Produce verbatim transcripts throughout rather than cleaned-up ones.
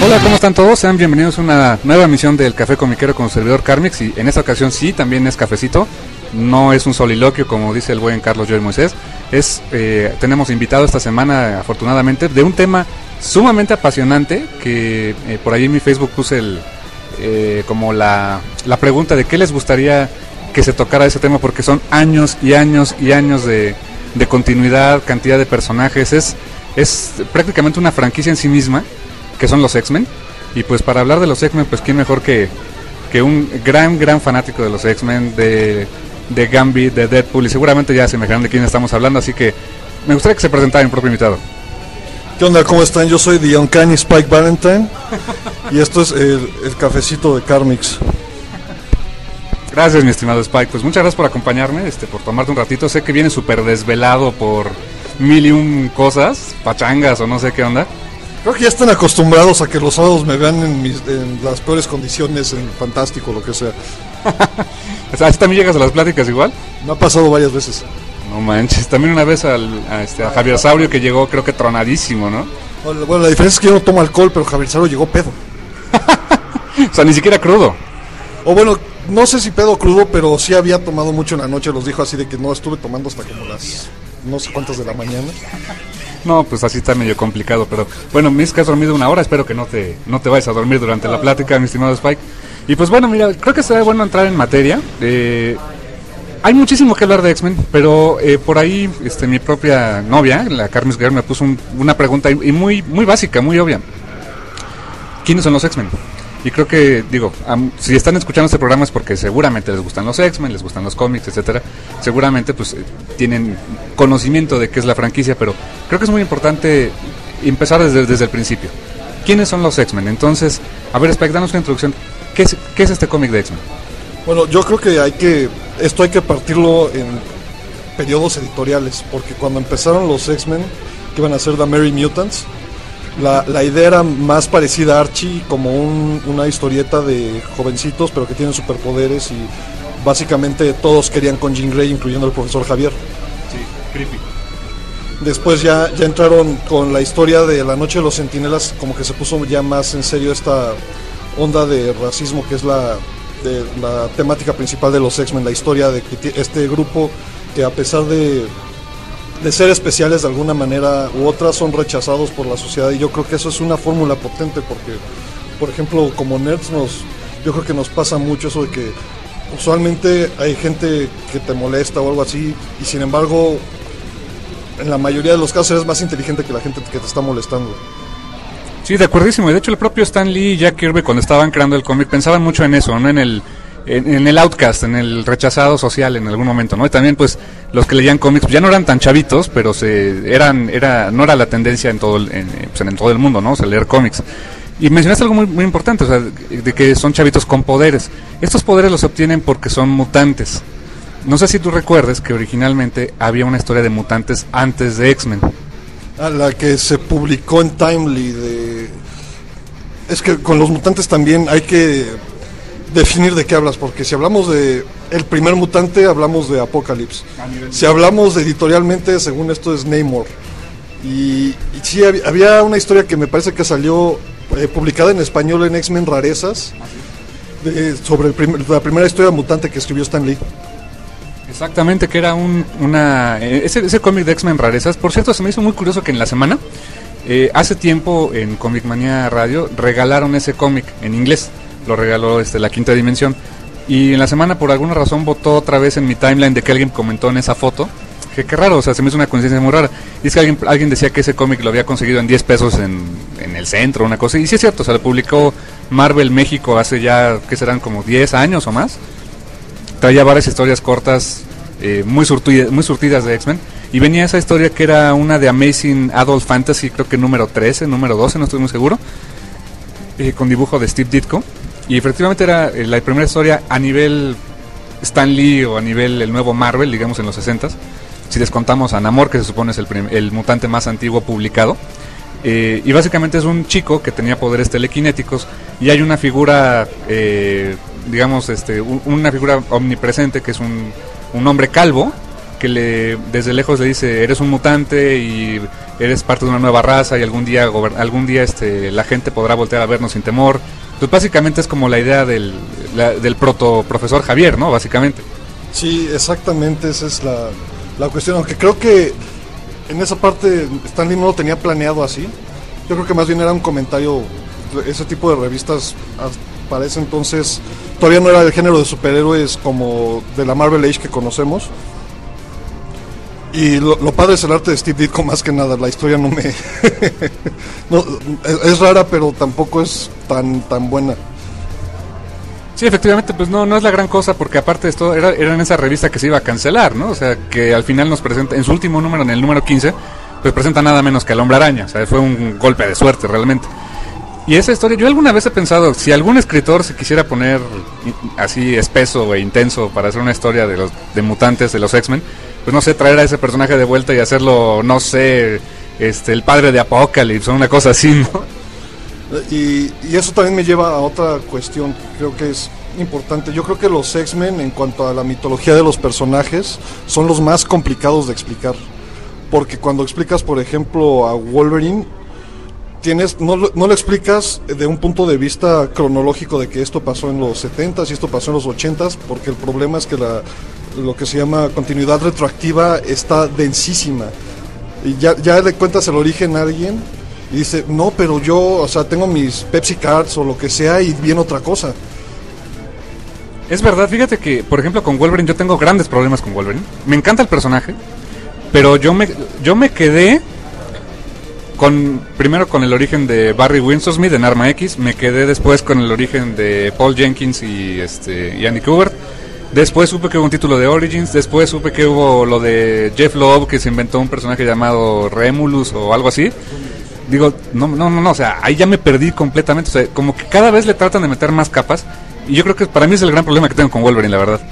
Hola, ¿cómo están todos? Sean bienvenidos a una nueva emisión del Café Comiquero con su servidor Carmix. Y en esta ocasión sí, también es cafecito. No es un soliloquio como dice el buen Carlos Joel Moisés. Es, eh, tenemos invitado esta semana, afortunadamente, de un tema sumamente apasionante. Que eh, por ahí en mi Facebook puse el, eh, como la, la pregunta de qué les gustaría que se tocara ese tema, porque son años y años y años de, de continuidad, cantidad de personajes. Es, es prácticamente una franquicia en sí misma, que son los X-Men. Y pues para hablar de los X-Men, pues quién mejor que, que un gran, gran fanático de los X-Men, de, de Gambit, de Deadpool, y seguramente ya se imaginarán de quién estamos hablando, así que me gustaría que se presentara mi propio invitado. ¿Qué onda? ¿Cómo están? Yo soy The Uncanny Spike Valentine y esto es el, el cafecito de Carmix. Gracias, mi estimado Spike, pues muchas gracias por acompañarme, este, por tomarte un ratito. Sé que vienes súper desvelado por mil y un cosas, pachangas o no sé qué onda. Creo que ya están acostumbrados a que los sábados me vean en, mis, en las peores condiciones, en Fantástico, lo que sea. O sea, ¿así también llegas a las pláticas igual? Me ha pasado varias veces. No manches, también una vez al, a, este, a Javier Saurio, que llegó creo que tronadísimo, ¿no? Bueno, bueno, la diferencia es que yo no tomo alcohol, pero Javier Saurio llegó pedo. O sea, ni siquiera crudo. O bueno, no sé si pedo crudo, pero sí había tomado mucho en la noche, los dijo así de que no, estuve tomando hasta como las no sé cuántas de la mañana. No, pues así está medio complicado, pero bueno, mis que has dormido una hora, espero que no te no te vayas a dormir durante la plática, mi estimado Spike. Y pues bueno, mira, creo que sería bueno entrar en materia. Eh, hay muchísimo que hablar de X-Men, pero eh, por ahí este, mi propia novia, la Carmen Guerrero, me puso un, una pregunta y, y muy muy básica, muy obvia. ¿Quiénes son los X-Men? Y creo que, digo, um, si están escuchando este programa es porque seguramente les gustan los X-Men, les gustan los cómics, etcétera. Seguramente pues eh, tienen conocimiento de qué es la franquicia, pero creo que es muy importante empezar desde, desde el principio. ¿Quiénes son los X-Men? Entonces, a ver, Spike, danos una introducción. ¿Qué es, qué es este cómic de X-Men? Bueno, yo creo que hay que esto hay que partirlo en periodos editoriales, porque cuando empezaron los X-Men, que iban a ser The Merry Mutants, La, la idea era más parecida a Archie, como un, una historieta de jovencitos pero que tienen superpoderes, y básicamente todos querían con Jean Grey, incluyendo el profesor Javier. Sí, creepy. Después ya, ya entraron con la historia de La Noche de los Centinelas, como que se puso ya más en serio esta onda de racismo, que es la, de, la temática principal de los X-Men, la historia de que este grupo, que a pesar de... de ser especiales de alguna manera u otra, son rechazados por la sociedad, y yo creo que eso es una fórmula potente, porque por ejemplo como nerds nos, yo creo que nos pasa mucho eso de que usualmente hay gente que te molesta o algo así, y sin embargo en la mayoría de los casos eres más inteligente que la gente que te está molestando. Sí, de acuerdísimo, y de hecho el propio Stan Lee y Jack Kirby, cuando estaban creando el cómic, pensaban mucho en eso, no en el En, en el outcast, en el rechazado social en algún momento, ¿no? Y también pues los que leían cómics pues, ya no eran tan chavitos, pero se eran era no era la tendencia en todo el, en, pues, en todo el mundo, ¿no? O sea, leer cómics. Y mencionaste algo muy muy importante, o sea, de que son chavitos con poderes. Estos poderes los obtienen porque son mutantes. No sé si tú recuerdes que originalmente había una historia de mutantes antes de X-Men. Ah, la que se publicó en Timely de... Es que con los mutantes también hay que definir de qué hablas, porque si hablamos de el primer mutante, hablamos de Apocalypse. Si hablamos de editorialmente, según esto es Namor. Y, y sí, había, había una historia que me parece que salió eh, publicada en español en X-Men Rarezas, de, sobre el prim la primera historia mutante que escribió Stan Lee. Exactamente, que era un, una... Ese, ese cómic de X-Men Rarezas, por cierto, se me hizo muy curioso que en la semana, eh, hace tiempo en Comic Manía Radio, regalaron ese cómic en inglés. Lo regaló este, la Quinta Dimensión, y en la semana por alguna razón votó otra vez en mi timeline de que alguien comentó en esa foto, que qué raro, o sea, se me hizo una coincidencia muy rara, y es que alguien, alguien decía que ese cómic lo había conseguido en diez pesos en, en el centro, una cosa, y sí es cierto, o sea, lo publicó Marvel México hace ya, que serán como diez años o más, traía varias historias cortas, eh, muy, surtidas, muy surtidas de X-Men, y venía esa historia que era una de Amazing Adult Fantasy, creo que número trece, número doce, no estoy muy seguro, eh, con dibujo de Steve Ditko. Y efectivamente era eh, la primera historia a nivel Stan Lee o a nivel el nuevo Marvel, digamos en los sesentas. Si descontamos a Namor, que se supone es el, el mutante más antiguo publicado. Eh, y básicamente es un chico que tenía poderes telequinéticos, y hay una figura, eh, digamos, este, un, una figura omnipresente que es un, un hombre calvo, que le desde lejos le dice, eres un mutante y eres parte de una nueva raza y algún día gober- algún día este la gente podrá voltear a vernos sin temor. Pues básicamente es como la idea del, la, del proto profesor Javier, ¿no? Básicamente. Sí, exactamente, esa es la, la cuestión, aunque creo que en esa parte Stan Lee no lo tenía planeado así. Yo creo que más bien era un comentario, ese tipo de revistas para ese entonces todavía no era el género de superhéroes como de la Marvel Age que conocemos. Y lo, lo padre es el arte de Steve Ditko más que nada, la historia no me... no, es, es rara, pero tampoco es tan tan buena. Sí, efectivamente, pues no no es la gran cosa, porque aparte de esto, era, era en esa revista que se iba a cancelar, ¿no? O sea, que al final nos presenta, en su último número, en el número quince, pues presenta nada menos que al Hombre Araña. O sea, fue un golpe de suerte, realmente. Y esa historia, yo alguna vez he pensado, si algún escritor se quisiera poner así espeso e intenso para hacer una historia de los de mutantes, de los X-Men, pues no sé, traer a ese personaje de vuelta y hacerlo, no sé, este el padre de Apocalypse o una cosa así, ¿no? Y, y eso también me lleva a otra cuestión, creo que es importante. Yo creo que los X-Men, en cuanto a la mitología de los personajes, son los más complicados de explicar. Porque cuando explicas, por ejemplo, a Wolverine, tienes no, no lo explicas de un punto de vista cronológico de que esto pasó en los setentas y esto pasó en los ochentas, porque el problema es que la, lo que se llama continuidad retroactiva está densísima. Y ya, ya le cuentas el origen a alguien y dice, no, pero yo, o sea, tengo mis Pepsi Cards o lo que sea y viene otra cosa. Es verdad, fíjate que, por ejemplo, con Wolverine yo tengo grandes problemas con Wolverine. Me encanta el personaje, pero yo me yo me quedé con primero con el origen de Barry Windsor Smith en Arma X, me quedé después con el origen de Paul Jenkins y este y Andy Kubert. Después supe que hubo un título de Origins, después supe que hubo lo de Jeff Loeb, que se inventó un personaje llamado Remulus o algo así. Digo, no, no, no, no, o sea, ahí ya me perdí completamente, o sea, como que cada vez le tratan de meter más capas, y yo creo que para mí es el gran problema que tengo con Wolverine, la verdad.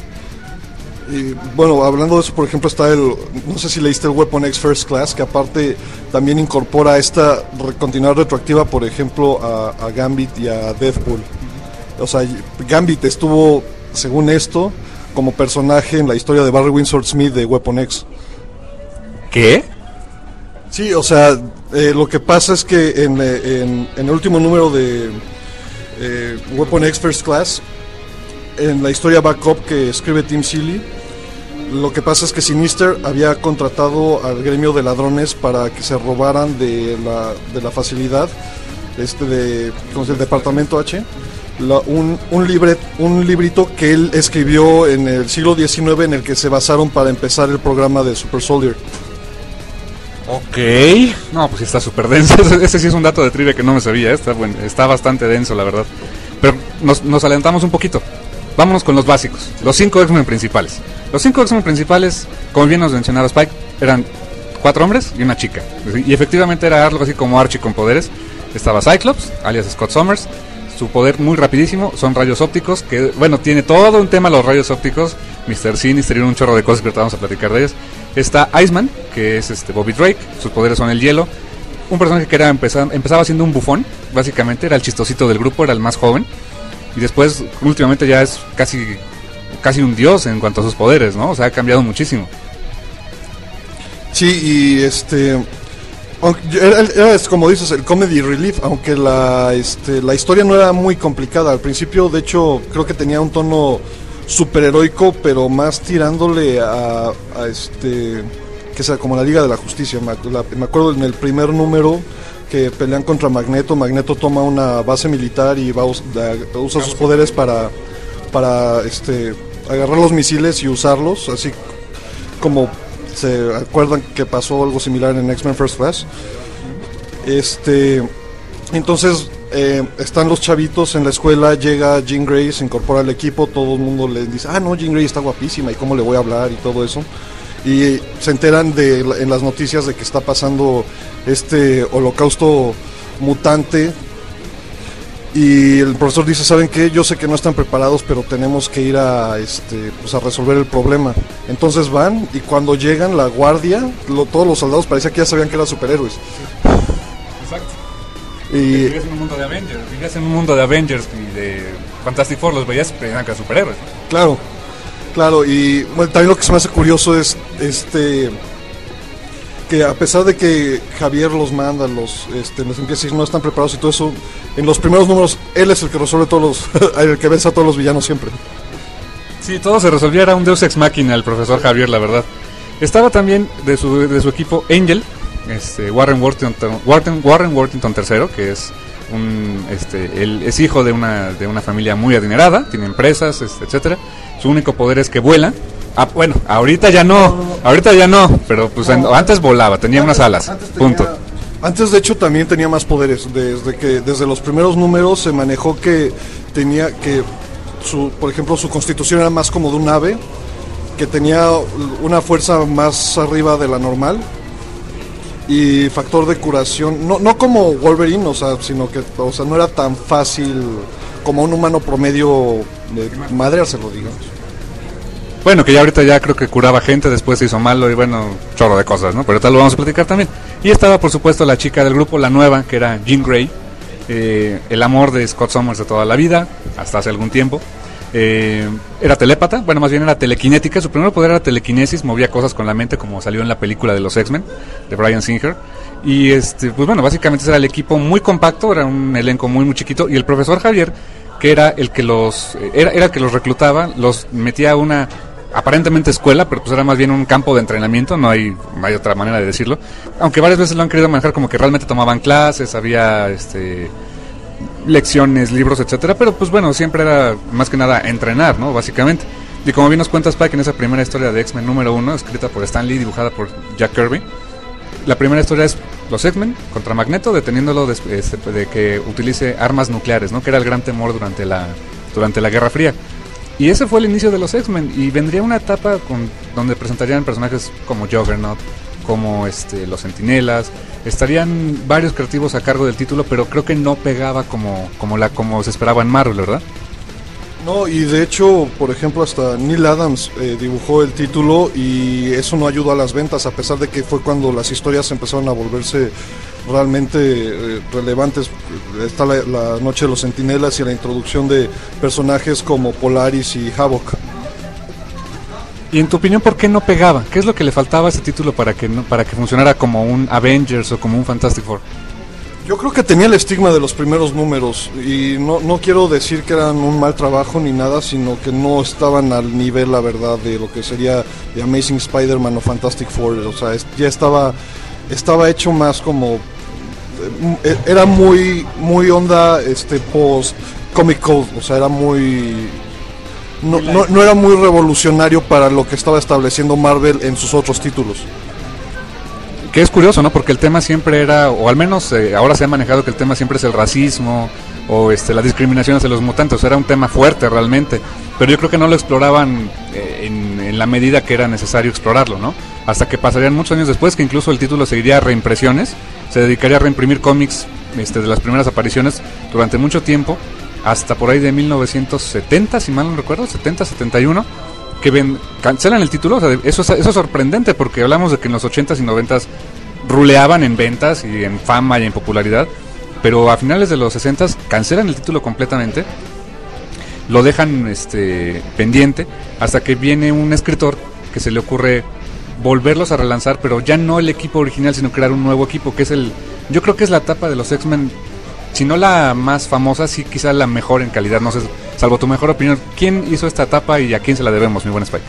Y bueno, hablando de eso, por ejemplo, está el, no sé si leíste el Weapon X First Class, que aparte también incorpora esta continuidad retroactiva, por ejemplo, a, a Gambit y a Deathpool. O sea, Gambit estuvo, según esto, como personaje en la historia de Barry Windsor Smith de Weapon X. ¿Qué? Sí, o sea, eh, lo que pasa es que en, en, en el último número de eh, Weapon X First Class, en la historia backup que escribe Tim Seeley, lo que pasa es que Sinister había contratado al gremio de ladrones para que se robaran de la, de la facilidad este de, ¿cómo es? El departamento H, la, un, un, libret, un librito que él escribió en el siglo diecinueve en el que se basaron para empezar el programa de Super Soldier. Ok, no, pues sí está súper denso. Ese sí es un dato de trivia que no me sabía, ¿eh? está, bueno, está bastante denso, la verdad. Pero nos, nos alentamos un poquito. Vámonos con los básicos, los cinco X-Men principales. Los cinco X-Men principales, como bien nos mencionaba Spike, eran cuatro hombres y una chica. Y efectivamente era algo así como Archie con poderes. Estaba Cyclops, alias Scott Summers. Su poder muy rapidísimo son rayos ópticos, que bueno, tiene todo un tema los rayos ópticos. mister Sinister y un chorro de cosas que ahorita vamos a platicar de ellas. Está Iceman, que es este Bobby Drake, sus poderes son el hielo. Un personaje que era empezaba, empezaba siendo un bufón, básicamente, era el chistosito del grupo, era el más joven. Y después, últimamente ya es casi casi un dios en cuanto a sus poderes, ¿no? O sea, ha cambiado muchísimo. Sí, y este... Era, era, era, como dices, el comedy relief, aunque la, este, la historia no era muy complicada. Al principio, de hecho, creo que tenía un tono superheroico, pero más tirándole a, a este... que sea como la Liga de la Justicia. Me, la, me acuerdo en el primer número que pelean contra Magneto. Magneto toma una base militar y va a, usa sus poderes para, para este, agarrar los misiles y usarlos, así como se acuerdan que pasó algo similar en X-Men First Class. Este, entonces eh, están los chavitos en la escuela, llega Jean Grey, se incorpora al equipo, todo el mundo le dice, ah no, Jean Grey está guapísima y cómo le voy a hablar y todo eso. Y se enteran de, en las noticias de que está pasando este holocausto mutante. Y el profesor dice, ¿saben qué? Yo sé que no están preparados, pero tenemos que ir a, este, pues a resolver el problema. Entonces van, y cuando llegan, la guardia, lo, todos los soldados parecía que ya sabían que eran superhéroes. Exacto. Y vivías en un mundo de Avengers, vivías en un mundo de Avengers y de Fantastic Four, los veías y pensaban que eran superhéroes. Claro. Claro, y bueno, también lo que se me hace curioso es este que a pesar de que Javier los manda, los este, les empieza a decir no están preparados y todo eso, en los primeros números él es el que resuelve todos los, el que vence a todos los villanos siempre. Sí, todo se resolvía, era un deus ex machina el profesor Javier, la verdad. Estaba también de su, de su equipo Angel, este, Warren Worthington, Warren, Warren Worthington tercero, que es un, este, él es hijo de una, de una familia muy adinerada, tiene empresas, este, etcétera. Su único poder es que vuela. Ah, bueno, ahorita ya no, ahorita ya no, pero pues en, antes volaba, tenía unas alas, punto. Tenía, antes de hecho también tenía más poderes, desde que desde los primeros números se manejó que tenía que su, por ejemplo, su constitución era más como de un ave, que tenía una fuerza más arriba de la normal y factor de curación, no no como Wolverine, o sea, sino que, o sea, no era tan fácil como un humano promedio de madreárselo, digamos. Bueno, que ya ahorita ya creo que curaba gente, después se hizo malo y bueno, chorro de cosas, ¿no? Pero tal lo vamos a platicar también. Y estaba, por supuesto, la chica del grupo, la nueva, que era Jean Grey, eh, el amor de Scott Summers de toda la vida, hasta hace algún tiempo. Eh, era telépata, bueno, más bien era telequinética. Su primer poder era telequinesis, movía cosas con la mente, como salió en la película de los X-Men, de Bryan Singer. Y este, pues bueno, básicamente era el equipo muy compacto, era un elenco muy, muy chiquito. Y el profesor Javier, que era el que los, era, era el que los reclutaba, los metía a una aparentemente escuela, pero pues era más bien un campo de entrenamiento, no hay, no hay otra manera de decirlo, aunque varias veces lo han querido manejar como que realmente tomaban clases, había este lecciones, libros, etcétera, pero pues bueno, siempre era más que nada entrenar, ¿no? Básicamente. Y como bien nos cuenta Spike en esa primera historia de X-Men número uno, escrita por Stan Lee, dibujada por Jack Kirby, la primera historia es los X-Men contra Magneto, deteniéndolo de, de, de que utilice armas nucleares, ¿no? Que era el gran temor durante la, durante la Guerra Fría. Y ese fue el inicio de los X-Men, y vendría una etapa con, donde presentarían personajes como Juggernaut, como este, los Centinelas, estarían varios creativos a cargo del título, pero creo que no pegaba como, como, la, como se esperaba en Marvel, ¿verdad? No, y de hecho, por ejemplo, hasta Neil Adams eh, dibujó el título y eso no ayudó a las ventas, a pesar de que fue cuando las historias empezaron a volverse realmente eh, relevantes. Está la, la Noche de los Centinelas y la introducción de personajes como Polaris y Havok. Y en tu opinión, ¿por qué no pegaba? ¿Qué es lo que le faltaba a ese título para que no, para que funcionara como un Avengers o como un Fantastic Four? Yo creo que tenía el estigma de los primeros números y no, no quiero decir que eran un mal trabajo ni nada, sino que no estaban al nivel, la verdad, de lo que sería The Amazing Spider-Man o Fantastic Four. O sea, es, ya estaba, estaba hecho más como... Era muy, muy onda este post Comic Code, o sea, era muy... No, no, no era muy revolucionario para lo que estaba estableciendo Marvel en sus otros títulos. Que es curioso, ¿no? Porque el tema siempre era, o al menos eh, ahora se ha manejado que el tema siempre es el racismo o este, la discriminación hacia los mutantes. Era un tema fuerte realmente, pero yo creo que no lo exploraban eh, en, en la medida que era necesario explorarlo, ¿no? Hasta que pasarían muchos años después, que incluso el título seguiría a reimpresiones, se dedicaría a reimprimir cómics este, de las primeras apariciones durante mucho tiempo, hasta por ahí de mil novecientos setenta, si mal no recuerdo, setenta, setenta y uno, que ven, cancelan el título. O sea, eso, es, eso es sorprendente, porque hablamos de que en los ochentas y noventas ruleaban en ventas y en fama y en popularidad, pero a finales de los sesentas cancelan el título completamente, lo dejan este pendiente, hasta que viene un escritor que se le ocurre volverlos a relanzar, pero ya no el equipo original, sino crear un nuevo equipo, que es el, yo creo que es la etapa de los X-Men, si no la más famosa, sí quizá la mejor en calidad, no sé, salvo tu mejor opinión, ¿quién hizo esta etapa y a quién se la debemos, mi buen Spike?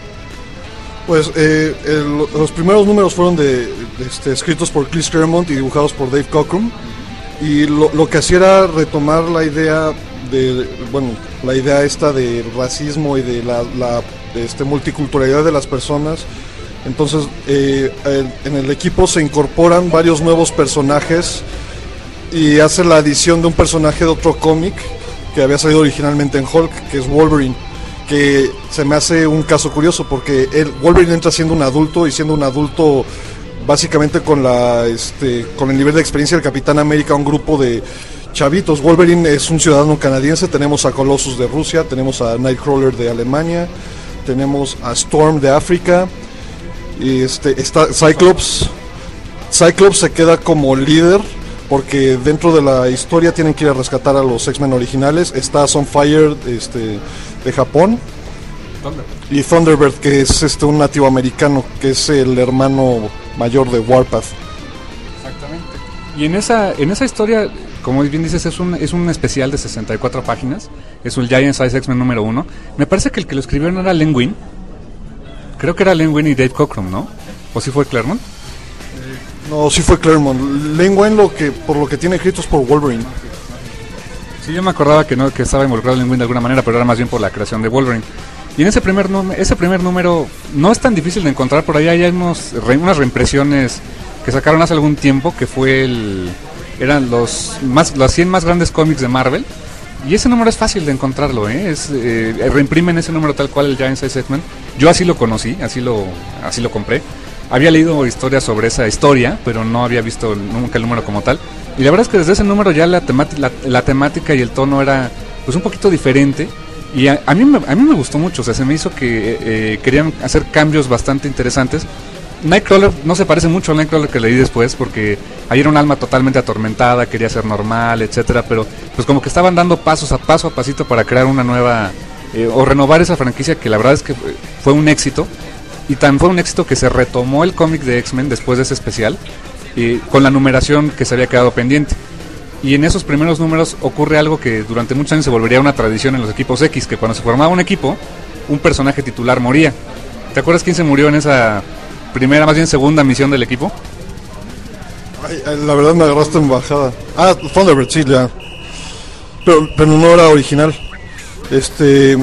Pues eh, el, los primeros números fueron de, de este, escritos por Chris Claremont y dibujados por Dave Cockrum, y lo, lo que hacía era retomar la idea de, bueno, la idea esta de racismo y de la, la de este, multiculturalidad de las personas. Entonces eh, el, en el equipo se incorporan varios nuevos personajes y hace la adición de un personaje de otro cómic que había salido originalmente en Hulk, que es Wolverine, que se me hace un caso curioso porque el Wolverine entra siendo un adulto y siendo un adulto básicamente con la este con el nivel de experiencia del Capitán América, un grupo de chavitos. Wolverine es un ciudadano canadiense, tenemos a Colossus de Rusia, tenemos a Nightcrawler de Alemania, tenemos a Storm de África, y este está Cyclops. Cyclops se queda como líder porque dentro de la historia tienen que ir a rescatar a los X-Men originales. Está Sunfire este, de Japón. y Thunderbird, que es este un nativo americano, que es el hermano mayor de Warpath. Exactamente. Y en esa en esa historia, como bien dices, es un es un especial de sesenta y cuatro páginas, es un Giant Size X-Men número uno. Me parece que el que lo escribió no era Len Wein. Creo que era Len Wein y Dave Cockrum, ¿no? ¿O sí fue Claremont? No, sí fue Claremont. Len Wein, lo que, por lo que tiene escritos por Wolverine. Sí, yo me acordaba que no que estaba involucrado Len Wein de alguna manera, pero era más bien por la creación de Wolverine. Y en ese primer número, ese primer número no es tan difícil de encontrar, por ahí hay unos, re, unas reimpresiones que sacaron hace algún tiempo, que fue el eran los más los cien más grandes cómics de Marvel. Y ese número es fácil de encontrarlo, ¿eh? Es, eh, reimprimen ese número tal cual, el Giant Size X-Men. Yo así lo conocí, así lo así lo compré. Había leído historias sobre esa historia, pero no había visto nunca el número como tal. Y la verdad es que desde ese número ya la, temati- la, la temática y el tono era pues un poquito diferente. Y a, a, mí, me, a mí me gustó mucho, o sea, se me hizo que eh, querían hacer cambios bastante interesantes. Nightcrawler no se parece mucho al Nightcrawler que leí después, porque ahí era un alma totalmente atormentada, quería ser normal, etcétera, pero pues como que estaban dando pasos a paso a pasito para crear una nueva, eh, o renovar esa franquicia que la verdad es que fue un éxito. Y tan fue un éxito que se retomó el cómic de X-Men después de ese especial, eh, con la numeración que se había quedado pendiente. Y en esos primeros números ocurre algo que durante muchos años se volvería una tradición en los equipos X, que cuando se formaba un equipo, un personaje titular moría. ¿Te acuerdas quién se murió en esa primera, más bien segunda misión del equipo? Ay, la verdad me agarraste en bajada. Ah, Thunderbird, sí, ya. Pero, pero no era original. Este...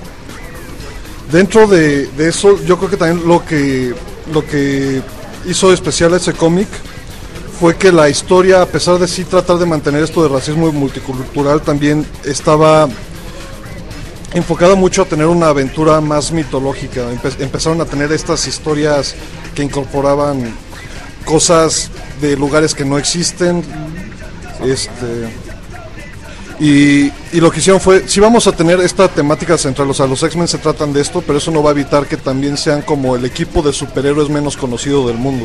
Dentro de, de eso, yo creo que también lo que lo que hizo especial a ese cómic fue que la historia, a pesar de sí tratar de mantener esto de racismo multicultural, también estaba enfocada mucho a tener una aventura más mitológica. Empe- empezaron a tener estas historias que incorporaban cosas de lugares que no existen. Este... Y, y lo que hicieron fue, si vamos a tener esta temática central, o sea, los X-Men se tratan de esto, pero eso no va a evitar que también sean como el equipo de superhéroes menos conocido del mundo.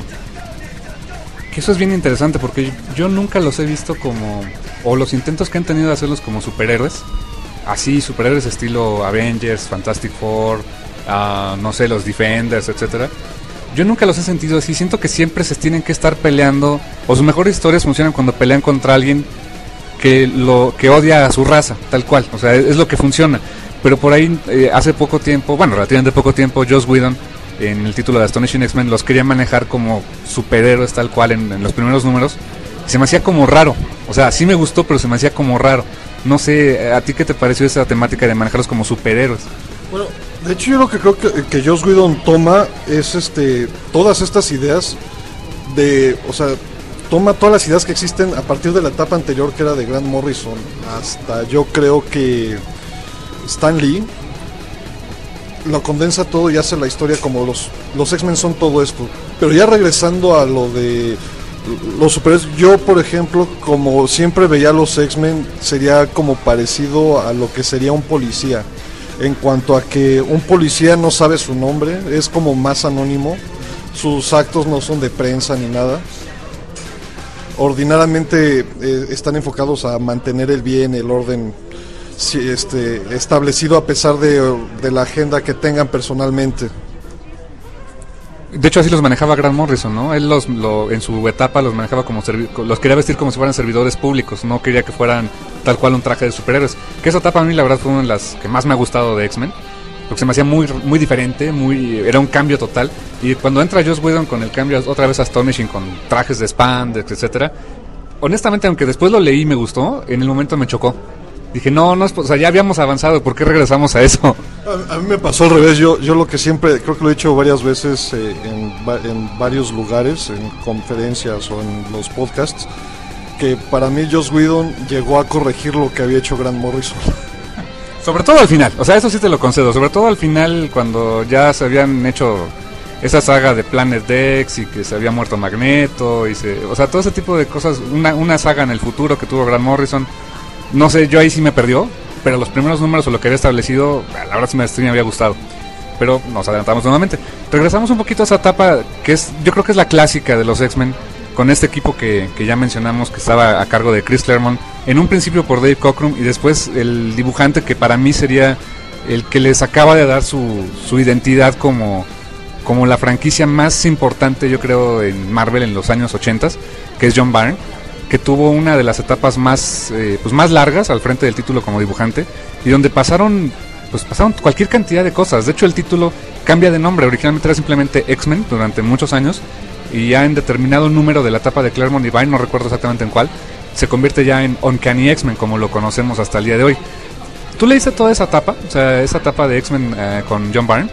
Que eso es bien interesante, porque yo nunca los he visto como, o los intentos que han tenido de hacerlos como superhéroes, así, superhéroes estilo Avengers, Fantastic Four, uh, no sé, los Defenders, etcétera. Yo nunca los he sentido así, siento que siempre se tienen que estar peleando, o sus mejores historias funcionan cuando pelean contra alguien que lo que odia a su raza, tal cual, o sea, es, es lo que funciona. Pero por ahí, eh, hace poco tiempo, bueno, relativamente poco tiempo, Joss Whedon, en el título de Astonishing X-Men, los quería manejar como superhéroes tal cual en, en los primeros números, y se me hacía como raro, o sea, sí me gustó, pero se me hacía como raro. No sé, ¿a ti qué te pareció esa temática de manejarlos como superhéroes? Bueno, de hecho yo lo que creo que, que Joss Whedon toma es este todas estas ideas de, o sea, toma todas las ideas que existen a partir de la etapa anterior, que era de Grant Morrison, hasta yo creo que Stan Lee, lo condensa todo y hace la historia como los, los X-Men son todo esto. Pero ya regresando a lo de los superhéroes, yo por ejemplo, como siempre veía a los X-Men, sería como parecido a lo que sería un policía, en cuanto a que un policía no sabe su nombre, es como más anónimo, sus actos no son de prensa ni nada. Ordinariamente eh, están enfocados a mantener el bien, el orden sí, este, establecido a pesar de, de la agenda que tengan personalmente. De hecho así los manejaba Grant Morrison, ¿no? Él los, lo, en su etapa los manejaba como servi- los quería vestir como si fueran servidores públicos, no quería que fueran tal cual un traje de superhéroes. Que esa etapa a mí la verdad fue una de las que más me ha gustado de X-Men, porque se me hacía muy muy diferente, muy era un cambio total. Y cuando entra Joss Whedon con el cambio otra vez a Astonishing, con trajes de spandex, etcétera, honestamente, aunque después lo leí y me gustó, en el momento me chocó. Dije, no, no es, o sea, ya habíamos avanzado, ¿por qué regresamos a eso? A, a mí me pasó al revés, yo yo lo que siempre, creo que lo he dicho varias veces eh, en, en varios lugares, en conferencias o en los podcasts, que para mí Joss Whedon llegó a corregir lo que había hecho Grant Morrison. Sobre todo al final, o sea, eso sí te lo concedo, sobre todo al final cuando ya se habían hecho esa saga de Planet X y que se había muerto Magneto, y se, o sea, todo ese tipo de cosas, una, una saga en el futuro que tuvo Grant Morrison, no sé, yo ahí sí me perdió, pero los primeros números o lo que había establecido, la verdad sí me, sí me había gustado. Pero nos adelantamos nuevamente. Regresamos un poquito a esa etapa que es, yo creo que es la clásica de los X-Men, con este equipo que, que ya mencionamos, que estaba a cargo de Chris Claremont, en un principio por Dave Cockrum, y después el dibujante que para mí sería el que les acaba de dar su, su identidad como, como la franquicia más importante, yo creo, en Marvel en los años ochenta, que es John Byrne, que tuvo una de las etapas más, eh, pues más largas al frente del título como dibujante, y donde pasaron, pues pasaron cualquier cantidad de cosas. De hecho, el título cambia de nombre, originalmente era simplemente X-Men durante muchos años, y ya en determinado número de la etapa de Claremont y Byrne, no recuerdo exactamente en cuál, se convierte ya en Uncanny X-Men, como lo conocemos hasta el día de hoy. ¿Tú leíste toda esa etapa? O sea, esa etapa de X-Men eh, con John Byrne.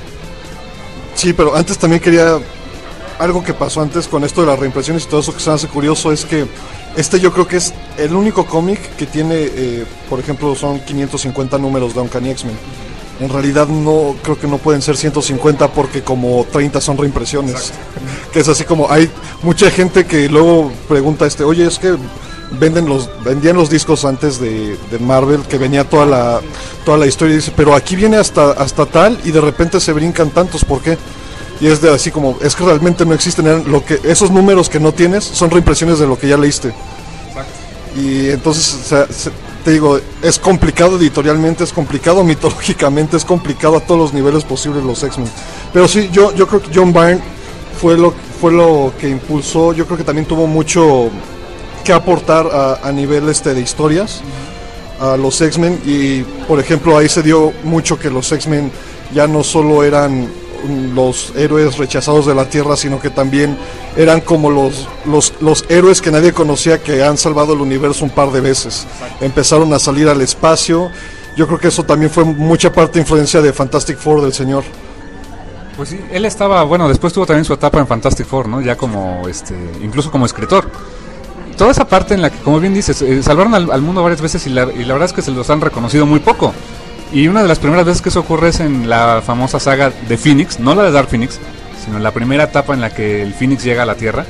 Sí, pero antes también quería... Algo que pasó antes con esto de las reimpresiones y todo eso que se me hace curioso es que este yo creo que es el único cómic que tiene, eh, por ejemplo, son quinientos cincuenta números de Uncanny X-Men. En realidad no, creo que no pueden ser ciento cincuenta porque como treinta son reimpresiones. Exacto. Que es así como, hay mucha gente que luego pregunta, este, oye, es que venden los vendían los discos antes de, de Marvel, que venía toda la toda la historia, y dice, pero aquí viene hasta hasta tal y de repente se brincan tantos, ¿por qué? Y es de así como, es que realmente no existen, lo que esos números que no tienes son reimpresiones de lo que ya leíste. Exacto. Y entonces, o sea, se, te digo, es complicado editorialmente, es complicado mitológicamente, es complicado a todos los niveles posibles los X-Men. Pero sí, yo yo creo que John Byrne fue lo fue lo que impulsó, yo creo que también tuvo mucho que aportar a, a nivel este de historias a los X-Men, y por ejemplo ahí se dio mucho que los X-Men ya no solo eran los héroes rechazados de la Tierra, sino que también eran como los, los, los héroes que nadie conocía, que han salvado el universo un par de veces. Exacto. Empezaron a salir al espacio. Yo creo que eso también fue mucha parte influencia de Fantastic Four del señor. Pues sí, él estaba, bueno, después tuvo también su etapa en Fantastic Four, ¿no? Ya como, este, incluso como escritor. Toda esa parte en la que, como bien dices, eh, salvaron al, al mundo varias veces, y la, y la verdad es que se los han reconocido muy poco. Y una de las primeras veces que eso ocurre es en la famosa saga de Phoenix, no la de Dark Phoenix, sino la primera etapa en la que el Phoenix llega a la Tierra.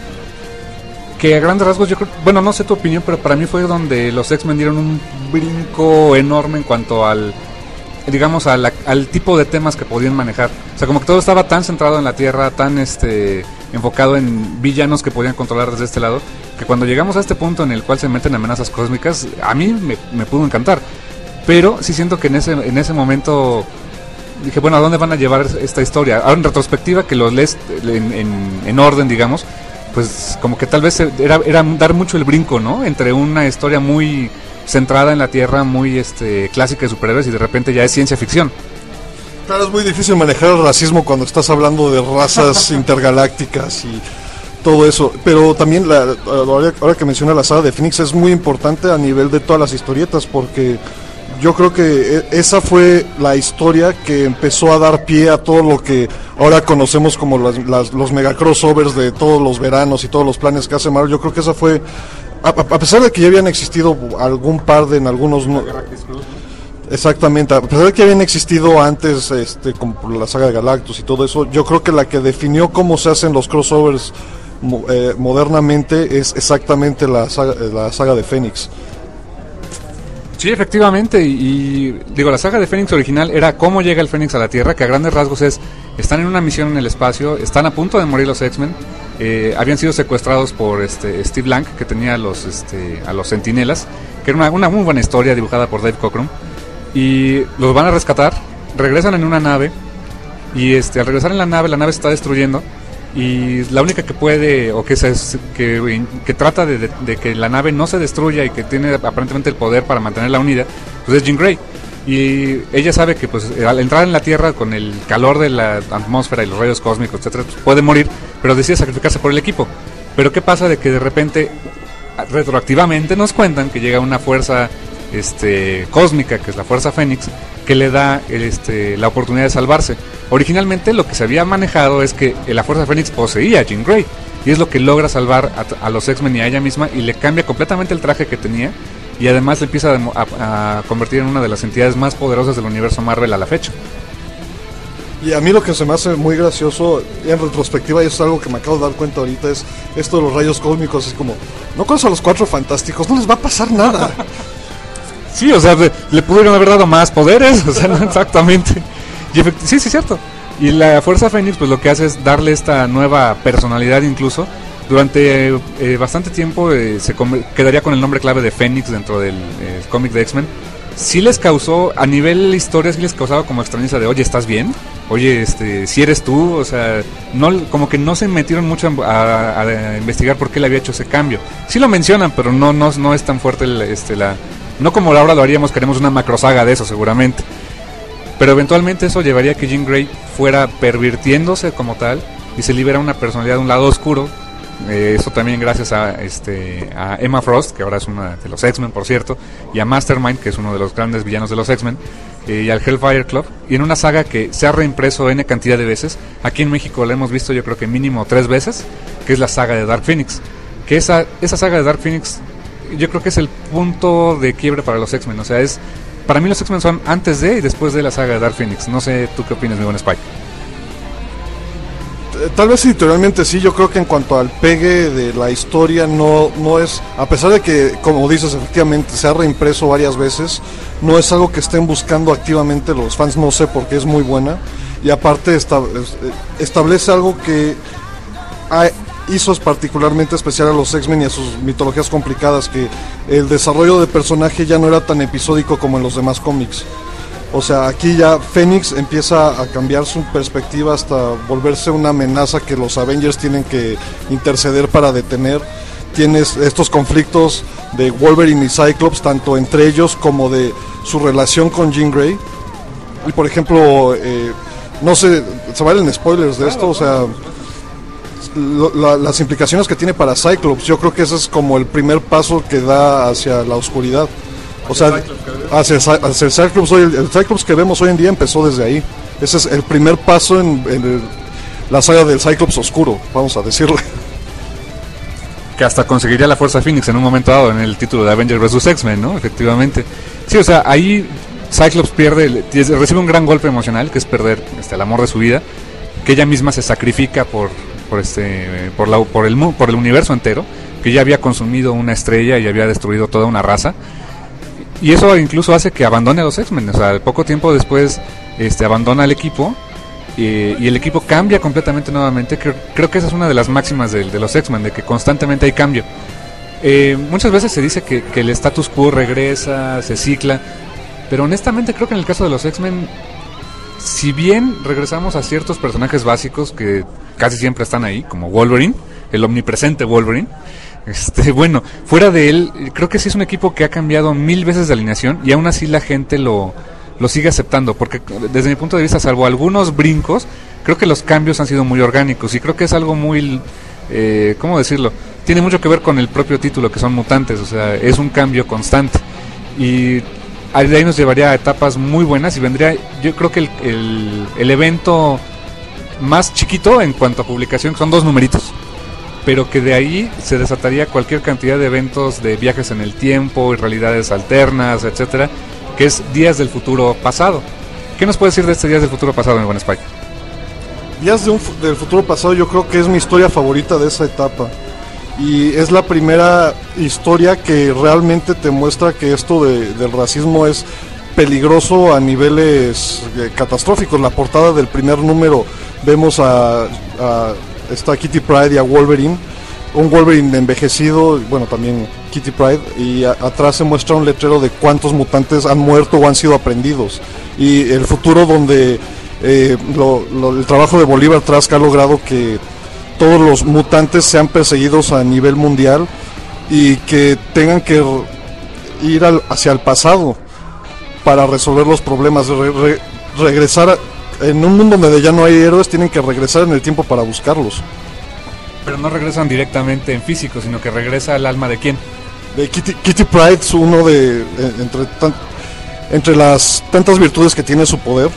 Que a grandes rasgos, yo creo, bueno, no sé tu opinión, pero para mí fue donde los X-Men dieron un brinco enorme en cuanto al, digamos, a la, al tipo de temas que podían manejar. O sea, como que todo estaba tan centrado en la Tierra, tan este enfocado en villanos que podían controlar desde este lado, que cuando llegamos a este punto en el cual se meten amenazas cósmicas, a mí me, me pudo encantar. Pero sí siento que en ese en ese momento dije, bueno, ¿a dónde van a llevar esta historia? Ahora en retrospectiva, que los lees en, en, en orden, digamos, pues como que tal vez era, era dar mucho el brinco, ¿no? Entre una historia muy centrada en la Tierra, muy este clásica de superhéroes, y de repente ya es ciencia ficción. Claro, es muy difícil manejar el racismo cuando estás hablando de razas intergalácticas y todo eso, pero también la, ahora, ahora que menciona la saga de Phoenix es muy importante a nivel de todas las historietas, porque yo creo que esa fue la historia que empezó a dar pie a todo lo que ahora conocemos como las, las, los mega crossovers de todos los veranos y todos los planes que hace Marvel. Yo creo que esa fue, a, a pesar de que ya habían existido algún par de en algunos... No, exactamente, a pesar de que habían existido antes este, como la saga de Galactus y todo eso, yo creo que la que definió cómo se hacen los crossovers eh, modernamente es exactamente la saga, la saga de Phoenix. Sí, efectivamente, y, y digo, la saga de Fénix original era cómo llega el Fénix a la Tierra, que a grandes rasgos es, están en una misión en el espacio, están a punto de morir los X-Men, eh, habían sido secuestrados por este Steve Lang, que tenía a los, este, a los Centinelas, que era una, una muy buena historia dibujada por Dave Cockrum, y los van a rescatar, regresan en una nave, y este, al regresar en la nave, la nave se está destruyendo, y la única que puede, o que se, que, que trata de, de, de que la nave no se destruya y que tiene aparentemente el poder para mantenerla unida, pues es Jean Grey. Y ella sabe que pues al entrar en la Tierra con el calor de la atmósfera y los rayos cósmicos, etcétera, pues puede morir, pero decide sacrificarse por el equipo. Pero ¿qué pasa de que de repente, retroactivamente nos cuentan que llega una fuerza este cósmica, que es la Fuerza Fénix, que le da este, la oportunidad de salvarse? Originalmente lo que se había manejado es que la Fuerza Fénix poseía a Jean Grey, y es lo que logra salvar a, a los X-Men y a ella misma, y le cambia completamente el traje que tenía, y además le empieza a, a, a convertir en una de las entidades más poderosas del universo Marvel a la fecha. Y a mí lo que se me hace muy gracioso en retrospectiva, y es algo que me acabo de dar cuenta ahorita, es esto de los rayos cósmicos. Es como, no conoces a los Cuatro Fantásticos, no les va a pasar nada. Sí, o sea, le, le pudieron haber dado más poderes, o sea, no exactamente. Y efect- sí, sí, cierto. Y la Fuerza Fénix, pues lo que hace es darle esta nueva personalidad incluso. Durante eh, bastante tiempo eh, se com- quedaría con el nombre clave de Fénix dentro del eh, cómic de X-Men. sí les causó, a nivel historia, sí les causaba como extrañeza de, oye, ¿estás bien? Oye, este, si eres tú, o sea, no, como que no se metieron mucho a, a, a investigar por qué le había hecho ese cambio. Sí lo mencionan, pero no, no, no es tan fuerte el, este, la, no como ahora lo haríamos, queremos una macrosaga de eso seguramente. Pero eventualmente eso llevaría a que Jean Grey fuera pervirtiéndose como tal y se libera una personalidad de un lado oscuro. Eh, eso también gracias a, este, a Emma Frost, que ahora es una de los X-Men, por cierto, y a Mastermind, que es uno de los grandes villanos de los X-Men, eh, y al Hellfire Club, y en una saga que se ha reimpreso N cantidad de veces. Aquí en México la hemos visto yo creo que mínimo tres veces, que es la saga de Dark Phoenix. Que esa, esa saga de Dark Phoenix yo creo que es el punto de quiebre para los X-Men. O sea, es, para mí los X-Men son antes de y después de la saga de Dark Phoenix. No sé, ¿tú qué opinas, mi buen Spike? Tal vez editorialmente sí, yo creo que en cuanto al pegue de la historia no, no es, a pesar de que, como dices, efectivamente se ha reimpreso varias veces, no es algo que estén buscando activamente los fans, no sé por qué es muy buena, y aparte esta, establece algo que ha, hizo particularmente especial a los X-Men y a sus mitologías complicadas, que el desarrollo de personaje ya no era tan episódico como en los demás cómics. O sea, aquí ya Fénix empieza a cambiar su perspectiva hasta volverse una amenaza que los Avengers tienen que interceder para detener. Tienes estos conflictos de Wolverine y Cyclops, tanto entre ellos como de su relación con Jean Grey. Y por ejemplo, eh, no sé, se valen spoilers de esto, o sea, lo, la, las implicaciones que tiene para Cyclops, yo creo que ese es como el primer paso que da hacia la oscuridad. O sea, hacia, hacia el Cyclops hoy, el Cyclops que vemos hoy en día empezó desde ahí. Ese es el primer paso en, en el, la saga del Cyclops oscuro, vamos a decirle. Que hasta conseguiría la Fuerza Phoenix en un momento dado en el título de Avengers versus. X-Men, ¿no? Efectivamente. Sí, o sea, ahí Cyclops pierde, recibe un gran golpe emocional, que es perder este, el amor de su vida, que ella misma se sacrifica por, por, este, por, la, por, el, por el universo entero, que ya había consumido una estrella y había destruido toda una raza. Y eso incluso hace que abandone a los X-Men. O sea, poco tiempo después este, abandona el equipo eh, y el equipo cambia completamente nuevamente. Creo, creo que esa es una de las máximas de, de los X-Men, de que constantemente hay cambio. Eh, muchas veces se dice que, que el status quo regresa, se cicla, pero honestamente creo que en el caso de los X-Men, si bien regresamos a ciertos personajes básicos que casi siempre están ahí, como Wolverine, el omnipresente Wolverine, Este, bueno, fuera de él, creo que sí es un equipo que ha cambiado mil veces de alineación y aún así la gente lo, lo sigue aceptando, porque desde mi punto de vista, salvo algunos brincos, creo que los cambios han sido muy orgánicos y creo que es algo muy, eh, ¿cómo decirlo? Tiene mucho que ver con el propio título, que son mutantes, o sea, es un cambio constante y de ahí nos llevaría a etapas muy buenas y vendría, yo creo que el, el, el evento más chiquito en cuanto a publicación, que son dos numeritos, pero que de ahí se desataría cualquier cantidad de eventos de viajes en el tiempo y realidades alternas, etcétera, que es Días del Futuro Pasado. ¿Qué nos puede decir de este Días del Futuro Pasado, mi buen Spike? Días de un, del Futuro Pasado yo creo que es mi historia favorita de esa etapa, y es la primera historia que realmente te muestra que esto de, del racismo es peligroso a niveles eh, catastróficos. La portada del primer número vemos a, a está Kitty Pryde y a Wolverine, un Wolverine envejecido, bueno, también Kitty Pryde, y a, atrás se muestra un letrero de cuántos mutantes han muerto o han sido aprendidos, y el futuro donde eh, lo, lo, el trabajo de Bolívar Trask ha logrado que todos los mutantes sean perseguidos a nivel mundial y que tengan que ir al, hacia el pasado para resolver los problemas, re, re, regresar a, en un mundo donde ya no hay héroes, tienen que regresar en el tiempo para buscarlos. Pero no regresan directamente en físico, sino que regresa al alma de quién. De Kitty, Kitty Pryde, uno de eh, entre tan, entre las tantas virtudes que tiene su poder,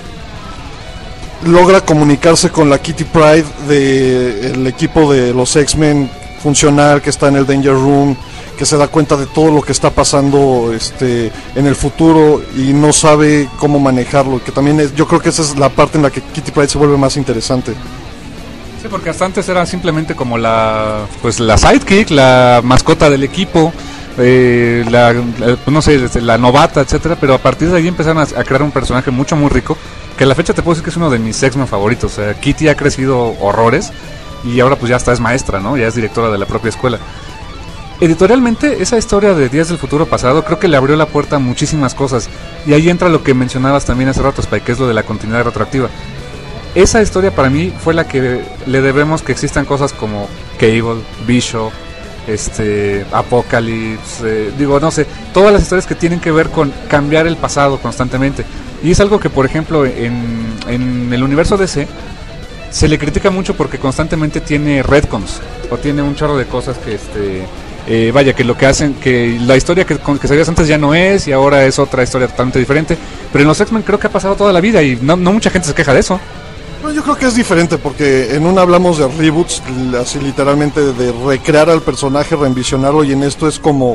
logra comunicarse con la Kitty Pryde del equipo de los X-Men funcional, que está en el Danger Room, que se da cuenta de todo lo que está pasando este en el futuro y no sabe cómo manejarlo, que también es, yo creo que esa es la parte en la que Kitty Pryde se vuelve más interesante. Sí, porque hasta antes era simplemente como la pues la sidekick, la mascota del equipo, eh, la, la no sé, la novata, etcétera, pero a partir de ahí empezaron a, a crear un personaje mucho muy rico, que a la fecha te puedo decir que es uno de mis X-Men favoritos. O sea, Kitty ha crecido horrores y ahora pues ya hasta es maestra, ¿no? Ya es directora de la propia escuela. editorialmente esa historia de Días del Futuro Pasado creo que le abrió la puerta a muchísimas cosas, y ahí entra lo que mencionabas también hace rato, Spike, que es lo de la continuidad retroactiva. Esa historia para mí fue la que le debemos que existan cosas como Cable, Bishop, este, Apocalypse, eh, digo, no sé, todas las historias que tienen que ver con cambiar el pasado constantemente. Y es algo que, por ejemplo, en, en el universo D C se le critica mucho porque constantemente tiene retcons, o tiene un chorro de cosas que, este, eh, vaya, que lo que hacen, que la historia que, que sabías antes ya no es, y ahora es otra historia totalmente diferente. Pero en los X-Men creo que ha pasado toda la vida, y no, no mucha gente se queja de eso. No, yo creo que es diferente, porque en una hablamos de reboots, así literalmente de recrear al personaje, reenvisionarlo, y en esto es como...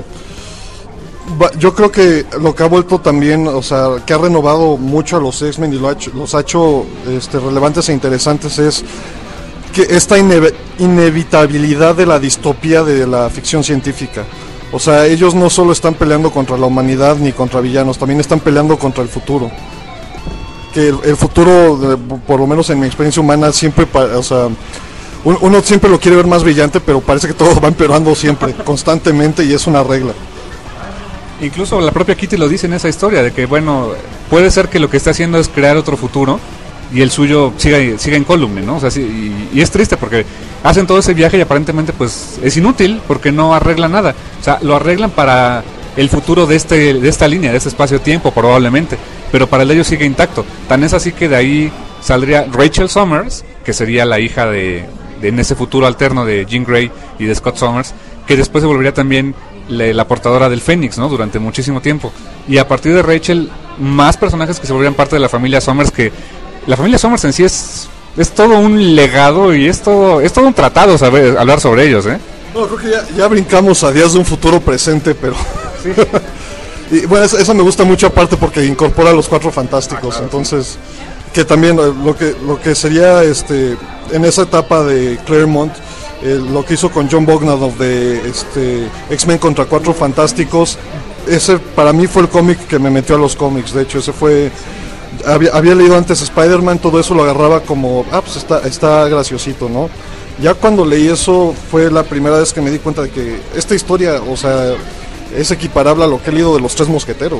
Yo creo que lo que ha vuelto también, o sea, que ha renovado mucho a los X-Men y lo ha hecho, los ha hecho este, relevantes e interesantes, es que esta ine- inevitabilidad de la distopía de la ficción científica. O sea, ellos no solo están peleando contra la humanidad ni contra villanos, también están peleando contra el futuro. Que el, el futuro, por lo menos en mi experiencia humana, siempre, o sea, uno siempre lo quiere ver más brillante, pero parece que todo va empeorando siempre, constantemente, y es una regla. Incluso la propia Kitty lo dice en esa historia, de que bueno, puede ser que lo que está haciendo es crear otro futuro y el suyo siga, siga incólume, ¿no? O sea, sí, y, y es triste porque hacen todo ese viaje y aparentemente pues es inútil porque no arreglan nada. O sea, lo arreglan para el futuro de este de esta línea, de este espacio-tiempo probablemente, pero para el de ellos sigue intacto. Tan es así que de ahí saldría Rachel Summers, que sería la hija de, de en ese futuro alterno de Jean Grey y de Scott Summers, que después se volvería también la, la portadora del Fénix, ¿no? Durante muchísimo tiempo. Y a partir de Rachel, más personajes que se volverían parte de la familia Summers, que la familia Summers en sí es es todo un legado y es todo es todo un tratado saber hablar sobre ellos, ¿eh? No, creo que ya, ya brincamos a días de un futuro presente, pero sí. Y bueno, esa, esa me gusta mucho aparte porque incorpora a los Cuatro Fantásticos, ah, claro, entonces sí. Que también lo que lo que sería este en esa etapa de Claremont, eh, lo que hizo con John Bogdanove de este X-Men contra Cuatro Fantásticos, ese para mí fue el cómic que me metió a los cómics. De hecho, ese fue había, había leído antes Spider-Man, todo eso lo agarraba como ah, pues está está graciosito, ¿no? Ya cuando leí eso fue la primera vez que me di cuenta de que esta historia, o sea, es equiparable a lo que he leído de los Tres Mosqueteros.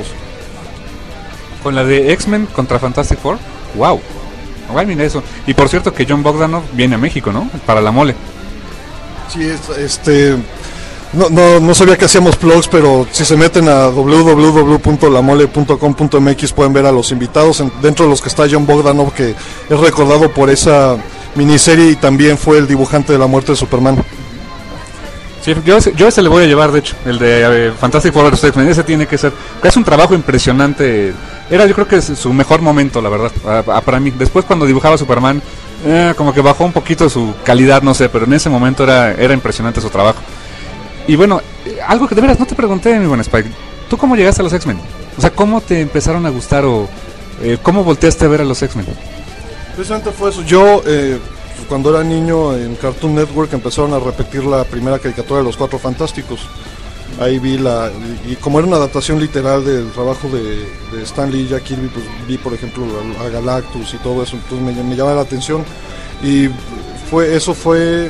Con la de X-Men contra Fantastic Four. Wow. Wow, mira eso. Y por cierto que John Bogdanove viene a México, ¿no? Para la mole. Sí, este no, no, no sabía que hacíamos plugs, pero si se meten a doble u doble u doble u punto la mole punto com punto m x pueden ver a los invitados, en, dentro de los que está John Bogdanove, que es recordado por esa miniserie y también fue el dibujante de La Muerte de Superman. Sí, yo, yo ese le voy a llevar, de hecho, el de eh, Fantastic Four versus X-Men. Ese tiene que ser, es un trabajo impresionante. Era, yo creo que es su mejor momento, la verdad, a, a, para mí. Después cuando dibujaba Superman, eh, como que bajó un poquito su calidad, no sé, pero en ese momento era, era impresionante su trabajo. Y bueno, eh, algo que de veras no te pregunté, mi buen Spike, ¿tú cómo llegaste a los X-Men? O sea, ¿cómo te empezaron a gustar o eh, cómo volteaste a ver a los X-Men? Precisamente fue eso. Yo, eh, cuando era niño, en Cartoon Network empezaron a repetir la primera caricatura de los Cuatro Fantásticos. Ahí vi la, y como era una adaptación literal del trabajo de, de Stan Lee y Jack Kirby, pues vi por ejemplo a, a Galactus y todo eso, entonces me, me llamaba la atención. Y fue eso fue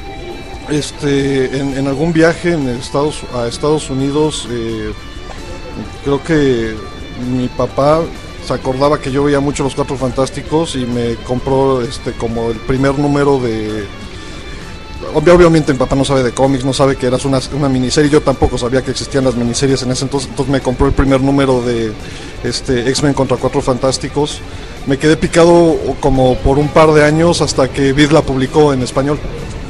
este en, en algún viaje en Estados, a Estados Unidos, eh, creo que mi papá se acordaba que yo veía mucho los Cuatro Fantásticos y me compró este como el primer número de... Obviamente mi papá no sabe de cómics, no sabe que era una, una miniserie, yo tampoco sabía que existían las miniseries en ese entonces, entonces me compró el primer número de este X-Men contra Cuatro Fantásticos. Me quedé picado como por un par de años hasta que Vid la publicó en español.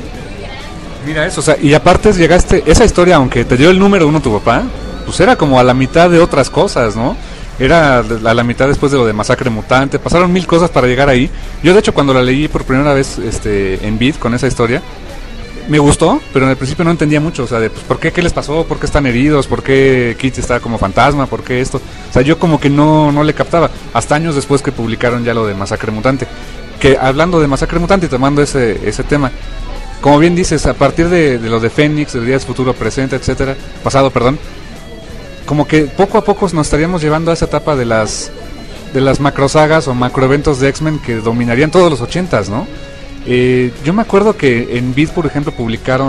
Mira eso, o sea, y aparte llegaste, esa historia, aunque te dio el número uno tu papá, pues era como a la mitad de otras cosas, ¿no? Era a la mitad después de lo de Masacre Mutante, pasaron mil cosas para llegar ahí. Yo de hecho cuando la leí por primera vez este, en Vid con esa historia, me gustó, pero en el principio no entendía mucho, o sea, de pues, ¿por qué? ¿Qué les pasó? ¿Por qué están heridos? ¿Por qué Kitty está como fantasma? ¿Por qué esto? O sea, yo como que no, no le captaba, hasta años después que publicaron ya lo de Masacre Mutante. Que hablando de Masacre Mutante y tomando ese, ese tema, como bien dices, a partir de, de lo de Fénix, de Días Futuro Presente, etcétera, pasado, perdón, como que poco a poco nos estaríamos llevando a esa etapa de las de las macrosagas o macroeventos de X-Men que dominarían todos los ochentas, ¿no? Eh, yo me acuerdo que en Vid, por ejemplo, publicaron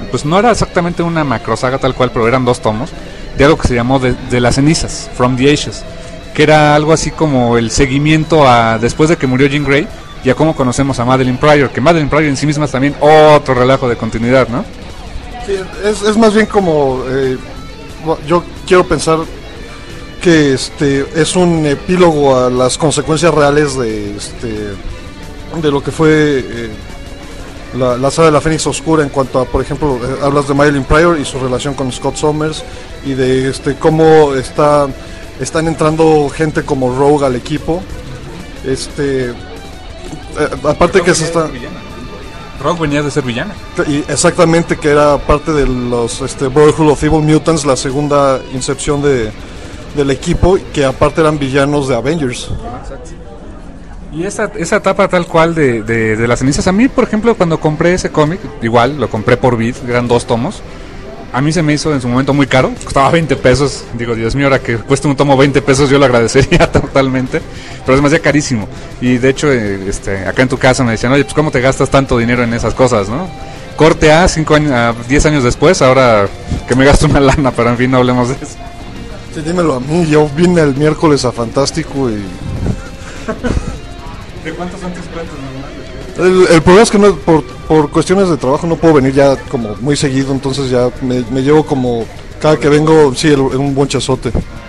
pues no era exactamente una macrosaga tal cual, pero eran dos tomos, de algo que se llamó De, de las cenizas, From the Ashes, que era algo así como el seguimiento a después de que murió Jean Grey, y a cómo conocemos a Madelyne Pryor, que Madelyne Pryor en sí misma es también otro relajo de continuidad, ¿no? Sí, es, es más bien como, eh, yo quiero pensar que este es un epílogo a las consecuencias reales de este de lo que fue eh, la, la saga de la Fénix Oscura, en cuanto a, por ejemplo, eh, hablas de Madelyne Pryor y su relación con Scott Summers, y de este cómo está están entrando gente como Rogue al equipo, este eh, aparte que se está Rogue venía de ser villana. Y exactamente, que era parte de los este, Brotherhood of Evil Mutants, la segunda incepción de del equipo, que aparte eran villanos de Avengers. Exacto. Y esa, esa etapa tal cual de, de, de las cenizas, a mí, por ejemplo, cuando compré ese cómic, igual, lo compré por Vid, eran dos tomos, a mí se me hizo en su momento muy caro, costaba veinte pesos, digo, Dios mío, ahora que cuesta un tomo veinte pesos yo lo agradecería totalmente, pero es demasiado carísimo. Y de hecho, eh, este, acá en tu casa me decían, oye, pues ¿cómo te gastas tanto dinero en esas cosas, no? Corte A, cinco años, a diez años después, ahora que me gasto una lana, pero en fin, no hablemos de eso. Sí, dímelo a mí, yo vine el miércoles a Fantástico y... ¿De cuántos son tus cuentos, El, el problema es que no, por, por cuestiones de trabajo no puedo venir ya como muy seguido, entonces ya me, me llevo como, cada que vengo, sí, el, un bonchazote.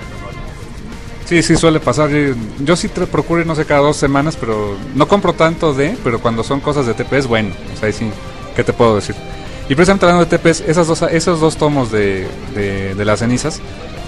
Sí, sí, suele pasar. Yo, yo sí te procuro ir, no sé, cada dos semanas, pero no compro tanto de, pero cuando son cosas de T P S, bueno, o sea, sí, ¿qué te puedo decir? Y precisamente hablando de T P S, esas dos, esos dos tomos de, de, de las cenizas,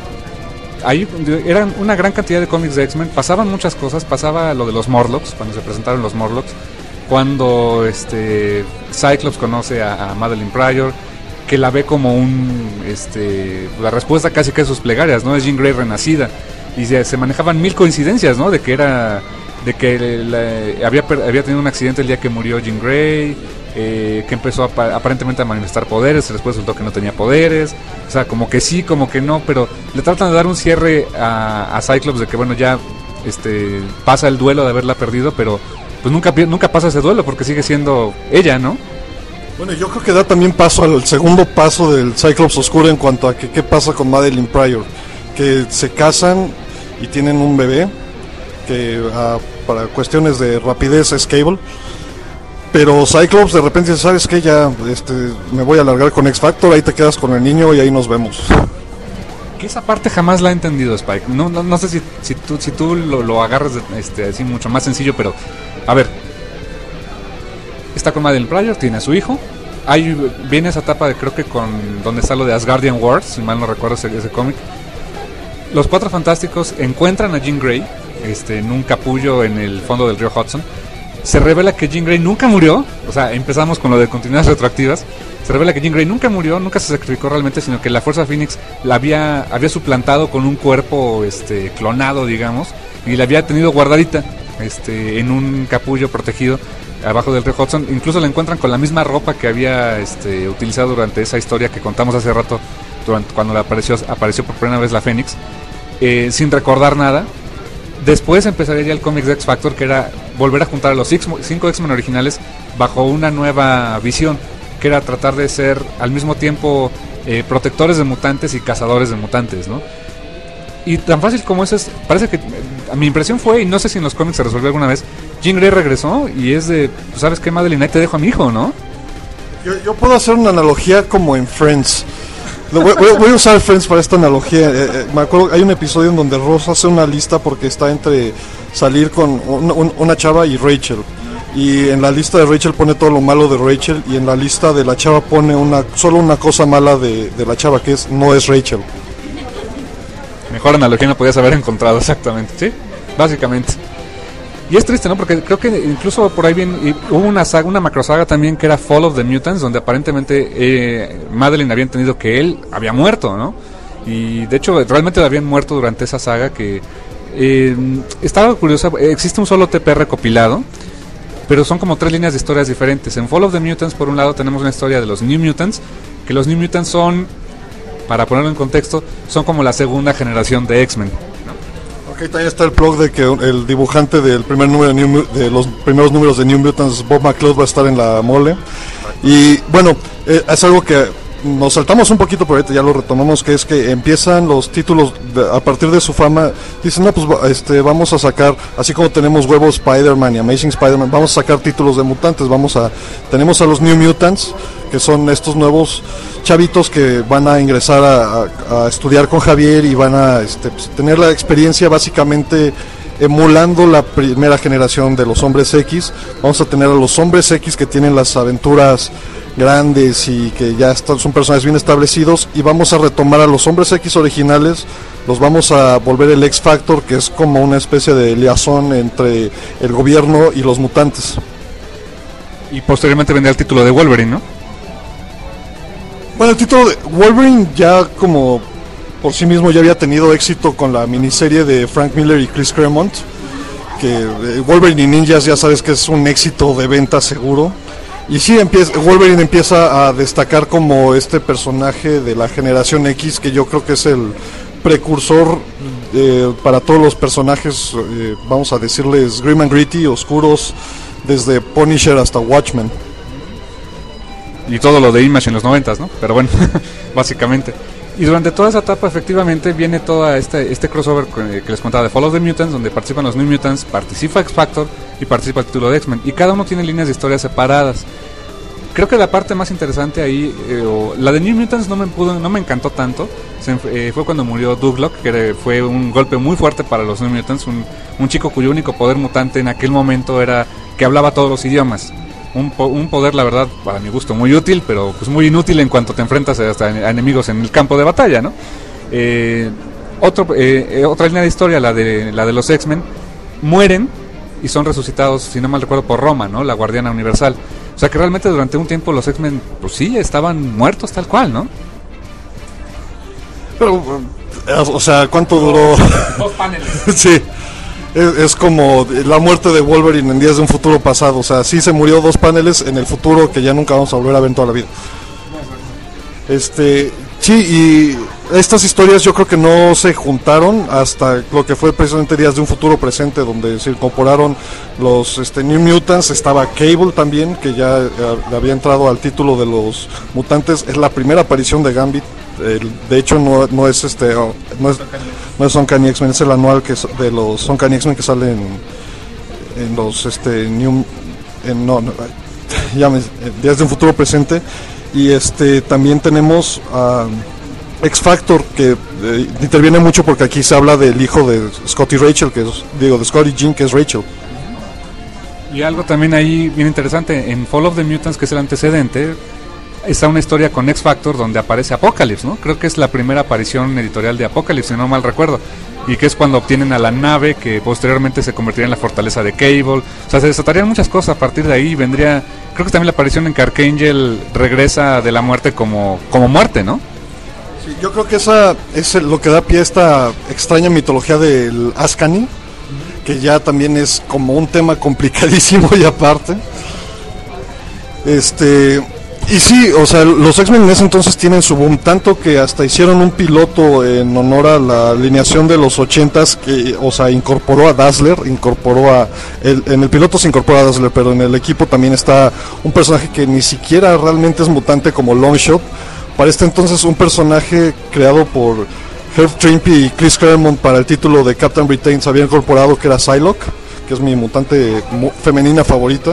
ahí eran una gran cantidad de cómics de X-Men, pasaban muchas cosas, pasaba lo de los Morlocks, cuando se presentaron los Morlocks, cuando este Cyclops conoce a, a Madelyne Pryor, que la ve como un, este, la respuesta casi que a sus plegarias, ¿no? Es Jean Grey renacida, y se, se manejaban mil coincidencias, ¿no? De que era, de que la, había, había tenido un accidente el día que murió Jean Grey, eh, que empezó a, aparentemente a manifestar poderes, después resultó que no tenía poderes, o sea, como que sí, como que no, pero le tratan de dar un cierre a, a Cyclops de que bueno, ya este pasa el duelo de haberla perdido, pero pues nunca nunca pasa ese duelo porque sigue siendo ella, ¿no? Bueno, yo creo que da también paso al segundo paso del Cyclops Oscuro en cuanto a que qué pasa con Madelyne Pryor, que se casan y tienen un bebé, que uh, para cuestiones de rapidez es Cable. Pero Cyclops de repente dice, ¿sabes qué? Ya este, me voy a alargar con X-Factor, ahí te quedas con el niño y ahí nos vemos. Que esa parte jamás la he entendido, Spike. No, no, no sé si, si tú, si tú lo, lo agarras este, así mucho más sencillo, pero a ver. Está con Madelyne Pryor, tiene a su hijo. Ahí viene esa etapa de creo que con donde está lo de Asgardian Wars, si mal no recuerdo ese, ese cómic. Los Cuatro Fantásticos encuentran a Jean Grey este, en un capullo en el fondo del río Hudson. Se revela que Jean Grey nunca murió, o sea, empezamos con lo de continuidades retroactivas. Se revela que Jean Grey nunca murió, nunca se sacrificó realmente, sino que la Fuerza Phoenix la había, había suplantado con un cuerpo este, clonado, digamos, y la había tenido guardadita este, en un capullo protegido abajo del río Hudson. Incluso la encuentran con la misma ropa que había este, utilizado durante esa historia que contamos hace rato, durante, cuando le apareció, apareció por primera vez la Fénix, eh, sin recordar nada. Después empezaría ya el cómic de X-Factor, que era volver a juntar a los cinco X-Men originales bajo una nueva visión, que era tratar de ser al mismo tiempo eh, protectores de mutantes y cazadores de mutantes, ¿no? Y tan fácil como eso es, parece que a mi impresión fue, y no sé si en los cómics se resolvió alguna vez, Jean Grey regresó y es de, pues, ¿sabes qué, Madelyne? Ahí te dejo a mi hijo, ¿no? Yo, yo puedo hacer una analogía como en Friends. Voy, voy, voy a usar Friends para esta analogía. Eh, eh, me acuerdo, hay un episodio en donde Ross hace una lista porque está entre salir con una, una chava y Rachel. Y en la lista de Rachel pone todo lo malo de Rachel, y en la lista de la chava pone una solo una cosa mala de, de la chava, que es no es Rachel. Mejor analogía no podías haber encontrado, exactamente, ¿sí? Básicamente. Y es triste, ¿no? Porque creo que incluso por ahí bien hubo una saga, una macrosaga también que era Fall of the Mutants, donde aparentemente eh, Madelyne había entendido que él había muerto, ¿no? Y de hecho realmente habían muerto durante esa saga, que eh, estaba curiosa. Existe un solo T P recopilado, pero son como tres líneas de historias diferentes. En Fall of the Mutants, por un lado, tenemos una historia de los New Mutants, que los New Mutants son, para ponerlo en contexto, son como la segunda generación de X-Men. Ok, también está el blog de que el dibujante del primer número de, New, de los primeros números de New Mutants, Bob McLeod, va a estar en la mole. Y bueno, eh, es algo que nos saltamos un poquito, pero ahorita ya lo retomamos, que es que empiezan los títulos de, a partir de su fama, dicen, no, pues este, vamos a sacar, así como tenemos Huevo Spider-Man y Amazing Spider-Man, vamos a sacar títulos de mutantes, vamos a, tenemos a los New Mutants, que son estos nuevos chavitos que van a ingresar a, a, a estudiar con Javier y van a este, pues, tener la experiencia básicamente emulando la primera generación de los Hombres X. Vamos a tener a los Hombres X que tienen las aventuras grandes y que ya están, son personajes bien establecidos, y vamos a retomar a los Hombres X originales, los vamos a volver el X Factor, que es como una especie de liazón entre el gobierno y los mutantes. Y posteriormente vendrá el título de Wolverine, ¿no? Bueno, el título de Wolverine ya como por sí mismo ya había tenido éxito con la miniserie de Frank Miller y Chris Claremont, que eh, Wolverine y Ninjas ya sabes que es un éxito de venta seguro. Y sí, empieza, Wolverine empieza a destacar como este personaje de la generación X, que yo creo que es el precursor eh, para todos los personajes, eh, vamos a decirles grim and gritty, oscuros, desde Punisher hasta Watchmen. Y todo lo de Image en los noventas, ¿no? Pero bueno, básicamente. Y durante toda esa etapa efectivamente viene todo este, este crossover que les contaba de Fall of the Mutants, donde participan los New Mutants, participa X Factor y participa el título de X-Men, y cada uno tiene líneas de historia separadas. Creo que la parte más interesante ahí, eh, o, la de New Mutants no me pudo, no me encantó tanto. Se, eh, fue cuando murió Douglock, que era, fue un golpe muy fuerte para los New Mutants, un, un chico cuyo único poder mutante en aquel momento era que hablaba todos los idiomas. Un, po un poder, la verdad, para mi gusto muy útil, pero pues muy inútil en cuanto te enfrentas hasta a enemigos en el campo de batalla, ¿no? Eh, otro, eh, otra línea de historia, la de, la de los X-Men, mueren y son resucitados, si no mal recuerdo, por Roma, ¿no? La Guardiana Universal. O sea que realmente durante un tiempo los X-Men, pues sí, estaban muertos tal cual, ¿no? Pero, o sea, ¿cuánto duró? Dos paneles. Sí. Es, es como la muerte de Wolverine en Días de un Futuro Pasado. O sea, sí se murió dos paneles en el futuro que ya nunca vamos a volver a ver en toda la vida. Este, sí, y estas historias yo creo que no se juntaron hasta lo que fue precisamente Días de un Futuro Presente, donde se incorporaron los este, New Mutants. Estaba Cable también, que ya eh, había entrado al título de los mutantes. Es la primera aparición de Gambit. El, de hecho no, no es este no es, no es Uncanny X-Men, es el anual que es de los Uncanny X-Men que sale en, en los este New en, no, no ya me, Días de un Futuro Presente. Y este también tenemos a uh, X Factor, que eh, interviene mucho porque aquí se habla del hijo de Scott y Rachel, que es, digo de Scott y Jean, que es Rachel. Y algo también ahí bien interesante, en Fall of the Mutants, que es el antecedente, está una historia con X Factor donde aparece Apocalypse, ¿no? Creo que es la primera aparición editorial de Apocalypse, si no mal recuerdo. Y que es cuando obtienen a la nave que posteriormente se convertiría en la fortaleza de Cable. O sea, se desatarían muchas cosas a partir de ahí. Vendría, creo que también la aparición en que Archangel regresa de la muerte como, como muerte, ¿no? Sí, yo creo que esa es lo que da pie a esta extraña mitología del Ascani, que ya también es como un tema complicadísimo y aparte. Este... Y sí, o sea, los X-Men en ese entonces tienen su boom, tanto que hasta hicieron un piloto en honor a la alineación de los ochentas, que, o sea, incorporó a Dazzler, incorporó a, el, en el piloto se incorpora a Dazzler, pero en el equipo también está un personaje que ni siquiera realmente es mutante como Longshot. Para este entonces un personaje creado por Herb Trimpe y Chris Claremont para el título de Captain Britain se había incorporado, que era Psylocke, que es mi mutante mu femenina favorita.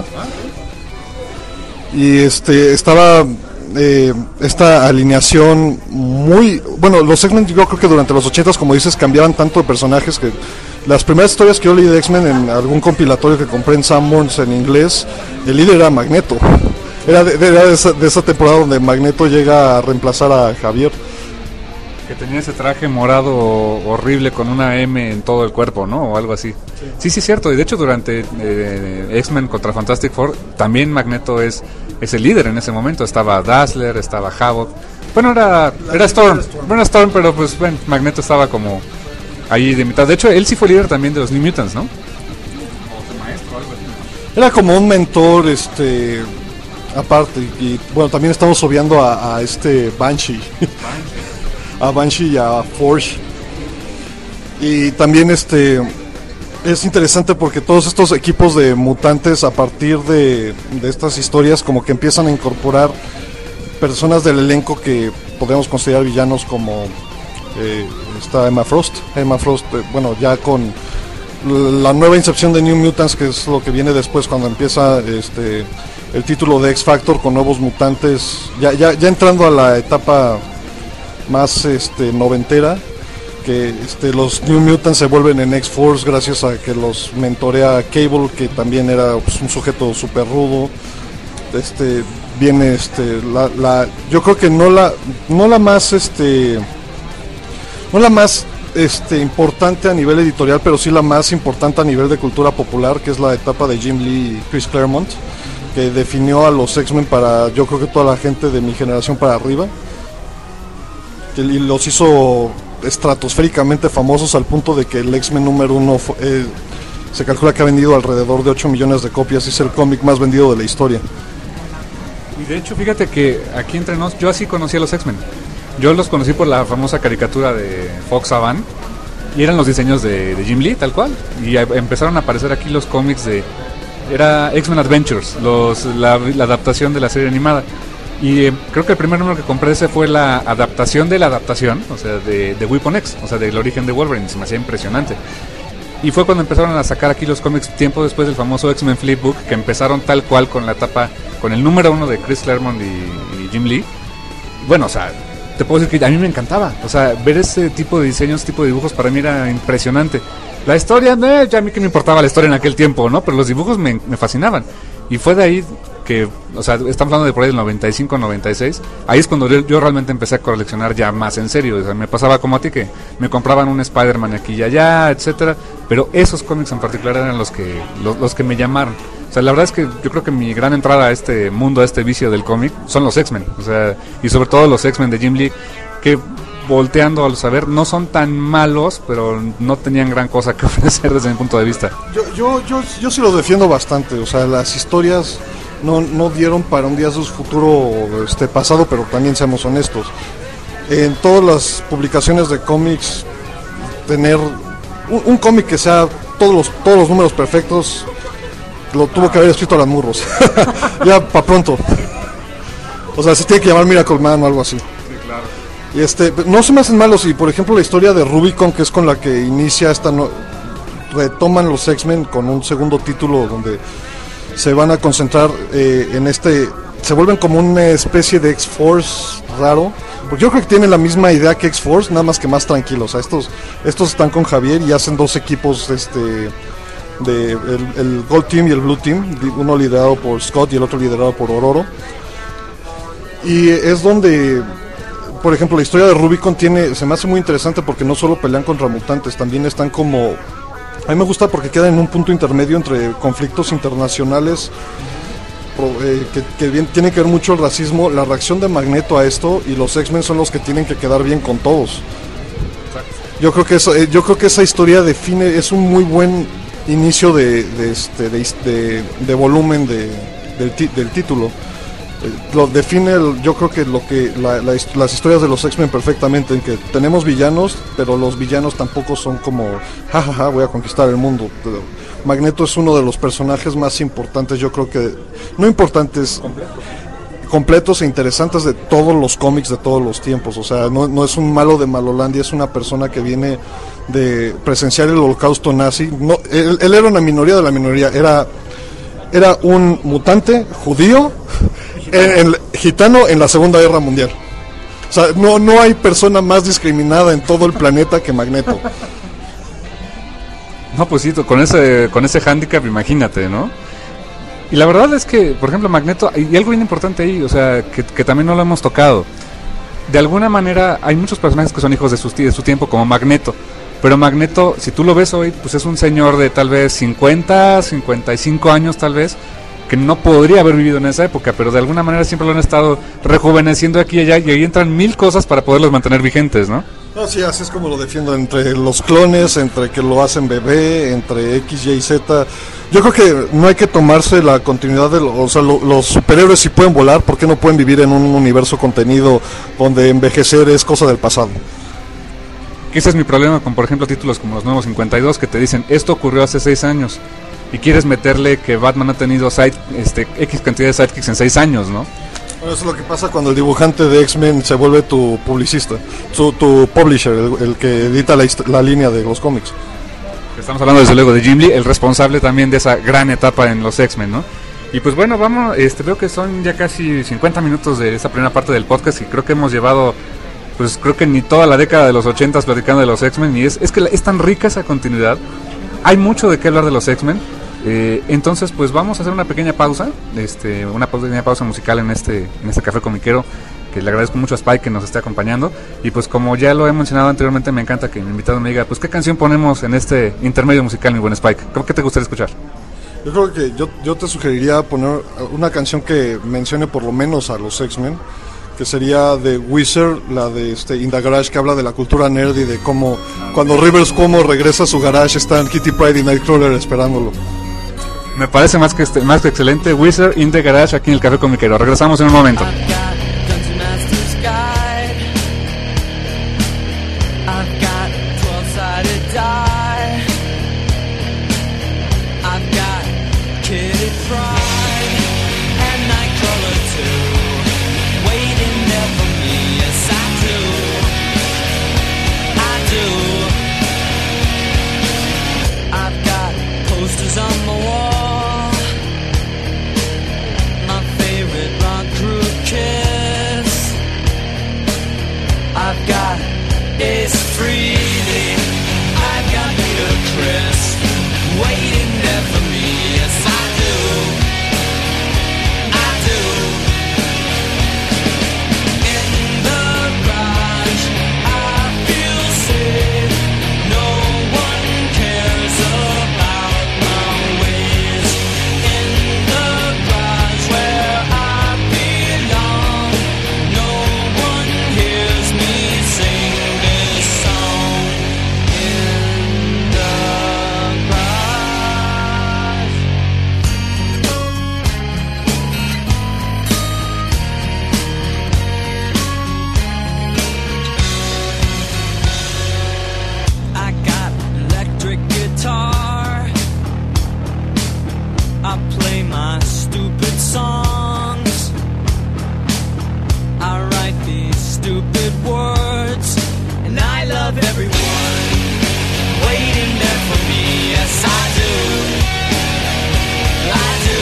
Y este estaba eh, esta alineación muy... Bueno, los X-Men yo creo que durante los ochentas, como dices, cambiaban tanto de personajes que... Las primeras historias que yo leí de X-Men en algún compilatorio que compré en Sanborns en inglés, el líder era Magneto. Era de, de, de, esa, de esa temporada donde Magneto llega a reemplazar a Javier. Que tenía ese traje morado horrible con una M en todo el cuerpo, ¿no? O algo así. Sí, sí, sí, es cierto. Y de hecho durante eh, X-Men contra Fantastic Four, también Magneto es, es el líder en ese momento. Estaba Dazzler, estaba Havoc. Bueno, era, era Storm. Bueno, Storm, pero pues bueno, Magneto estaba como ahí de mitad. De hecho, él sí fue líder también de los New Mutants, ¿no? Era como un mentor, este... aparte. Y bueno, también estamos obviando a, a este Banshee. a Banshee y a Forge. Y también este es interesante porque todos estos equipos de mutantes, a partir de, de estas historias, como que empiezan a incorporar personas del elenco que podemos considerar villanos, como eh, está Emma Frost. Emma Frost, eh, bueno, ya con la nueva incepción de New Mutants, que es lo que viene después cuando empieza este el título de X Factor con nuevos mutantes, ya ya, ya entrando a la etapa más este noventera, que este, los New Mutants se vuelven en X-Force gracias a que los mentorea Cable, que también era pues, un sujeto súper rudo. Este viene este la, la yo creo que no la no la más este no la más este importante a nivel editorial, pero sí la más importante a nivel de cultura popular, que es la etapa de Jim Lee y Chris Claremont, que definió a los X-Men para, yo creo que toda la gente de mi generación para arriba, que, y los hizo estratosféricamente famosos al punto de que el X-Men número uno fue, eh, se calcula que ha vendido alrededor de ocho millones de copias y es el cómic más vendido de la historia. Y de hecho, fíjate que aquí entre nos, yo así conocí a los X-Men. Yo los conocí por la famosa caricatura de Fox Saban, y eran los diseños de, de Jim Lee, tal cual. Y a, empezaron a aparecer aquí los cómics de... Era X-Men Adventures, los, la, la adaptación de la serie animada. Y eh, creo que el primer número que compré ese fue la adaptación de la adaptación, o sea, de, de Weapon X, o sea, del origen de Wolverine. Se me hacía impresionante. Y fue cuando empezaron a sacar aquí los cómics, tiempo después del famoso X-Men Flipbook, que empezaron tal cual con la etapa, con el número uno de Chris Claremont y, y Jim Lee. Bueno, o sea, te puedo decir que a mí me encantaba, o sea, ver ese tipo de diseños, ese tipo de dibujos para mí era impresionante. La historia, eh, ya a mí que me importaba la historia en aquel tiempo, ¿no? Pero los dibujos me, me fascinaban. Y fue de ahí que, o sea, estamos hablando de por ahí del noventa y cinco, noventa y seis. Ahí es cuando yo, yo realmente empecé a coleccionar ya más en serio. O sea, me pasaba como a ti, que me compraban un Spider-Man aquí y allá, etcétera. Pero esos cómics en particular eran los que, los, los que me llamaron. O sea, la verdad es que yo creo que mi gran entrada a este mundo, a este vicio del cómic, son los X-Men. O sea, y sobre todo los X-Men de Jim Lee, que volteando al saber, no son tan malos, pero no tenían gran cosa que ofrecer desde mi punto de vista. Yo, yo, yo, yo sí los defiendo bastante. O sea, las historias no, no dieron para un día su futuro este, pasado, pero también seamos honestos. En todas las publicaciones de cómics, tener un, un cómic que sea todos los, todos los números perfectos, lo tuvo que haber escrito Alan Murros. Ya para pronto. O sea, se tiene que llamar Miracle Man o algo así. Sí, claro. Y este, no se me hacen malos. Y por ejemplo la historia de Rubicon, que es con la que inicia esta no, retoman los X-Men con un segundo título donde se van a concentrar eh, en este, se vuelven como una especie de X-Force raro, porque yo creo que tienen la misma idea que X-Force, nada más que más tranquilos. O sea, estos, estos están con Javier y hacen dos equipos, este de el, el Gold Team y el Blue Team, uno liderado por Scott y el otro liderado por Ororo. Y es donde, por ejemplo, la historia de Rubicon tiene, se me hace muy interesante porque no solo pelean contra mutantes, también están como, a mí me gusta porque quedan en un punto intermedio entre conflictos internacionales eh, que, que bien, tienen que ver mucho el racismo, la reacción de Magneto a esto, y los X-Men son los que tienen que quedar bien con todos. Yo creo que eso, yo creo que esa historia define, es un muy buen inicio de, de, este, de, de, de volumen de, del, ti, del título. Eh, lo define, el, yo creo que lo que la, la, las historias de los X-Men perfectamente, en que tenemos villanos, pero los villanos tampoco son como jajaja, ja, ja, voy a conquistar el mundo. Magneto es uno de los personajes más importantes, yo creo que, no importantes, completos, completos e interesantes de todos los cómics de todos los tiempos. O sea, no, no es un malo de Malolandia, es una persona que viene de presenciar el holocausto nazi. No, él, él era una minoría de la minoría, era, era un mutante judío, en, en, gitano en la Segunda Guerra Mundial. O sea, no, no hay persona más discriminada en todo el planeta que Magneto. No, pues sí, con ese, con ese hándicap, imagínate, ¿no? Y la verdad es que, por ejemplo, Magneto, y algo bien importante ahí, o sea, que, que también no lo hemos tocado. De alguna manera, hay muchos personajes que son hijos de su, de su tiempo, como Magneto. Pero Magneto, si tú lo ves hoy, pues es un señor de tal vez cincuenta, cincuenta y cinco años tal vez, que no podría haber vivido en esa época, pero de alguna manera siempre lo han estado rejuveneciendo aquí y allá, y ahí entran mil cosas para poderlos mantener vigentes, ¿no? No, sí, así es como lo defiendo, entre los clones, entre que lo hacen bebé, entre X, Y, Z. Yo creo que no hay que tomarse la continuidad de, lo, o sea, lo, los superhéroes si pueden volar, ¿por qué no pueden vivir en un universo contenido donde envejecer es cosa del pasado? Ese es mi problema con, por ejemplo, títulos como los Nuevos cincuenta y dos, que te dicen, esto ocurrió hace seis años, y quieres meterle que Batman ha tenido side, este, X cantidad de sidekicks en seis años, ¿no? Bueno, eso es lo que pasa cuando el dibujante de X-Men se vuelve tu publicista, tu, tu publisher, el, el que edita la, la línea de los cómics. Estamos hablando desde luego de Jim Lee, el responsable también de esa gran etapa en los X-Men, ¿no? Y pues bueno, vamos, este, veo que son ya casi cincuenta minutos de esta primera parte del podcast y creo que hemos llevado, pues creo que ni toda la década de los ochentas platicando de los X-Men, y es, es que es tan rica esa continuidad, hay mucho de qué hablar de los X-Men, eh, entonces pues vamos a hacer una pequeña pausa, este, una pequeña pausa musical en este, en este café comiquero, que le agradezco mucho a Spike que nos esté acompañando, y pues como ya lo he mencionado anteriormente, me encanta que mi invitado me diga, pues qué canción ponemos en este intermedio musical, mi buen Spike, ¿qué te gustaría escuchar? Yo creo que yo, yo te sugeriría poner una canción que mencione por lo menos a los X-Men, que sería de Wizard, la de este In the Garage, que habla de la cultura nerd y de cómo cuando Rivers Cuomo regresa a su garage están Kitty Pryde y Nightcrawler esperándolo. Me parece más que este, más que excelente. Wizard in the Garage aquí en el Café Comiquero. Regresamos en un momento. It's freely. I've got Peter Chris waiting there for me. Yes, I do. I do. In the garage, I feel safe. No one cares about my ways. In the garage where I belong, no one hears me sing. I play my stupid songs. I write these stupid words, and I love everyone waiting there for me. Yes, I do. I do.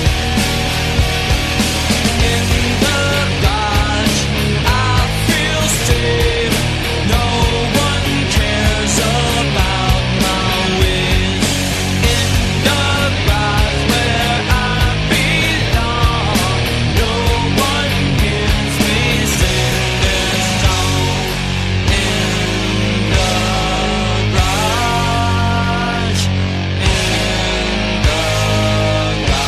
In the garage, I feel safe. No one cares about my ways. In the garage where I belong, no one hears me sing this song. In the garage, in the garage.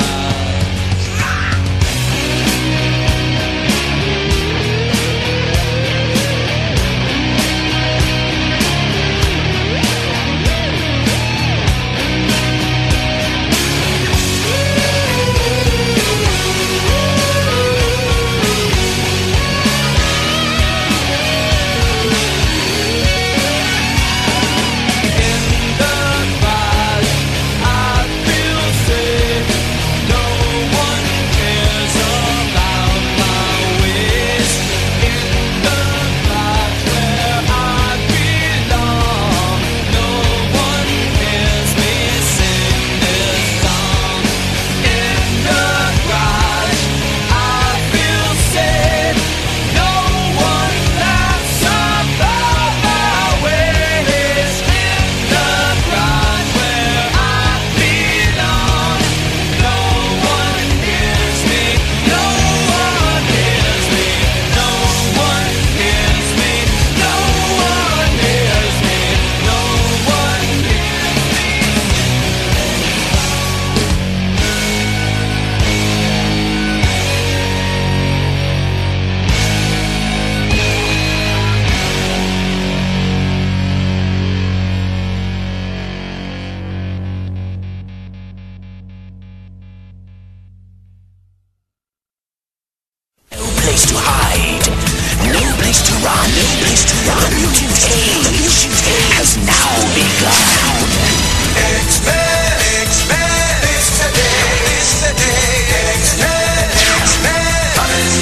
In the garage, I feel safe. No one cares about my ways. In the garage where I belong, no one hears me sing this song. In the garage, I feel safe. No one laughs about my ways. In the garage where I belong, no one hears me. No one hears me. No one hears me. No one hears me. No one hears me. No place to hide, no place to run, no place to run. The mutant age has now begun. X-Men, X-Men, it's the day, it's the day. X-Men, X-Men,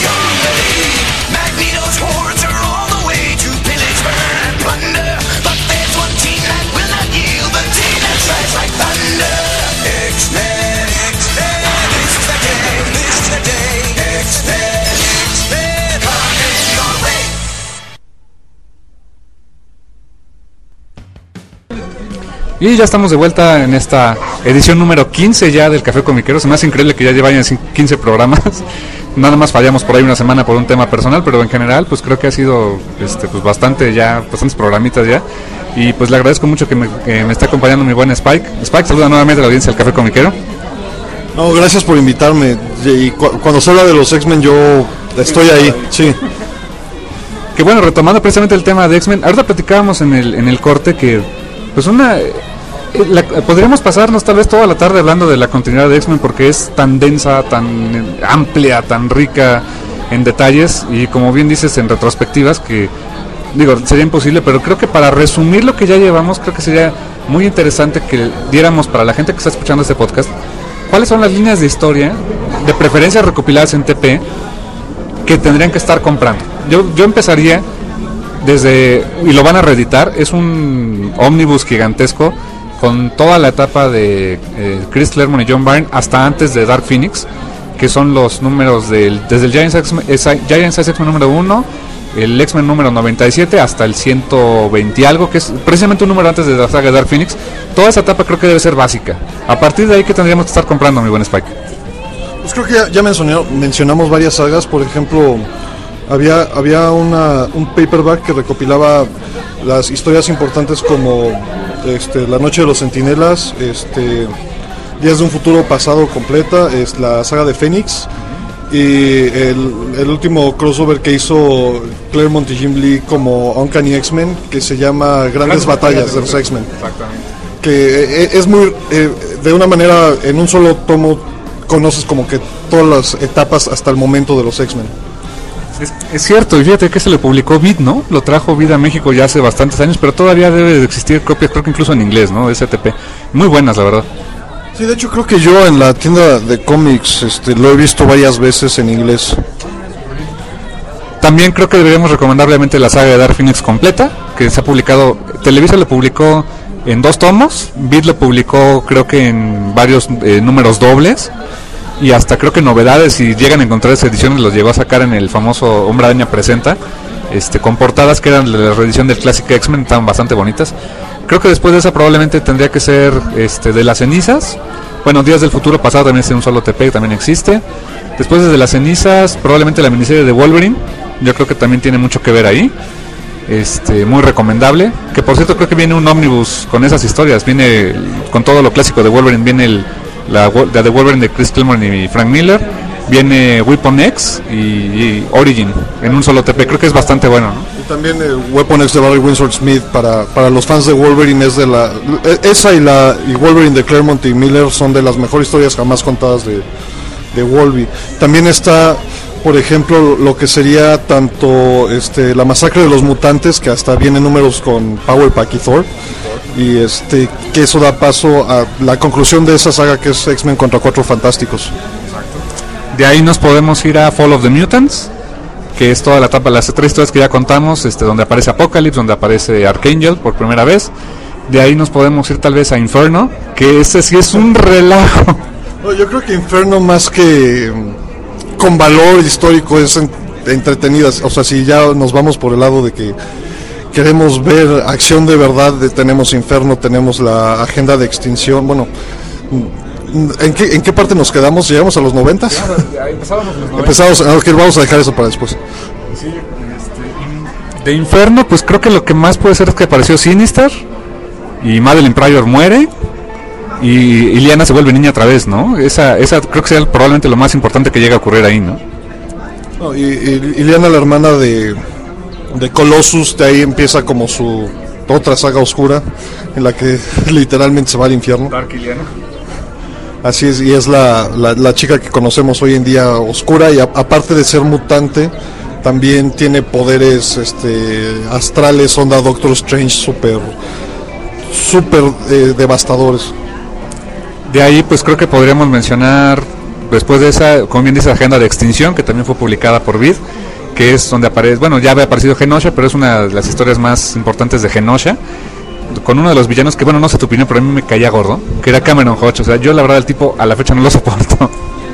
Y ya estamos de vuelta en esta edición número quince ya del Café Comiquero. Se me hace increíble que ya llevan quince programas. Nada más fallamos por ahí una semana por un tema personal, pero en general pues creo que ha sido este, pues bastante ya, bastantes programitas ya. Y pues le agradezco mucho que me, que me está acompañando mi buen Spike. Spike, saluda nuevamente a la audiencia del Café Comiquero. No, gracias por invitarme. Y cu- cuando se habla de los X-Men yo estoy ahí, sí. Que bueno, retomando precisamente el tema de X-Men, ahorita platicábamos en el, en el corte que pues una... La, podríamos pasarnos tal vez toda la tarde hablando de la continuidad de X-Men porque es tan densa, tan amplia, tan rica en detalles y como bien dices en retrospectivas que digo sería imposible, pero creo que para resumir lo que ya llevamos creo que sería muy interesante que diéramos para la gente que está escuchando este podcast cuáles son las líneas de historia de preferencia recopiladas en T P que tendrían que estar comprando. Yo, yo empezaría desde, y lo van a reeditar, es un ómnibus gigantesco con toda la etapa de eh, Chris Claremont y John Byrne hasta antes de Dark Phoenix, que son los números del desde el Giant X-Men, Giant Size X-Men número uno, el X-Men número noventa y siete hasta el ciento veinte y algo, que es precisamente un número antes de la saga de Dark Phoenix. Toda esa etapa creo que debe ser básica. A partir de ahí, ¿qué tendríamos que estar comprando, mi buen Spike? Pues creo que ya, ya mencioné, mencionamos varias sagas, por ejemplo, había había una, un paperback que recopilaba las historias importantes como este, La Noche de los Centinelas, este, Días de un Futuro Pasado completa, es la saga de Fénix, y el, el último crossover que hizo Claremont y Jim Lee como Uncanny X-Men, que se llama Grandes, Grandes Batallas de los X-Men. Exactamente. Que es muy, eh, de una manera, en un solo tomo, conoces como que todas las etapas hasta el momento de los X-Men. Es, es cierto, y fíjate que se le publicó Vid, ¿no? Lo trajo Vid a México ya hace bastantes años, pero todavía debe de existir copias, creo que incluso en inglés, ¿no? De S T P. Muy buenas, la verdad. Sí, de hecho creo que yo en la tienda de cómics este, lo he visto varias veces en inglés. También creo que deberíamos recomendar obviamente la saga de Dark Phoenix completa, que se ha publicado, Televisa lo publicó en dos tomos, Vid lo publicó creo que en varios eh, números dobles, y hasta creo que novedades, si llegan a encontrar esas ediciones, los llegó a sacar en el famoso Hombre Araña Presenta, este, con portadas que eran de la reedición del Classic X-Men, estaban bastante bonitas. Creo que después de esa probablemente tendría que ser este, de las cenizas. Bueno, Días del Futuro Pasado también es un solo T P, también existe. Después de las cenizas, probablemente la miniserie de Wolverine, yo creo que también tiene mucho que ver ahí. Este, muy recomendable. Que por cierto creo que viene un ómnibus con esas historias, viene con todo lo clásico de Wolverine, viene el, la, la de Wolverine de Chris Claremont y Frank Miller, viene Weapon X y, y Origin en un solo T P, creo que es bastante bueno, ¿no? Y también el Weapon X de Barry Windsor Smith para, para los fans de Wolverine es de la esa y la y Wolverine de Claremont y Miller son de las mejores historias jamás contadas de, de Wolverine. También está, por ejemplo, lo que sería tanto este la masacre de los mutantes, que hasta viene números con Power Pack y Thor, y este que eso da paso a la conclusión de esa saga, que es X-Men contra Cuatro Fantásticos. De ahí nos podemos ir a Fall of the Mutants, que es toda la etapa, las tres historias que ya contamos, este, donde aparece Apocalypse, donde aparece Archangel por primera vez. De ahí nos podemos ir tal vez a Inferno, que ese sí es un relajo. No, yo creo que Inferno, más que con valor histórico, es en, entretenida. O sea, si ya nos vamos por el lado de que queremos ver acción de verdad, de, tenemos Inferno, tenemos la agenda de extinción. Bueno, ¿En qué, ¿En qué parte nos quedamos? ¿Llegamos a los noventas? Ya, empezábamos los Empezamos, okay, vamos a dejar eso para después. Sí, este, de Inferno, pues creo que lo que más puede ser es que apareció Sinister y Madeline Pryor muere y Illyana se vuelve niña otra vez, ¿no? Esa, esa creo que sea probablemente lo más importante que llega a ocurrir ahí, ¿no? No, y, y Illyana, la hermana de, de Colossus, de ahí empieza como su otra saga oscura en la que literalmente se va al infierno. Dark Illyana. Así es, y es la, la, la chica que conocemos hoy en día oscura, y a, aparte de ser mutante, también tiene poderes este, astrales, onda Doctor Strange, súper súper eh, devastadores. De ahí pues creo que podríamos mencionar, después de esa, como bien dice, Agenda de Extinción, que también fue publicada por Vid, que es donde aparece, bueno, ya había aparecido Genosha, pero es una de las historias más importantes de Genosha, con uno de los villanos que, bueno, no sé tu opinión, pero a mí me caía gordo, que era Cameron Hodge. O sea, yo la verdad el tipo a la fecha no lo soporto.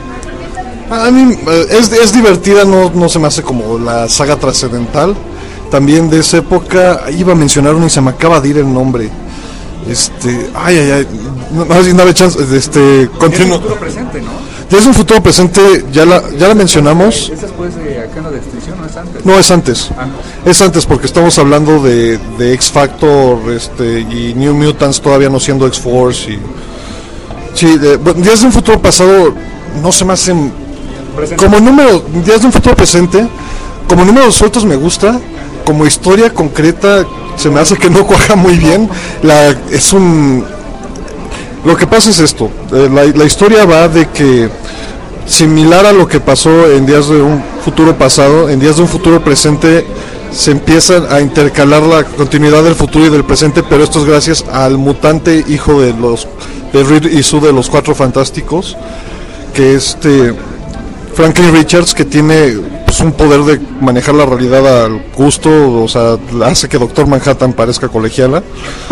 A mí es, es divertida, no, no se me hace como la saga trascendental. También de esa época iba a mencionar uno y se me acaba de ir el nombre. Este, ay, ay, ay, no, no, no había chance, este, continúo. Es un futuro presente, ¿no? Ya es un futuro presente, ya la, ya la mencionamos. ¿Es después de Arcana de Extinción o es antes? No, es antes. Ah, Es antes porque estamos hablando de, de X Factor, este, y New Mutants todavía no siendo X-Force y... Sí, de, bueno, Días de un futuro pasado no se me hacen... presente. Como número, Días de un futuro presente, como números sueltos me gusta, como historia concreta se me hace que no cuaja muy bien. La, es un... Lo que pasa es esto, eh, la, la historia va de que, similar a lo que pasó en Días de un futuro pasado, en Días de un futuro presente se empiezan a intercalar la continuidad del futuro y del presente, pero esto es gracias al mutante hijo de los de Reed y Sue de los Cuatro Fantásticos, que este Franklin Richards, que tiene pues, un poder de manejar la realidad al gusto, o sea, hace que Doctor Manhattan parezca colegiala.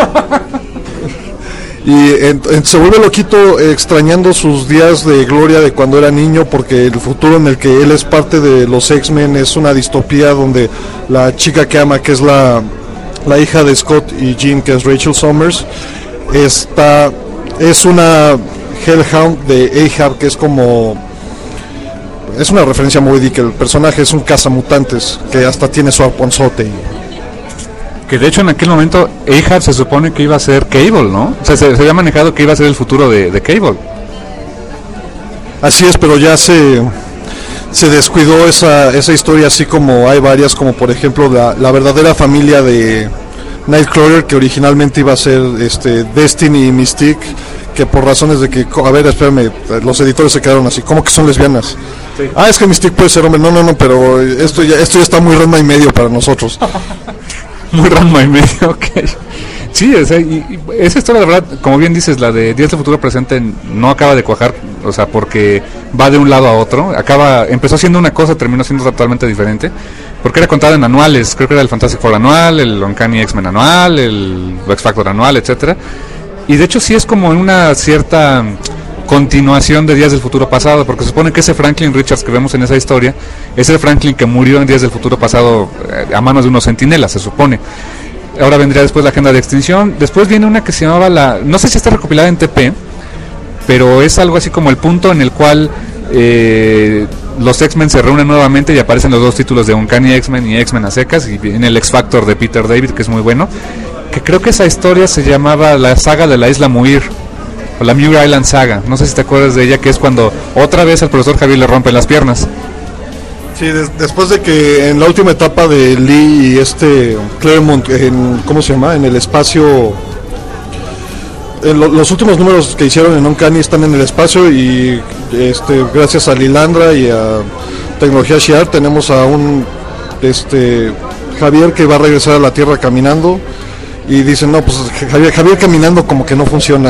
Y en, en, se vuelve loquito eh, extrañando sus días de gloria de cuando era niño, porque el futuro en el que él es parte de los X-Men es una distopía donde la chica que ama, que es la, la hija de Scott y Jean, que es Rachel Summers, está, es una Hellhound de Ahab, que es como... Es una referencia muy de que el personaje es un cazamutantes, que hasta tiene su arponzote y... Que de hecho en aquel momento Ahab se supone que iba a ser Cable, ¿no? O sea, se, se había manejado que iba a ser el futuro de, de Cable. Así es, pero ya se se descuidó esa esa historia, así como hay varias, como por ejemplo la, la verdadera familia de Nightcrawler, que originalmente iba a ser este Destiny y Mystique, que por razones de que, a ver, espérame, los editores se quedaron así, ¿cómo que son lesbianas? Sí. Ah, es que Mystique puede ser hombre, no, no, no, pero esto ya esto ya está muy Ranma y medio para nosotros. Muy Ranma y medio, ok. Sí, o sea, y, y esa historia, la verdad, como bien dices, la de Días de Futuro Presente no acaba de cuajar, o sea, porque va de un lado a otro. Acaba, empezó siendo una cosa, terminó siendo totalmente diferente, porque era contada en anuales. Creo que era el Fantastic Four anual, el Uncanny X-Men anual, el X Factor anual, etcétera. Y de hecho sí es como una cierta continuación de Días del Futuro Pasado, porque se supone que ese Franklin Richards que vemos en esa historia es el Franklin que murió en Días del Futuro Pasado eh, a manos de unos centinelas, se supone. Ahora vendría después la Agenda de Extinción. Después viene una que se llamaba la... No sé si está recopilada en T P, pero es algo así como el punto en el cual eh, los X-Men se reúnen nuevamente y aparecen los dos títulos de Uncanny X-Men y X-Men a secas, y viene el X Factor de Peter David, que es muy bueno, que creo que esa historia se llamaba la saga de la Isla Muir, o la Muir Island Saga. No sé si te acuerdas de ella, que es cuando otra vez al profesor Javier le rompen las piernas. Sí, des, después de que en la última etapa de Lee y este Claremont, en, ¿cómo se llama? En el espacio, en lo, los últimos números que hicieron en Uncanny están en el espacio, y este gracias a Lilandra y a Tecnología Shi'ar tenemos a un este Javier que va a regresar a la Tierra caminando, y dicen, no, pues Javier, Javier caminando como que no funciona.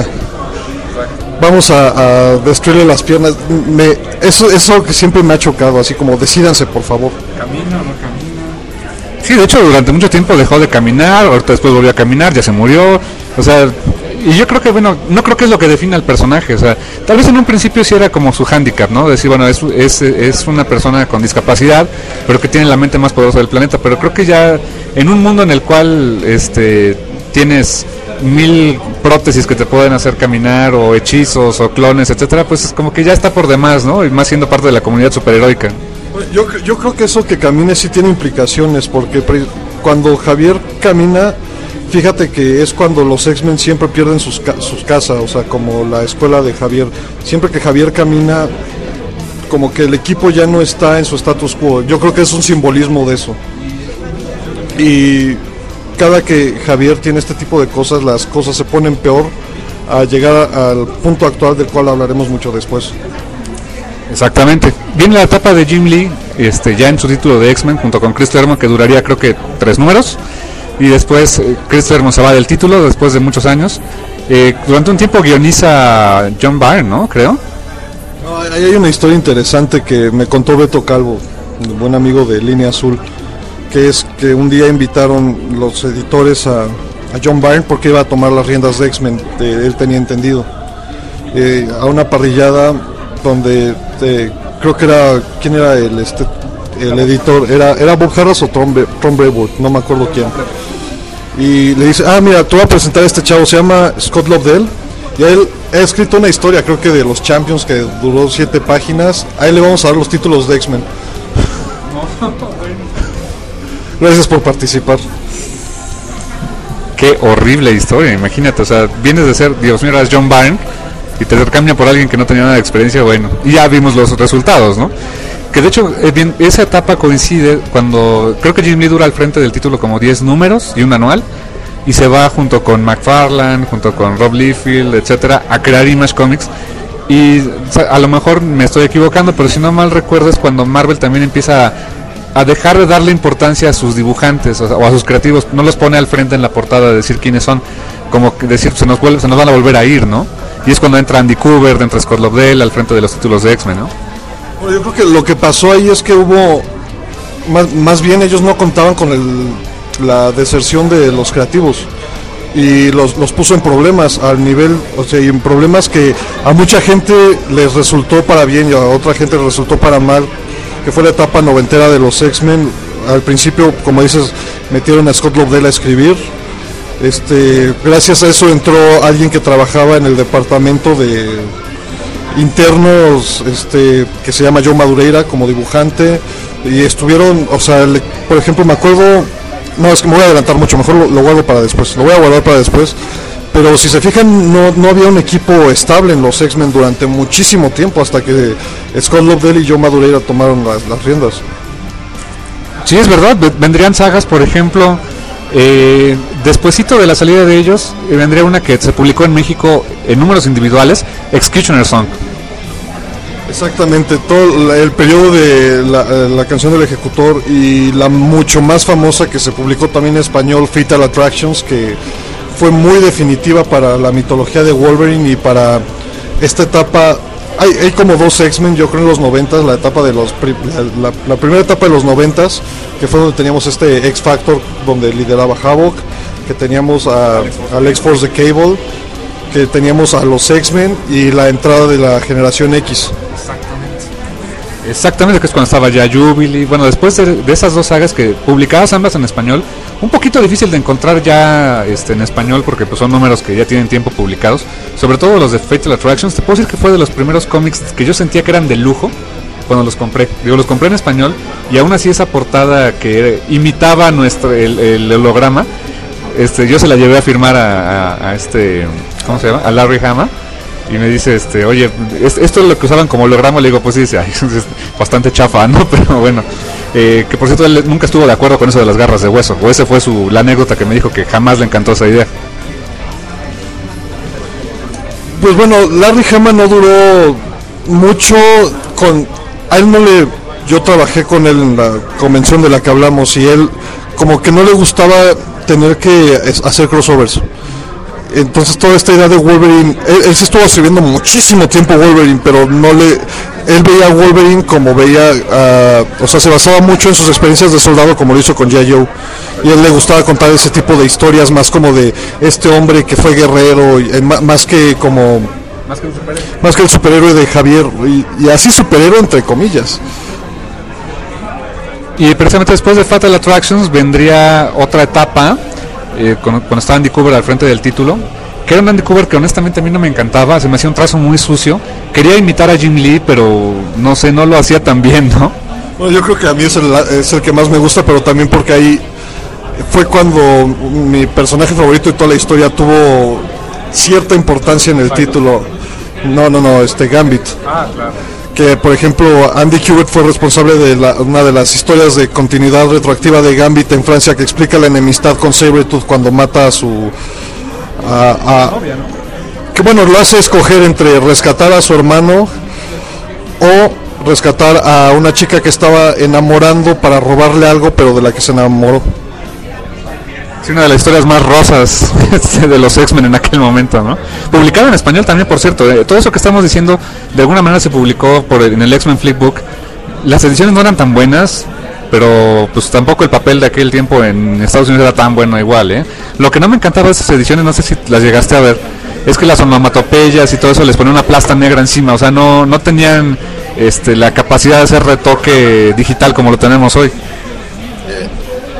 Vamos a, a destruirle las piernas. Me, eso, eso es algo que siempre me ha chocado, así como decídanse, por favor. ¿Camina o no camina? Sí, de hecho durante mucho tiempo dejó de caminar, ahorita después volvió a caminar, ya se murió. O sea, y yo creo que, bueno, no creo que es lo que define al personaje. O sea, tal vez en un principio sí era como su hándicap, ¿no? Decir, bueno, es, es, es una persona con discapacidad, pero que tiene la mente más poderosa del planeta. Pero creo que ya en un mundo en el cual este tienes mil prótesis que te pueden hacer caminar, o hechizos, o clones, etcétera, pues es como que ya está por demás, ¿no? Y más siendo parte de la comunidad superheroica. Yo, yo creo que eso que camine sí tiene implicaciones, porque pre- cuando Javier camina, fíjate que es cuando los X-Men siempre pierden sus, ca- sus casas, o sea, como la escuela de Javier. Siempre que Javier camina, como que el equipo ya no está en su status quo. Yo creo que es un simbolismo de eso. Y cada que Javier tiene este tipo de cosas, las cosas se ponen peor, a llegar a, al punto actual del cual hablaremos mucho después. Exactamente. Viene la etapa de Jim Lee, este, ya en su título de X-Men, junto con Chris Claremont, que duraría creo que tres números, y después eh, Chris Claremont se va del título después de muchos años. Eh, durante un tiempo guioniza John Byrne, ¿no? Creo. No, ahí hay una historia interesante que me contó Beto Calvo, un buen amigo de Línea Azul, que es que un día invitaron los editores a, a John Byrne, porque iba a tomar las riendas de X-Men, eh, él tenía entendido, eh, a una parrillada donde eh, creo que era, ¿quién era el este el editor? Era era Bob Harras o Tom, Tom Brevoort, no me acuerdo quién. y le dice, ah, mira, te voy a presentar a este chavo, se llama Scott Lobdell, y a él ha escrito una historia, creo que de los Champions, que duró siete páginas, a él le vamos a dar los títulos de X-Men. Gracias por participar. Qué horrible historia, imagínate, o sea, vienes de ser, Dios mío, eras John Byrne, y te cambia por alguien que no tenía nada de experiencia, bueno, y ya vimos los resultados, ¿no? Que de hecho, eh, bien, esa etapa coincide cuando, creo que Jim Lee dura al frente del título como diez números y un anual, y se va junto con McFarlane, junto con Rob Liefeld, etcétera, a crear Image Comics. Y a lo mejor me estoy equivocando, pero si no mal recuerdo es cuando Marvel también empieza a, a dejar de darle importancia a sus dibujantes o a sus creativos, no los pone al frente en la portada a decir quiénes son, como que decir se nos vuelve, se nos van a volver a ir, ¿no? Y es cuando entra Andy Kubert, entra Scott Lobdell al frente de los títulos de X-Men, ¿no? Bueno, yo creo que lo que pasó ahí es que hubo, más, más bien ellos no contaban con el, la deserción de los creativos y los, los puso en problemas al nivel, o sea, y en problemas que a mucha gente les resultó para bien y a otra gente les resultó para mal, que fue la etapa noventera de los X-Men. Al principio, como dices, metieron a Scott Lobdell a escribir. Este, gracias a eso entró alguien que trabajaba en el departamento de internos, este, que se llama Joe Madureira, como dibujante, y estuvieron, o sea, le, por ejemplo, me acuerdo, no, es que me voy a adelantar mucho, mejor lo, lo guardo para después, lo voy a guardar para después, pero si se fijan, no, no había un equipo estable en los X-Men durante muchísimo tiempo, hasta que Scott Lobdell y Joe Madureira tomaron las, las riendas. Sí, es verdad, vendrían sagas, por ejemplo, eh, despuesito de la salida de ellos, eh, vendría una que se publicó en México en números individuales, Executioner Song. Exactamente, todo el periodo de la, la canción del ejecutor y la mucho más famosa que se publicó también en español, Fatal Attractions, que fue muy definitiva para la mitología de Wolverine y para esta etapa. Hay, hay como dos X-Men, yo creo en los noventas, la etapa de los la, la, la primera etapa de los noventas, que fue donde teníamos este X-Factor donde lideraba Havoc, que teníamos a, al X-Force de Cable, que teníamos a los X-Men y la entrada de la generación X. Exactamente, que es cuando estaba ya Jubilee. Bueno, después de, de esas dos sagas que publicadas ambas en español, un poquito difícil de encontrar ya este, en español porque pues, son números que ya tienen tiempo publicados, sobre todo los de Fatal Attractions. Te puedo decir que fue de los primeros cómics que yo sentía que eran de lujo cuando los compré. Digo, los compré en español y aún así esa portada que imitaba nuestro el, el holograma, este, yo se la llevé a firmar a, a, a este, ¿cómo se llama? A Larry Hama. Y me dice, este, oye, esto es lo que usaban como holograma. Le digo, pues sí, dice, ay, es bastante chafa, ¿no? Pero bueno, eh, que por cierto él nunca estuvo de acuerdo con eso de las garras de hueso. O ese fue su la anécdota que me dijo, que jamás le encantó esa idea. Pues bueno, Larry Hama no duró mucho con... A él no le... Yo trabajé con él en la convención de la que hablamos y él como que no le gustaba tener que hacer crossovers. Entonces toda esta idea de Wolverine, él, él se estuvo escribiendo muchísimo tiempo Wolverine, pero no le, él veía a Wolverine como veía, uh, o sea, se basaba mucho en sus experiencias de soldado como lo hizo con G I. Joe, y a él le gustaba contar ese tipo de historias más como de este hombre que fue guerrero, y, eh, más que como, más que, el más que el superhéroe de Javier, y, y así superhéroe entre comillas. Y precisamente después de Fatal Attractions vendría otra etapa, Eh, cuando, cuando estaba Andy Kubert al frente del título, que era un Andy Kubert que honestamente a mí no me encantaba, se me hacía un trazo muy sucio, quería imitar a Jim Lee, pero no sé, no lo hacía tan bien, ¿no? Bueno, yo creo que a mí es el, es el que más me gusta, pero también porque ahí fue cuando mi personaje favorito de toda la historia tuvo cierta importancia en el título. No, no, no, este Gambit. Ah, claro. Que por ejemplo Andy Kubert fue responsable de la, una de las historias de continuidad retroactiva de Gambit en Francia, que explica la enemistad con Sabretooth cuando mata a su a, a, que bueno, lo hace escoger entre rescatar a su hermano o rescatar a una chica que estaba enamorando para robarle algo, pero de la que se enamoró. Sí, una de las historias más rosas de los X-Men en aquel momento, ¿no? Publicado en español también, por cierto. Eh, todo eso que estamos diciendo, de alguna manera se publicó por el, en el X-Men Flipbook. Las ediciones no eran tan buenas, pero pues tampoco el papel de aquel tiempo en Estados Unidos era tan bueno igual, ¿eh? Lo que no me encantaba de esas ediciones, no sé si las llegaste a ver, es que las onomatopeyas y todo eso les ponía una plasta negra encima. O sea, no, no tenían este, la capacidad de hacer retoque digital como lo tenemos hoy.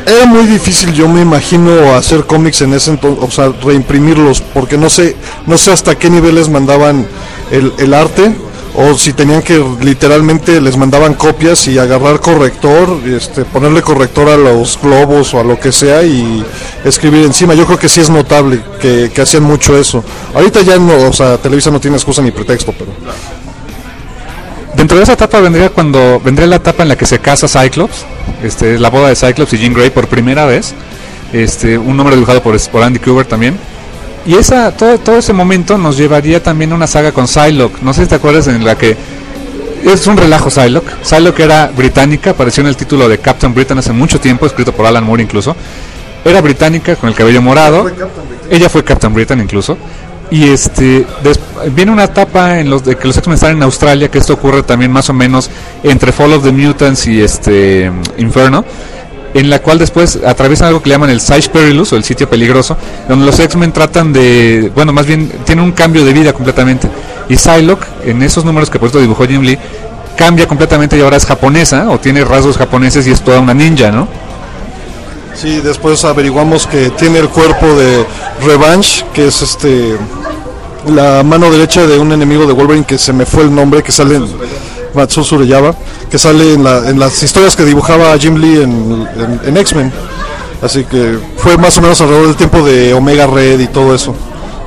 era muy difícil, yo me imagino, hacer cómics en ese entonces, o sea, reimprimirlos, porque no sé, no sé hasta qué niveles mandaban el, el arte, o si tenían que literalmente les mandaban copias y agarrar corrector, este, ponerle corrector a los globos o a lo que sea y escribir encima. Yo creo que sí es notable que, que hacían mucho eso. Ahorita ya no, o sea, Televisa no tiene excusa ni pretexto, pero... Dentro de esa etapa vendría cuando vendría la etapa en la que se casa Cyclops, este, la boda de Cyclops y Jean Grey por primera vez, este, un número dibujado por, por Andy Kubert también. Y esa, todo, todo ese momento nos llevaría también a una saga con Psylocke. No sé si te acuerdas, en la que es un relajo Psylocke. Psylocke era británica, apareció en el título de Captain Britain hace mucho tiempo, escrito por Alan Moore incluso. Era británica con el cabello morado. Ella fue Captain Britain incluso. Y este des, viene una etapa en los de que los X-Men están en Australia, que esto ocurre también más o menos entre Fall of the Mutants y este Inferno, en la cual después atraviesan algo que le llaman el Site Perilous, o el sitio peligroso, donde los X-Men tratan de, bueno, más bien tienen un cambio de vida completamente. Y Psylocke, en esos números que por esto dibujó Jim Lee, cambia completamente y ahora es japonesa, o tiene rasgos japoneses y es toda una ninja, ¿no? Sí, después averiguamos que tiene el cuerpo de Revenge, que es este la mano derecha de un enemigo de Wolverine que se me fue el nombre, que sale en Matsuo Tsureyama, que sale en, la, en las historias que dibujaba Jim Lee en, en, en X-Men. Así que fue más o menos alrededor del tiempo de Omega Red y todo eso.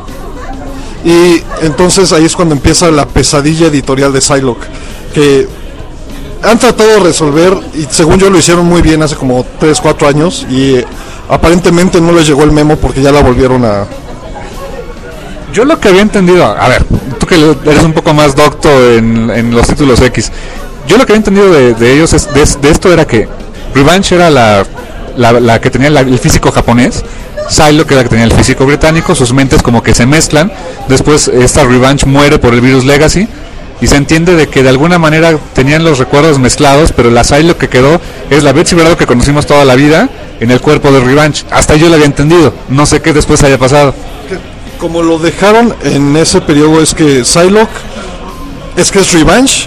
Y entonces ahí es cuando empieza la pesadilla editorial de Psylocke, que han tratado de resolver, y según yo lo hicieron muy bien hace como tres, cuatro años, y eh, aparentemente no les llegó el memo porque ya la volvieron a... Yo lo que había entendido, a ver, tú que eres un poco más docto en, en los títulos X, yo lo que había entendido de, de ellos, es, de, de esto era que Revenge era la, la, la que tenía la, el físico japonés, Psylocke era la que tenía el físico británico, sus mentes como que se mezclan, después esta Revenge muere por el virus Legacy, y se entiende de que de alguna manera tenían los recuerdos mezclados, pero la Psylocke que quedó es la Betsy Braddock que conocimos toda la vida en el cuerpo de Revenge. Hasta yo lo había entendido, no sé qué después haya pasado. Como lo dejaron en ese periodo es que Psylocke es que es Revenge,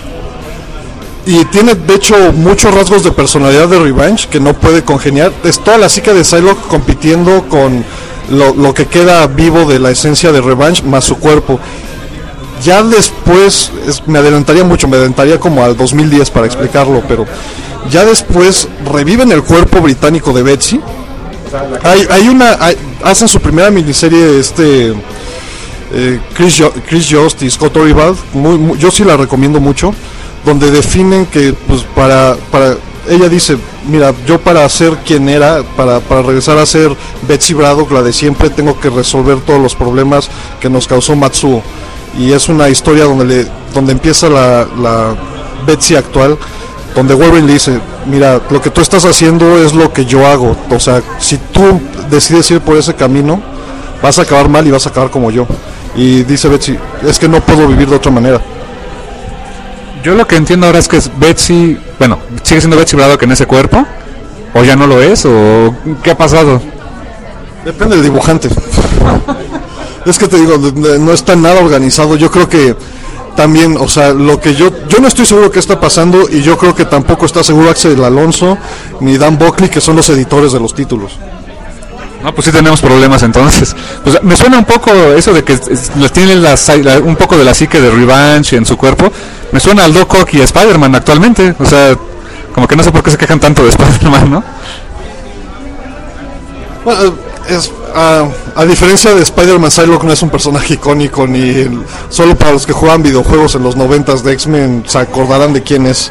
y tiene de hecho muchos rasgos de personalidad de Revenge que no puede congeniar. Es toda la psique de Psylocke compitiendo con lo, lo que queda vivo de la esencia de Revenge más su cuerpo. Ya después, es, me adelantaría mucho, me adelantaría como al dos mil diez para explicarlo, pero ya después reviven el cuerpo británico de Betsy. Hay, hay una, hay, hacen su primera miniserie, este eh, Chris, jo- Chris Yost y Scott Oribald, muy, muy, yo sí la recomiendo mucho, donde definen que, pues, para, para, ella dice, mira, yo para ser quien era, para, para regresar a ser Betsy Braddock, la de siempre, tengo que resolver todos los problemas que nos causó Matsuo. Y es una historia donde le, donde empieza la, la Betsy actual, donde Wolverine le dice, mira, lo que tú estás haciendo es lo que yo hago, o sea, si tú decides ir por ese camino, vas a acabar mal y vas a acabar como yo. Y dice Betsy, es que no puedo vivir de otra manera. Yo lo que entiendo ahora es que es Betsy, bueno, sigue siendo Betsy Braddock en ese cuerpo, o ya no lo es, o qué ha pasado. Depende del dibujante. Es que te digo, no está nada organizado. Yo creo que también, o sea, lo que yo yo no estoy seguro qué está pasando, y yo creo que tampoco está seguro Axel Alonso ni Dan Buckley, que son los editores de los títulos. No, pues sí tenemos problemas entonces. Pues me suena un poco eso de que tiene la, la, un poco de la psique de Revenge en su cuerpo. Me suena al Doc Ock y a Spider-Man actualmente. O sea, como que no sé por qué se quejan tanto de Spider-Man, ¿no? Bueno, es, uh, a diferencia de Spider-Man, Psylocke no es un personaje icónico, ni el, solo para los que juegan videojuegos en los noventas de X-Men se acordarán de quién es.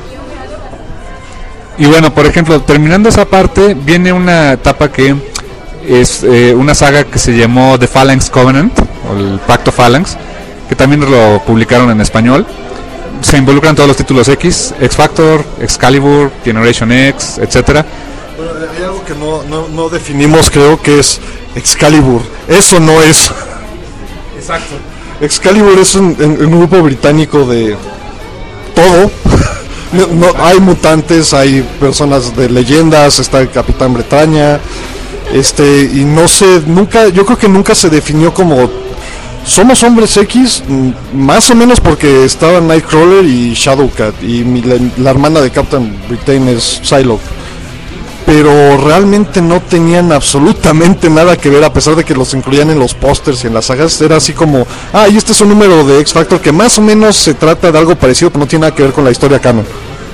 Y bueno, por ejemplo, terminando esa parte, viene una etapa que es eh, una saga que se llamó The Phalanx Covenant, o el Pacto Phalanx, que también lo publicaron en español. Se involucran todos los títulos X, X-Factor, Excalibur, Generation X, etcétera. Bueno, hay algo que no, no, no definimos, creo que es Excalibur. Eso no es. Exacto. Excalibur es un, un, un grupo británico de todo. No, no, hay mutantes, hay personas de leyendas, está el Capitán Bretaña, este, y no sé, nunca, yo creo que nunca se definió como somos hombres X, más o menos porque estaban Nightcrawler y Shadowcat, y mi, la, la hermana de Captain Britain es Psylocke. pero realmente no tenían absolutamente nada que ver, a pesar de que los incluían en los pósters y en las sagas. Era así como, ah, y este es un número de X Factor que más o menos se trata de algo parecido, pero no tiene nada que ver con la historia canon.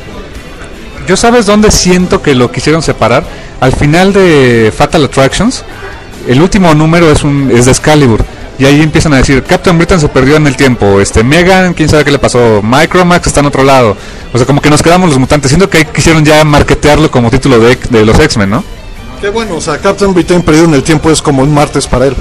Yo, ¿sabes dónde siento que lo quisieron separar? Al final de Fatal Attractions, el último número es un es de Excalibur, y ahí empiezan a decir, Captain Britain se perdió en el tiempo, este Megan, quién sabe qué le pasó, Micromax está en otro lado. O sea, como que nos quedamos los mutantes. Siento que ahí quisieron ya marketearlo como título de, de los X-Men, ¿no? Qué bueno, o sea, Captain Britain perdido en el tiempo es como un martes para él.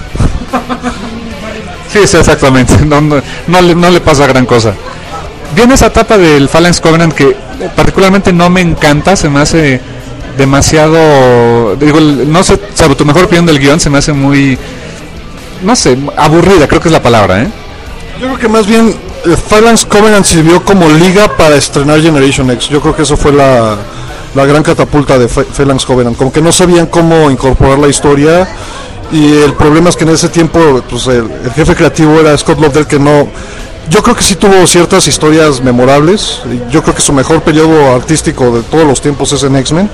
Sí, sí, exactamente. No, no, no, le, no le pasa gran cosa. Viene esa etapa del Phalanx Covenant que particularmente no me encanta, se me hace demasiado, digo, no sé, salvo tu mejor opinión del guión, se me hace muy, no sé, aburrida, creo que es la palabra, ¿eh? Yo creo que más bien el Phalanx Covenant sirvió como liga para estrenar Generation X. Yo creo que eso fue la, la gran catapulta de Phalanx Covenant, como que no sabían cómo incorporar la historia, y el problema es que en ese tiempo pues el, el jefe creativo era Scott Lobdell, que no, yo creo que sí tuvo ciertas historias memorables. Yo creo que su mejor periodo artístico de todos los tiempos es en X-Men.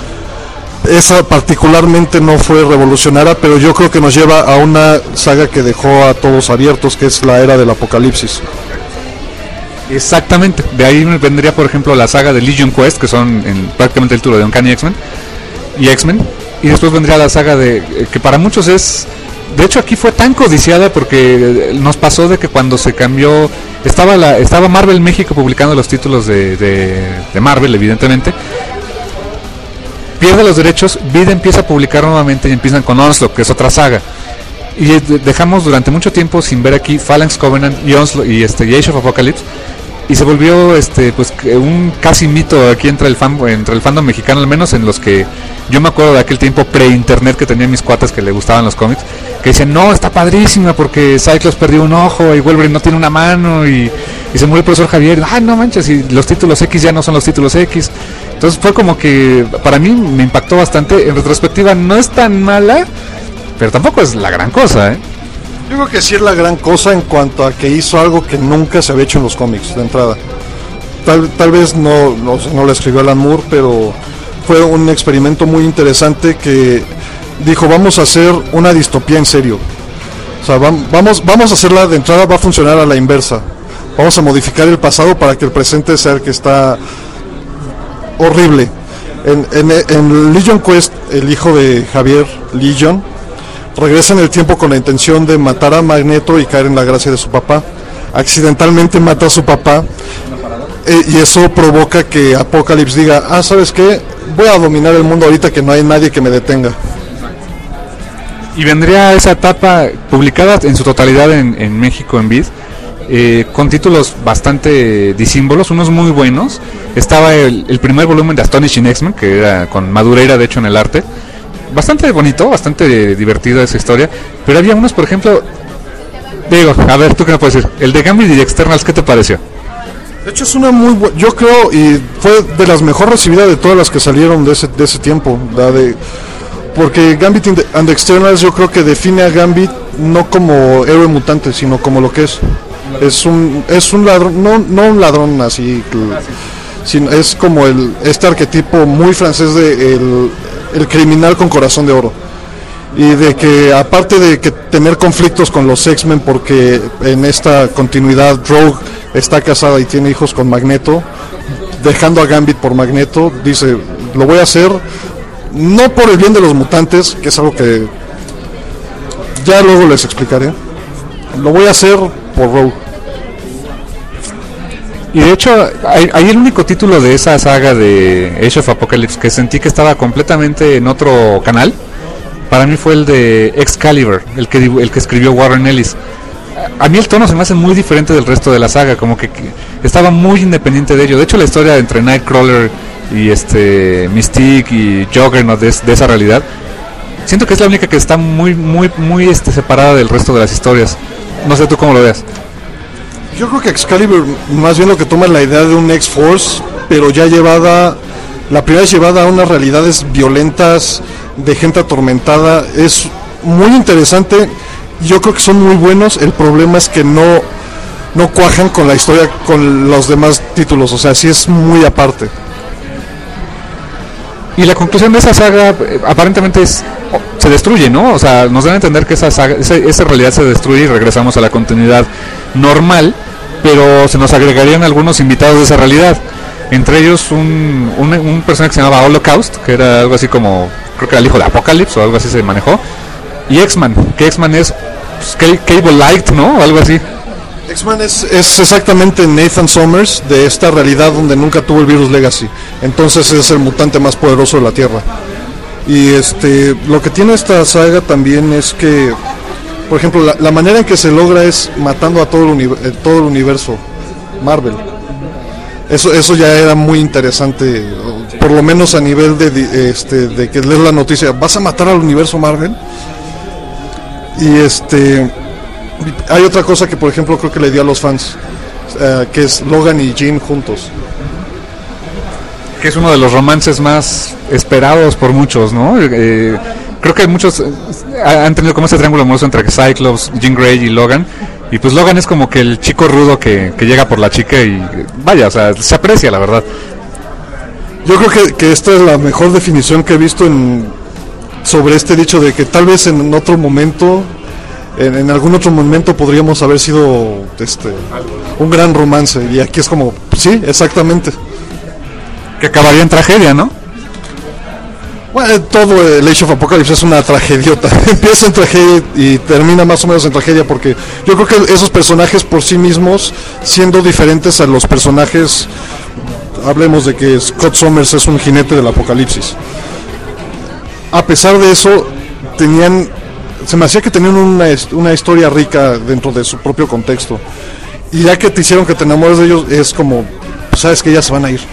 Esa particularmente no fue revolucionaria, pero yo creo que nos lleva a una saga que dejó a todos abiertos, que es la era del apocalipsis. Exactamente, de ahí me vendría por ejemplo la saga de Legion Quest, que son en, prácticamente el título de Uncanny X-Men y X-Men, y después vendría la saga de, que para muchos es, de hecho aquí fue tan codiciada porque nos pasó de que cuando se cambió, estaba la estaba Marvel México publicando los títulos de, de, de Marvel, evidentemente, pierde los derechos, Vid empieza a publicar nuevamente y empiezan con Onslaught, que es otra saga, y dejamos durante mucho tiempo sin ver aquí Phalanx Covenant y Onslaught y este y Age of Apocalypse, y se volvió este pues un casi mito aquí entre el fan, entre el fandom mexicano, al menos en los que yo me acuerdo de aquel tiempo pre-internet que tenía mis cuatas que le gustaban los cómics, que decían, no, está padrísima porque Cyclops perdió un ojo y Wolverine no tiene una mano y, y se murió el profesor Javier, ay no manches, y los títulos X ya no son los títulos X. Entonces fue como que para mí me impactó bastante. En retrospectiva no es tan mala, pero tampoco es la gran cosa, ¿eh? Yo creo que sí es la gran cosa en cuanto a que hizo algo que nunca se había hecho en los cómics de entrada. Tal, tal vez no, no, no lo escribió Alan Moore, pero fue un experimento muy interesante que dijo, vamos a hacer una distopía en serio. O sea, vamos, vamos a hacerla de entrada, va a funcionar a la inversa. Vamos a modificar el pasado para que el presente sea el que está horrible. En, en, en Legion Quest, el hijo de Javier, Legion, regresa en el tiempo con la intención de matar a Magneto y caer en la gracia de su papá. Accidentalmente mata a su papá, eh, y eso provoca que Apocalypse diga, ah, ¿sabes qué? Voy a dominar el mundo ahorita que no hay nadie que me detenga. Y vendría esa etapa publicada en su totalidad en, en México en Vid, eh, con títulos bastante disímbolos, unos muy buenos. Estaba el, el primer volumen de Astonishing X-Men, que era con Madureira de hecho en el arte, bastante bonito, bastante divertido esa historia, pero había unos, por ejemplo, digo, a ver, ¿tú qué me puedes decir? El de Gambit y Externals, ¿qué te pareció? De hecho es una muy buena, yo creo, y fue de las mejor recibidas de todas las que salieron de ese, de ese tiempo, la de, porque Gambit and the Externals yo creo que define a Gambit no como héroe mutante, sino como lo que es. Es un, es un ladrón, no, no un ladrón así, sino es como el, este arquetipo muy francés de el, el criminal con corazón de oro. Y de que aparte de que tener conflictos con los X-Men, porque en esta continuidad Rogue está casada y tiene hijos con Magneto, dejando a Gambit por Magneto, dice, lo voy a hacer no por el bien de los mutantes, que es algo que ya luego les explicaré, lo voy a hacer por Rogue. Y de hecho, hay, hay el único título de esa saga de Age of Apocalypse que sentí que estaba completamente en otro canal. Para mí fue el de Excalibur, el que el que escribió Warren Ellis. A mí el tono se me hace muy diferente del resto de la saga, como que, que estaba muy independiente de ello. De hecho, la historia entre Nightcrawler y este Mystique y Juggernaut de, de esa realidad, siento que es la única que está muy muy muy este separada del resto de las historias. No sé tú cómo lo veas. Yo creo que Excalibur más bien lo que toma es la idea de un X-Force, pero ya llevada, la primera es llevada a unas realidades violentas, de gente atormentada. Es muy interesante, yo creo que son muy buenos. El problema es que no, no cuajan con la historia, con los demás títulos, o sea, sí es muy aparte. Y la conclusión de esa saga eh, aparentemente es se destruye, ¿no? O sea, nos dan a entender que esa saga, esa, esa realidad se destruye y regresamos a la continuidad normal, pero se nos agregarían algunos invitados de esa realidad. Entre ellos un, un, un personaje que se llamaba Holocaust, que era algo así como, creo que era el hijo de Apocalypse o algo así se manejó. Y X-Man, que X-Man es pues, Cable Light, ¿no? O algo así. X-Man es, es exactamente Nathan Summers de esta realidad donde nunca tuvo el virus Legacy. Entonces es el mutante más poderoso de la Tierra. Y este lo que tiene esta saga también es que, por ejemplo, la, la manera en que se logra es matando a todo el, uni, eh, todo el universo Marvel. Eso eso ya era muy interesante, por lo menos a nivel de, este, de que lees la noticia, ¿vas a matar al universo Marvel? Y este hay otra cosa que, por ejemplo, creo que le dio a los fans, uh, que es Logan y Jean juntos. Que es uno de los romances más esperados por muchos, ¿no? Eh, creo que muchos eh, han tenido como ese triángulo amoroso entre Cyclops, Jean Grey y Logan. Y pues Logan es como que el chico rudo que, que llega por la chica y vaya, o sea, se aprecia, la verdad. Yo creo que, que esta es la mejor definición que he visto en, sobre este dicho de que tal vez en otro momento, en, en algún otro momento podríamos haber sido este un gran romance. Y aquí es como, sí, exactamente. Que acabaría en tragedia, ¿no? Bueno, todo el Age of Apocalypse es una tragediota. Empieza en tragedia y termina más o menos en tragedia, porque yo creo que esos personajes por sí mismos, siendo diferentes a los personajes, hablemos de que Scott Summers es un jinete del apocalipsis. A pesar de eso, tenían, se me hacía que tenían una, una historia rica dentro de su propio contexto. Y ya que te hicieron que te enamores de ellos, es como, sabes que ya se van a ir.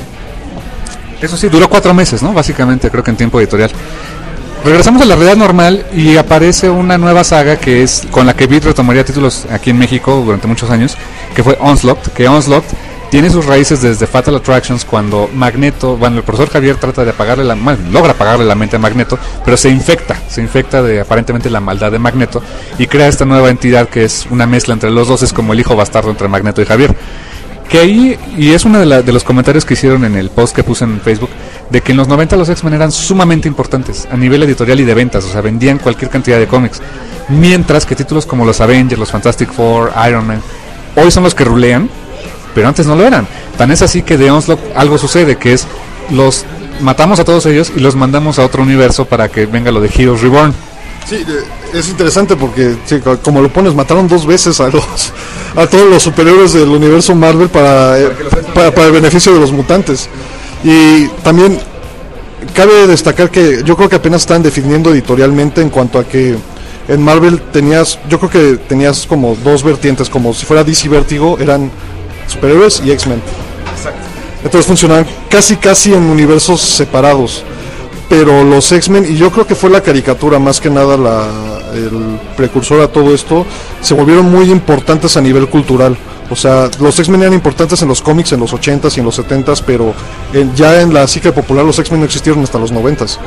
Eso sí, duró cuatro meses, ¿no? Básicamente, creo que en tiempo editorial. Regresamos a la realidad normal y aparece una nueva saga que es con la que Beat retomaría títulos aquí en México durante muchos años, que fue Onslaught, que Onslaught tiene sus raíces desde Fatal Attractions, cuando Magneto, bueno, el profesor Javier trata de apagarle la, bueno, logra apagarle la mente a Magneto, pero se infecta, se infecta de aparentemente la maldad de Magneto y crea esta nueva entidad que es una mezcla entre los dos, es como el hijo bastardo entre Magneto y Javier. Que ahí, y es uno de, la, de los comentarios que hicieron en el post que puse en Facebook, de que en los noventa los X-Men eran sumamente importantes a nivel editorial y de ventas, o sea, vendían cualquier cantidad de cómics, mientras que títulos como los Avengers, los Fantastic Four, Iron Man, hoy son los que rulean, pero antes no lo eran. Tan es así que de Onslaught algo sucede, que es, los matamos a todos ellos y los mandamos a otro universo para que venga lo de Heroes Reborn. Sí, es interesante porque, sí, como lo pones, mataron dos veces a los a todos los superhéroes del universo Marvel para, eh, para, para el beneficio de los mutantes. Y también cabe destacar que yo creo que apenas están definiendo editorialmente en cuanto a que en Marvel tenías, yo creo que tenías como dos vertientes, como si fuera D C Vértigo, eran superhéroes y X-Men. Entonces funcionaban casi casi en universos separados. Pero los X-Men, y yo creo que fue la caricatura más que nada la, el precursor a todo esto, se volvieron muy importantes a nivel cultural. O sea, los X-Men eran importantes en los cómics en los ochentas y en los setentas, pero en, ya en la psique popular los X-Men no existieron hasta los noventas.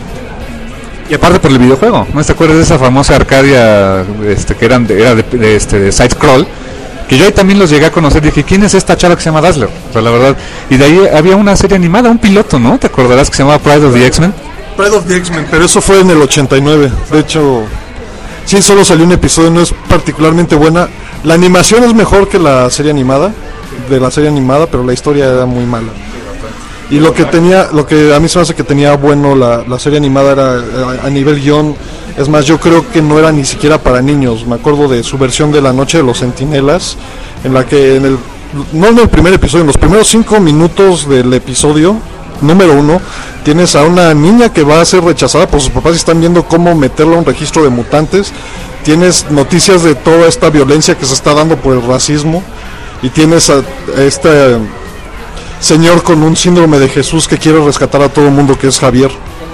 Y aparte por el videojuego, ¿no te acuerdas de esa famosa Arcadia este, que eran de, era de, de, este, de side scroll? Que yo ahí también los llegué a conocer, dije, ¿quién es esta chava que se llama Dazzler? O sea, la verdad, y de ahí había una serie animada, un piloto, ¿no? ¿Te acordarás que se llamaba Pride of the X-Men? Pride of the X-Men, pero eso fue en el ochenta y nueve, de hecho, sí, solo salió un episodio, no es particularmente buena. La animación es mejor que la serie animada, de la serie animada, pero la historia era muy mala. Y lo que tenía, lo que a mí se me hace que tenía bueno la, la serie animada era a, a nivel guión. Es más, yo creo que no era ni siquiera para niños. Me acuerdo de su versión de La Noche de los Centinelas, en la que en el, no en el primer episodio, en los primeros cinco minutos del episodio número uno, tienes a una niña que va a ser rechazada por sus papás y están viendo cómo meterla a un registro de mutantes. Tienes noticias de toda esta violencia que se está dando por el racismo, y tienes a, a este señor con un síndrome de Jesús que quiere rescatar a todo el mundo, que es Javier.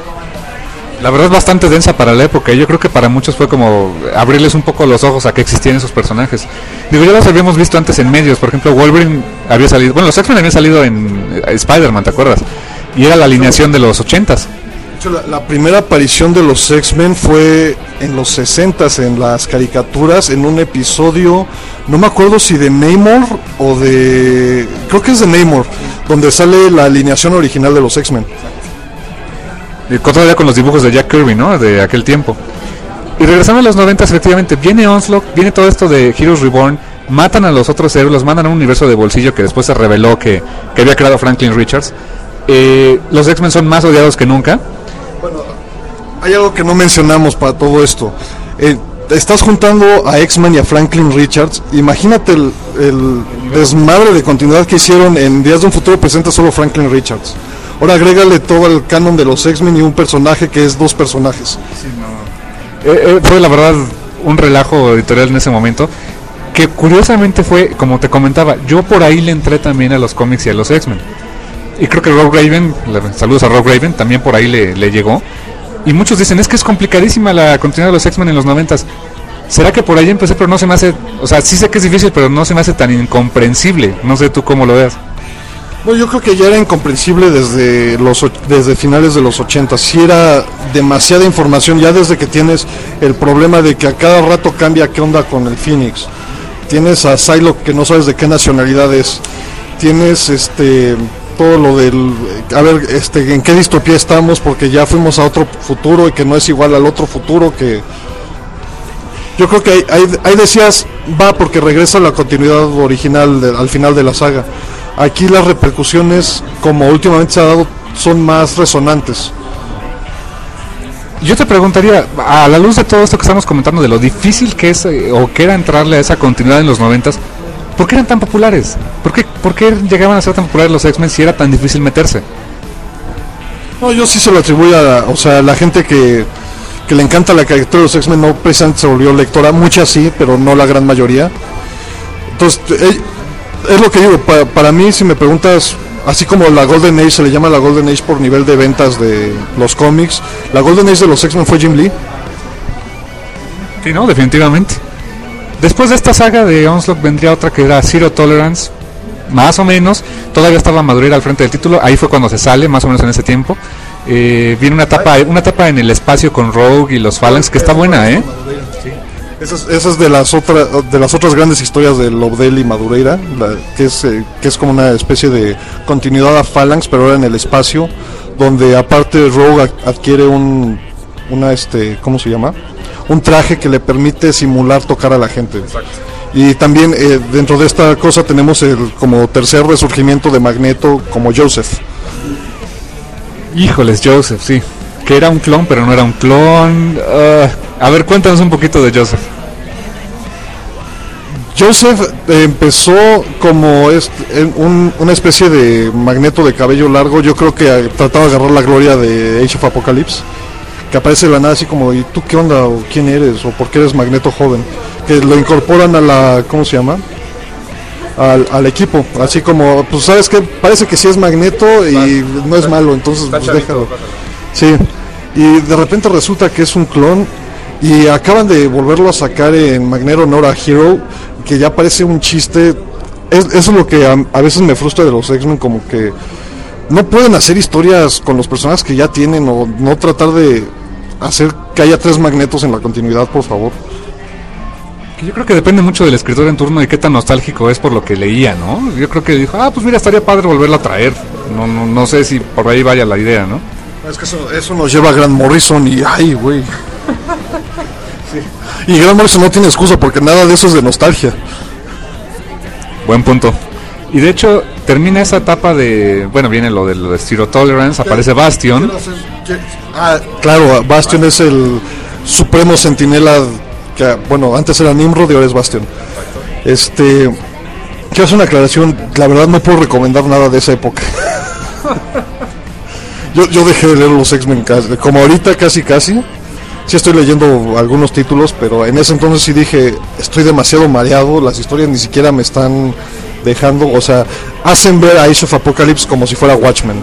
La verdad es bastante densa para la época, y yo creo que para muchos fue como abrirles un poco los ojos a que existían esos personajes. Digo, ya los habíamos visto antes en medios, por ejemplo, Wolverine había salido, bueno, los X-Men habían salido en Spider-Man, ¿te acuerdas? Y era la alineación de los ochentas. La, la primera aparición de los X-Men fue en los sesentas, en las caricaturas, en un episodio, no me acuerdo si de Namor o de... creo que es de Namor, donde sale la alineación original de los X-Men. Y con- todavía con los dibujos de Jack Kirby, ¿no? De aquel tiempo. Y regresando a los noventas, efectivamente, viene Onslaught, viene todo esto de Heroes Reborn, matan a los otros héroes, los mandan a un universo de bolsillo que después se reveló que, que había creado Franklin Richards. Eh, los X-Men son más odiados que nunca. Hay algo que no mencionamos para todo esto. Eh, estás juntando a X-Men y a Franklin Richards. Imagínate el, el desmadre de continuidad que hicieron en Días de un Futuro Presente solo Franklin Richards. Ahora agrégale todo el canon de los X-Men y un personaje que es dos personajes. Eh, eh, fue la verdad un relajo editorial en ese momento, que curiosamente fue, como te comentaba, yo por ahí le entré también a los cómics y a los X-Men. Y creo que Rob Raven, le- saludos a Rob Raven, también por ahí le, le llegó. Y muchos dicen, es que es complicadísima la continuidad de los X-Men en los noventas. ¿Será que por ahí empecé, pero no se me hace, o sea, sí sé que es difícil, pero no se me hace tan incomprensible? No sé tú cómo lo veas. Bueno, yo creo que ya era incomprensible desde los och- desde finales de los ochenta. Sí era demasiada información, ya desde que tienes el problema de que a cada rato cambia qué onda con el Phoenix. Tienes a Psylocke que no sabes de qué nacionalidad es. Tienes este todo lo del a ver este en qué distopía estamos porque ya fuimos a otro futuro y que no es igual al otro futuro que yo creo que ahí, ahí, ahí decías va porque regresa a la continuidad original de- al final de la saga. Aquí las repercusiones, como últimamente se ha dado, son más resonantes. Yo te preguntaría, a la luz de todo esto que estamos comentando, de lo difícil que es eh, o que era entrarle a esa continuidad en los noventas, ¿por qué eran tan populares? ¿Por qué, por qué llegaban a ser tan populares los X-Men si era tan difícil meterse? No, yo sí se lo atribuyo a, o sea, la gente que, que le encanta la caricatura de los X-Men no precisamente se volvió lectora, muchas sí, pero no la gran mayoría. Entonces, eh, es lo que digo, para, para mí, si me preguntas, así como la Golden Age, se le llama la Golden Age por nivel de ventas de los cómics, la Golden Age de los X-Men fue Jim Lee. Sí, no, definitivamente. Después de esta saga de Onslaught vendría otra que era Zero Tolerance, más o menos. Todavía estaba Madureira al frente del título, ahí fue cuando se sale, más o menos en ese tiempo. Eh, viene una etapa, una etapa en el espacio con Rogue y los Phalanx que está buena, ¿eh? Esa es, esa es de las otras de las otras grandes historias de Lobdell y Madureira, la- que es eh, que es como una especie de continuidad a Phalanx, pero ahora en el espacio, donde aparte Rogue ad- adquiere un una este ¿cómo se llama? Un traje que le permite simular tocar a la gente. Y también eh, dentro de esta cosa tenemos el como tercer resurgimiento de Magneto como Joseph. Híjoles, Joseph, sí. Que era un clon, pero no era un clon. Ah, a ver, cuéntanos un poquito de Joseph. Joseph eh, empezó como es, en un- una especie de Magneto de cabello largo. Yo creo que eh, trataba de agarrar la gloria de Age of Apocalypse, que aparece de la nada así como, ¿y tú qué onda? ¿O quién eres? ¿O por qué eres Magneto joven? Que lo incorporan a la, ¿cómo se llama? Al, al equipo, así como, pues sabes que parece que sí es Magneto y no es malo, entonces pues déjalo. Sí, y de repente resulta que es un clon y acaban de volverlo a sacar en Magneto Nora Hero, que ya parece un chiste. Es, eso es lo que a, a veces me frustra de los X-Men, como que no pueden hacer historias con los personajes que ya tienen o no tratar de hacer que haya tres Magnetos en la continuidad, por favor. Que yo creo que depende mucho del escritor en turno y qué tan nostálgico es por lo que leía, ¿no? Yo creo que dijo, ah, pues mira, estaría padre volverlo a traer. No, no, no sé si por ahí vaya la idea, ¿no? Es que eso, eso nos lleva a Grant Morrison y ay, güey. Y Grant Morrison no tiene excusa porque nada de eso es de nostalgia. Buen punto. Y de hecho, termina esa etapa de, bueno, viene lo de, lo de Zero Tolerance, aparece Bastion. Ah, claro, Bastion es el supremo centinela que, bueno, antes era Nimrod y ahora es Bastion. Este, quiero hacer una aclaración, la verdad no puedo recomendar nada de esa época. Yo, yo dejé de leer los X-Men casi, como ahorita casi casi. Sí estoy leyendo algunos títulos, pero en ese entonces sí dije, estoy demasiado mareado, las historias ni siquiera me están dejando, o sea, hacen ver a Age of Apocalypse como si fuera Watchmen.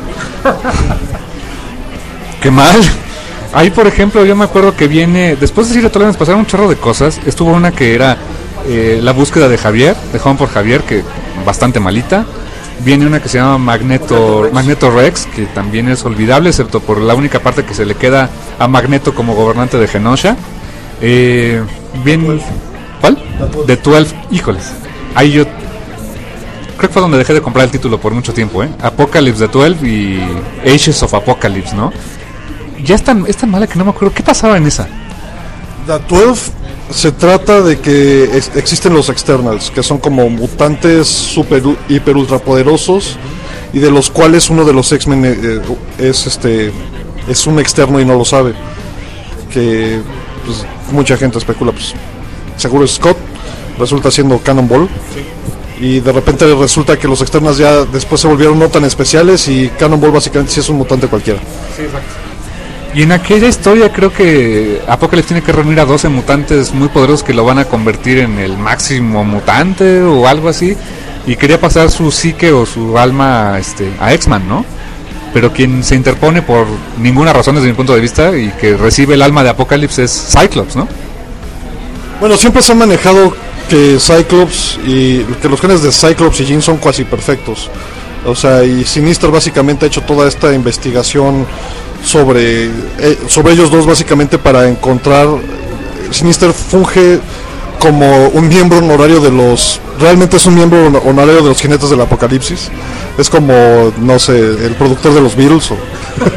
Qué mal. Ahí, por ejemplo, yo me acuerdo que viene, después de Zero Tolerance pasaron un chorro de cosas. Estuvo una que era eh, la búsqueda de Javier, de Juan por Javier, que bastante malita. Viene una que se llama Magneto Rex. Magneto Rex, que también es olvidable, excepto por la única parte que se le queda a Magneto como gobernante de Genosha. Eh, bien, ¿cuál? De doce, híjoles. Ahí yo creo que fue donde dejé de comprar el título por mucho tiempo, ¿eh? Apocalypse de doce y Ages of Apocalypse, ¿no? ya es tan, es tan mala que no me acuerdo qué pasaba en esa. The doce se trata de que es, existen los Externals, que son como mutantes super hiper ultra poderosos, y de los cuales uno de los X-Men eh, es este es un externo y no lo sabe, que pues, mucha gente especula, pues seguro es Scott, resulta siendo Cannonball, sí. Y de repente resulta que los Externals ya después se volvieron no tan especiales y Cannonball básicamente sí es un mutante cualquiera. Sí, exacto. Y en aquella historia creo que Apocalypse tiene que reunir a doce mutantes muy poderosos que lo van a convertir en el máximo mutante o algo así, y quería pasar su psique o su alma este, a X-Man, ¿no? Pero quien se interpone por ninguna razón desde mi punto de vista y que recibe el alma de Apocalypse es Cyclops, ¿no? Bueno, siempre se ha manejado que Cyclops y que los genes de Cyclops y Jean son casi perfectos. O sea, y Sinister básicamente ha hecho toda esta investigación sobre eh, sobre ellos dos básicamente para encontrar. Sinister funge como un miembro honorario de los, realmente es un miembro honorario de los jinetes del apocalipsis. Es como, no sé, el productor de los Beatles o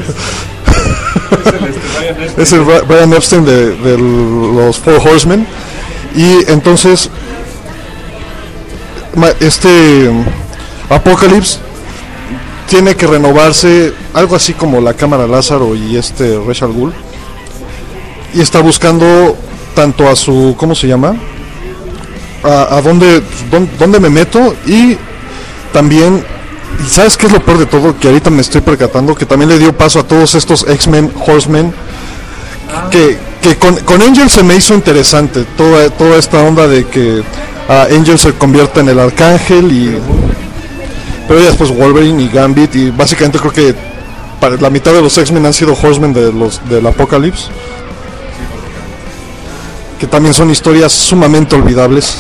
es el Brian Epstein de, de los Four Horsemen. Y entonces este Apocalypse tiene que renovarse, algo así como la Cámara Lázaro y este Ra's al Ghul, y está buscando tanto a su, ¿cómo se llama? A, a dónde, dónde, dónde me meto, y también, y ¿sabes qué es lo peor de todo? Que ahorita me estoy percatando que también le dio paso a todos estos X-Men, Horsemen, que, que con, con Angel se me hizo interesante, toda, toda esta onda de que uh, Angel se convierta en el Arcángel, y pero ya después Wolverine y Gambit, y básicamente creo que para la mitad de los X-Men han sido Horsemen de los del Apocalypse, que también son historias sumamente olvidables.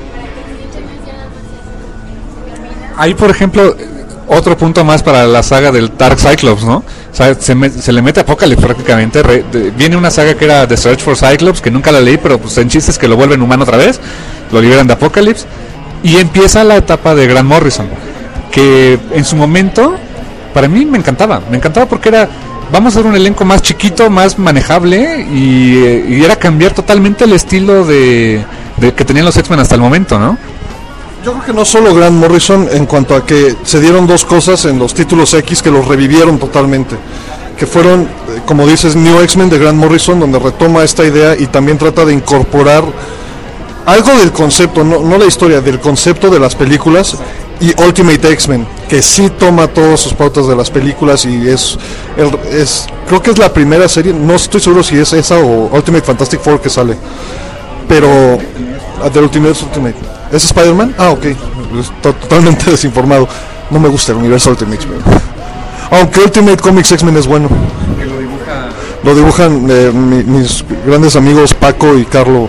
Hay, por ejemplo, otro punto más para la saga del Dark Cyclops, ¿no? O sea, se, me, se le mete Apocalypse prácticamente. Re, de, viene una saga que era The Search for Cyclops, que nunca la leí, pero pues en chistes que lo vuelven humano otra vez, lo liberan de Apocalypse, y empieza la etapa de Grant Morrison, que en su momento para mí me encantaba, me encantaba porque era, vamos a hacer un elenco más chiquito, más manejable, y, y era cambiar totalmente el estilo de, de que tenían los X-Men hasta el momento, ¿no? Yo creo que no solo Grant Morrison, en cuanto a que se dieron dos cosas en los títulos X que los revivieron totalmente, que fueron, como dices, New X-Men de Grant Morrison, donde retoma esta idea y también trata de incorporar algo del concepto, no, no la historia, del concepto de las películas, y Ultimate X-Men, que sí toma todas sus pautas de las películas, y es, el, es creo que es la primera serie, no estoy seguro si es esa o Ultimate Fantastic Four que sale, pero de Ultimate Ultimate ¿es Spider-Man? Ah, ok, estoy totalmente desinformado, no me gusta el universo Ultimate X-Men, aunque Ultimate Comics X-Men es bueno, lo, dibuja... lo dibujan eh, mi, mis grandes amigos Paco y Carlo.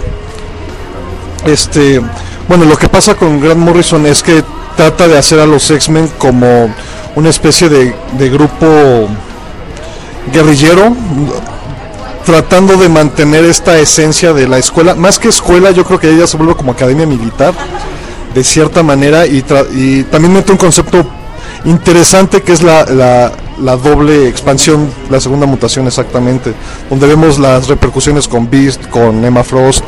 Este, bueno, lo que pasa con Grant Morrison es que trata de hacer a los X-Men como una especie de, de grupo guerrillero, tratando de mantener esta esencia de la escuela, más que escuela, yo creo que ella se vuelve como academia militar, de cierta manera, y, tra- y también mete un concepto interesante que es la, la, la doble expansión, la segunda mutación exactamente, donde vemos las repercusiones con Beast, con Emma Frost.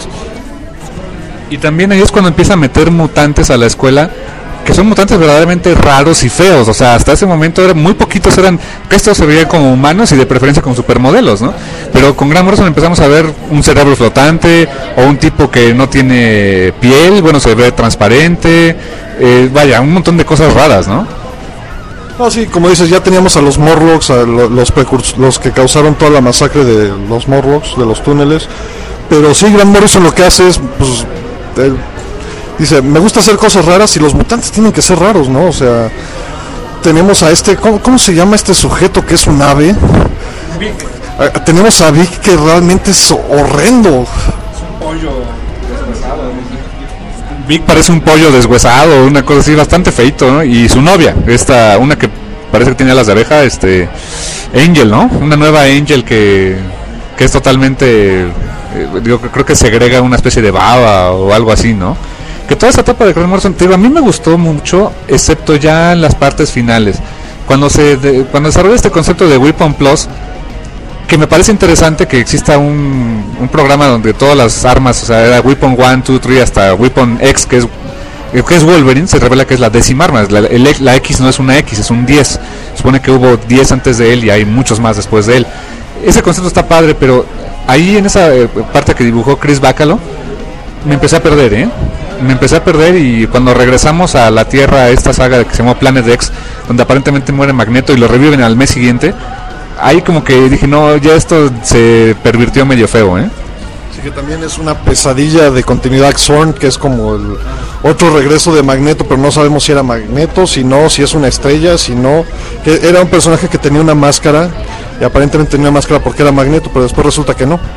Y también ahí es cuando empieza a meter mutantes a la escuela, que son mutantes verdaderamente raros y feos. O sea, hasta ese momento eran muy poquitos, eran que estos se veían como humanos y de preferencia como supermodelos, ¿no? Pero con Grant Morrison empezamos a ver un cerebro flotante, o un tipo que no tiene piel, bueno, se ve transparente, eh, vaya, un montón de cosas raras, ¿no? No, sí, como dices, ya teníamos a los Morlocks, a los, los, precurs- los que causaron toda la masacre de los Morlocks, de los túneles. Pero sí, Grant Morrison lo que hace es, pues, eh, dice, me gusta hacer cosas raras y los mutantes tienen que ser raros, ¿no? O sea, tenemos a este, ¿cómo, cómo se llama este sujeto que es un ave? Vic. A, tenemos a Vic, que realmente es horrendo. Es un pollo deshuesado. Vic parece un pollo deshuesado, una cosa así bastante feito, ¿no? Y su novia, esta, una que parece que tiene alas de abeja, este, Angel, ¿no? Una nueva Angel que, que es totalmente, eh, digo, creo que segrega una especie de baba o algo así, ¿no? Que toda esa etapa de Grant Morrison, te digo, a mí me gustó mucho, excepto ya en las partes finales. Cuando se de, cuando desarrolla este concepto de Weapon Plus, que me parece interesante que exista un, un programa donde todas las armas, o sea, era Weapon uno, dos, tres hasta Weapon X, que es que es Wolverine, se revela que es la décima arma. La, el, la X no es una X, es un diez. Supone que hubo diez antes de él y hay muchos más después de él. Ese concepto está padre, pero ahí en esa eh, parte que dibujó Chris Bacalo me empecé a perder, ¿eh? Me empecé a perder y cuando regresamos a la Tierra, esta saga que se llamó Planet X, donde aparentemente muere Magneto y lo reviven al mes siguiente, ahí como que dije, no, ya esto se pervirtió medio feo, ¿eh? Sí, que también es una pesadilla de continuidad Xorn, que es como el otro regreso de Magneto, pero no sabemos si era Magneto, si no, si es una estrella, si no, que era un personaje que tenía una máscara y aparentemente tenía una máscara porque era Magneto, pero después resulta que no.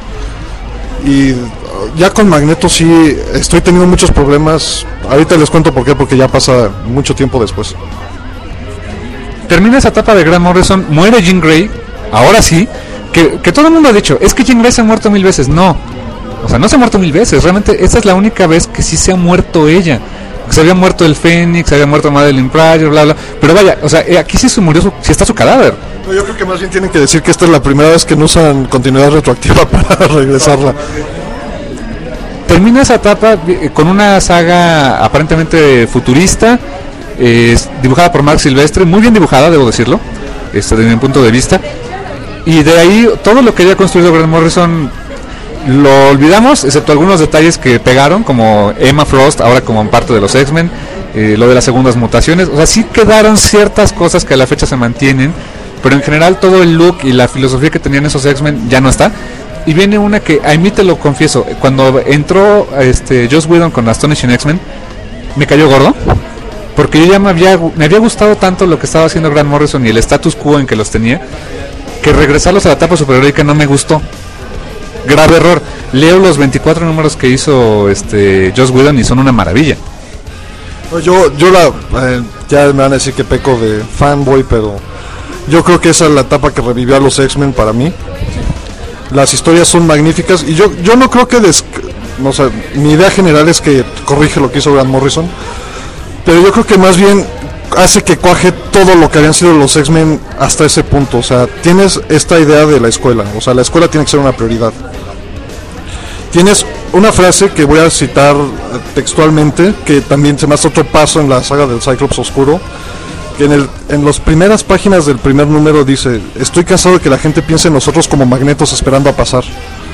Y ya con Magneto sí estoy teniendo muchos problemas. Ahorita les cuento por qué, porque ya pasa mucho tiempo después. Termina esa etapa de Grant Morrison, muere Jean Grey, ahora sí, que, que todo el mundo ha dicho, es que Jean Grey se ha muerto mil veces. No, o sea, no se ha muerto mil veces, realmente esta es la única vez que sí se ha muerto ella. Se había muerto el Fénix, se había muerto Madeline Pryor, bla bla, pero vaya, o sea, aquí sí se murió, su, sí está su cadáver. No, yo creo que más bien tienen que decir que esta es la primera vez que no usan continuidad retroactiva para regresarla. Termina esa etapa con una saga aparentemente futurista, eh, dibujada por Mark Silvestre, muy bien dibujada, debo decirlo, este, desde mi punto de vista. Y de ahí todo lo que había construido Grant Morrison lo olvidamos, excepto algunos detalles que pegaron, como Emma Frost ahora como parte de los X-Men, eh, lo de las segundas mutaciones. O sea, sí quedaron ciertas cosas que a la fecha se mantienen, pero en general todo el look y la filosofía que tenían esos X-Men ya no está. Y viene una que a mí te lo confieso, cuando entró este Joss Whedon con Astonishing X-Men, me cayó gordo, porque yo ya me había, me había gustado tanto lo que estaba haciendo Grant Morrison y el status quo en que los tenía, que regresarlos a la etapa superheroica no me gustó. Grave error. Leo los veinticuatro números que hizo este Joss Whedon y son una maravilla. Yo, yo la, eh, ya me van a decir que peco de fanboy, pero yo creo que esa es la etapa que revivió a los X-Men para mí. Las historias son magníficas y yo, yo no creo que des, no sé, mi idea general es que corrige lo que hizo Grant Morrison, pero yo creo que más bien hace que cuaje todo lo que habían sido los X-Men hasta ese punto. O sea, tienes esta idea de la escuela, o sea, la escuela tiene que ser una prioridad. Tienes una frase que voy a citar textualmente, que también se me hace otro paso en la saga del Cyclops Oscuro, que en, el, en las primeras páginas del primer número dice: estoy cansado de que la gente piense en nosotros como magnetos esperando a pasar.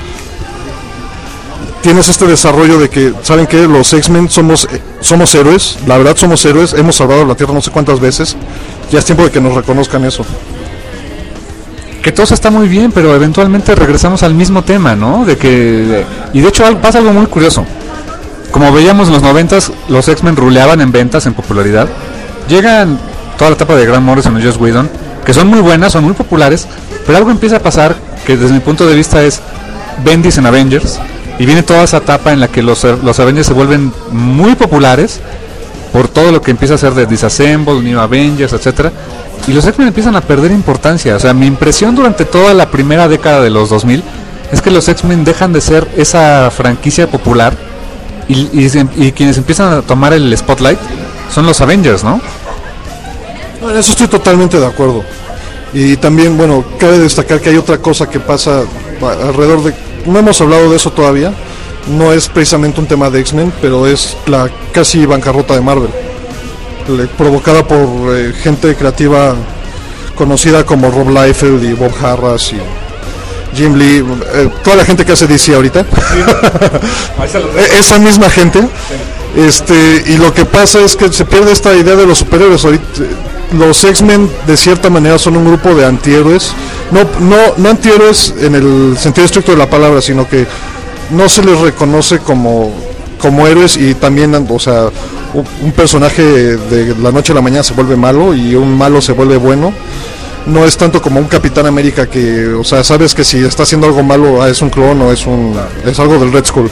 Tienes este desarrollo de que, ¿saben qué? Los X-Men somos, somos héroes, la verdad somos héroes, hemos salvado la Tierra no sé cuántas veces, ya es tiempo de que nos reconozcan eso. Que todo está muy bien, pero eventualmente regresamos al mismo tema, ¿no? De que, y de hecho pasa algo muy curioso. Como veíamos en los noventas, los X-Men ruleaban en ventas, en popularidad. Llegan toda la etapa de Grant Morrison y Joss Whedon, que son muy buenas, son muy populares, pero algo empieza a pasar que desde mi punto de vista es Bendis en Avengers, y viene toda esa etapa en la que los, los Avengers se vuelven muy populares por todo lo que empieza a ser de Disassemble, New Avengers, etcétera, y los X-Men empiezan a perder importancia. O sea, mi impresión durante toda la primera década de los dos mil es que los X-Men dejan de ser esa franquicia popular y, y, y quienes empiezan a tomar el spotlight son los Avengers, ¿no? No, en eso estoy totalmente de acuerdo. Y también, bueno, cabe destacar que hay otra cosa que pasa alrededor de... No hemos hablado de eso todavía, no es precisamente un tema de X-Men, pero es la casi bancarrota de Marvel, provocada por eh, gente creativa conocida como Rob Liefeld y Bob Harras y Jim Lee, eh, toda la gente que hace D C ahorita, sí. Esa misma gente, este, y lo que pasa es que se pierde esta idea de los superhéroes. Ahorita los X-Men de cierta manera son un grupo de antihéroes, no, no, no antihéroes en el sentido estricto de la palabra, sino que no se les reconoce como, como héroes, y también, o sea, un personaje de la noche a la mañana se vuelve malo y un malo se vuelve bueno. No es tanto como un Capitán América que, o sea, sabes que si está haciendo algo malo, ah, es un clon o es un es algo del Red Skull.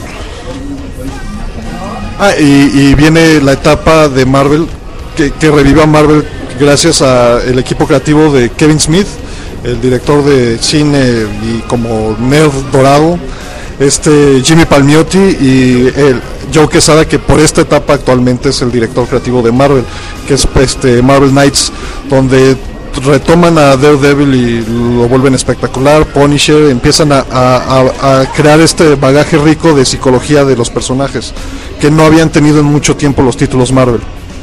Ah, y, y viene la etapa de Marvel que, que revivió a Marvel gracias al equipo creativo de Kevin Smith, el director de cine y como nerd dorado, este Jimmy Palmiotti, y el Joe Quesada, que por esta etapa actualmente es el director creativo de Marvel, que es este Marvel Knights, donde retoman a Daredevil y lo vuelven espectacular. Punisher, empiezan a, a, a crear este bagaje rico de psicología de los personajes que no habían tenido en mucho tiempo los títulos Marvel.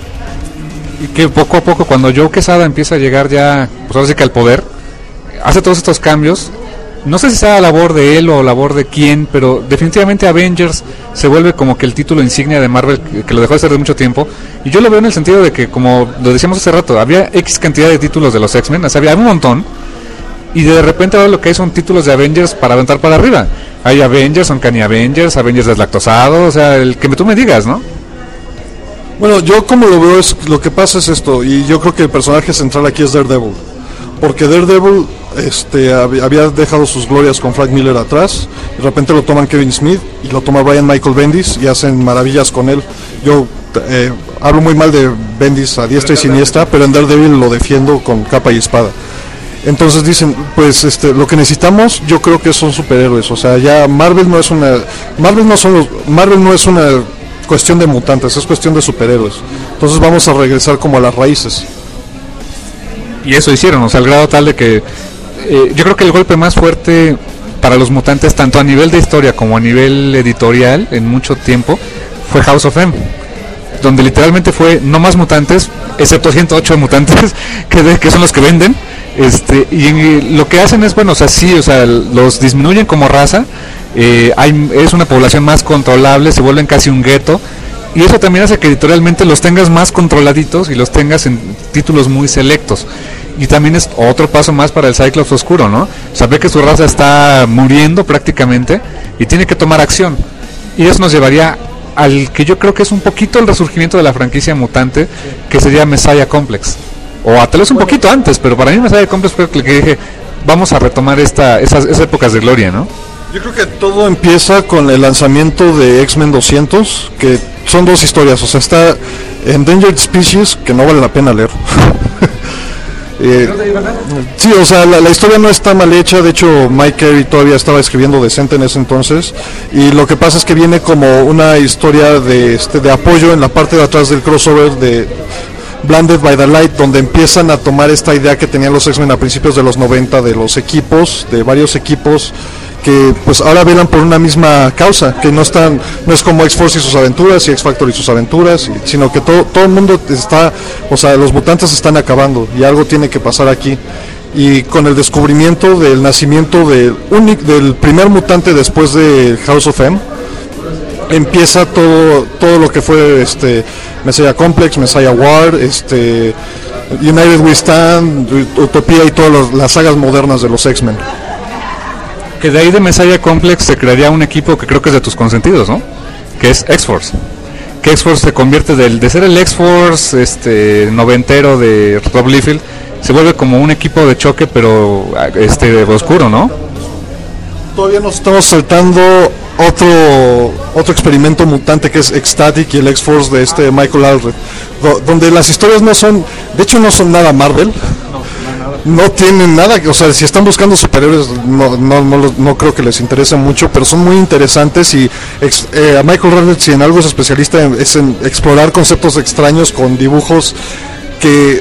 Y que poco a poco, cuando Joe Quesada empieza a llegar ya, pues ahora sí que al poder, hace todos estos cambios. No sé si sea labor de él o labor de quién, pero definitivamente Avengers se vuelve como que el título insignia de Marvel, que, que lo dejó de ser de mucho tiempo. Y yo lo veo en el sentido de que, como lo decíamos hace rato, había X cantidad de títulos de los X-Men, o sea, había un montón. Y de repente ahora lo que hay son títulos de Avengers para aventar para arriba. Hay Avengers, Uncanny Avengers, Avengers deslactosado, o sea, el que tú me digas, ¿no? Bueno, yo como lo veo, es lo que pasa es esto, y yo creo que el personaje central aquí es Daredevil. Porque Daredevil este, había dejado sus glorias con Frank Miller atrás, y de repente lo toman Kevin Smith y lo toma Brian Michael Bendis y hacen maravillas con él. Yo eh, hablo muy mal de Bendis a diestra y siniestra, pero en Daredevil lo defiendo con capa y espada. Entonces dicen, pues este, lo que necesitamos, yo creo que son superhéroes. O sea, ya Marvel no es una, Marvel no son los, Marvel no es una cuestión de mutantes, es cuestión de superhéroes. Entonces vamos a regresar como a las raíces. Y eso hicieron, o sea, al grado tal de que eh, yo creo que el golpe más fuerte para los mutantes, tanto a nivel de historia como a nivel editorial, en mucho tiempo, fue House of M, donde literalmente fue no más mutantes, excepto ciento ocho mutantes, que, de, que son los que venden, este y, y lo que hacen es, bueno, o sea, sí, o sea, los disminuyen como raza, eh, hay, es una población más controlable, se vuelven casi un gueto. Y eso también hace que editorialmente los tengas más controladitos y los tengas en títulos muy selectos. Y también es otro paso más para el Cyclops oscuro, ¿no? Saber que su raza está muriendo prácticamente y tiene que tomar acción. Y eso nos llevaría al que yo creo que es un poquito el resurgimiento de la franquicia mutante, que sería Messiah Complex. O a tal vez un poquito antes, pero para mí Messiah Complex fue el que dije, vamos a retomar esta, esas, esas épocas de gloria, ¿no? Yo creo que todo empieza con el lanzamiento de X-Men doscientos, que son dos historias. O sea, está Endangered Species, que no vale la pena leer. eh, sí, o sea, la, la historia no está mal hecha. De hecho, Mike Carey todavía estaba escribiendo decente en ese entonces. Y lo que pasa es que viene como una historia de, este, de apoyo en la parte de atrás del crossover de Blinded by the Light, donde empiezan a tomar esta idea que tenían los X-Men a principios de los noventa, de los equipos, de varios equipos que pues ahora velan por una misma causa, que no están, no es como X-Force y sus aventuras y X-Factor y sus aventuras, sino que todo, todo el mundo está, o sea, los mutantes están acabando y algo tiene que pasar aquí. Y con el descubrimiento del nacimiento del, unic, del primer mutante después de House of M, empieza todo todo lo que fue este Messiah Complex, Messiah War, este United We Stand, Utopía y todas las, las sagas modernas de los X-Men. Que de ahí de Messiah Complex se crearía un equipo que creo que es de tus consentidos, ¿no? Que es X-Force. Que X-Force se convierte del, de ser el X-Force este, noventero de Rob Liefeld, se vuelve como un equipo de choque, pero este oscuro, ¿no? Todavía nos estamos saltando otro otro experimento mutante que es Ecstatic y el X-Force de este Michael Allred, do, donde las historias no son, de hecho no son nada Marvel. No tienen nada, o sea, si están buscando superhéroes, no, no, no, no creo que les interese mucho, pero son muy interesantes y ex, eh, a Michael Radley, si en algo es especialista, en, es en explorar conceptos extraños con dibujos que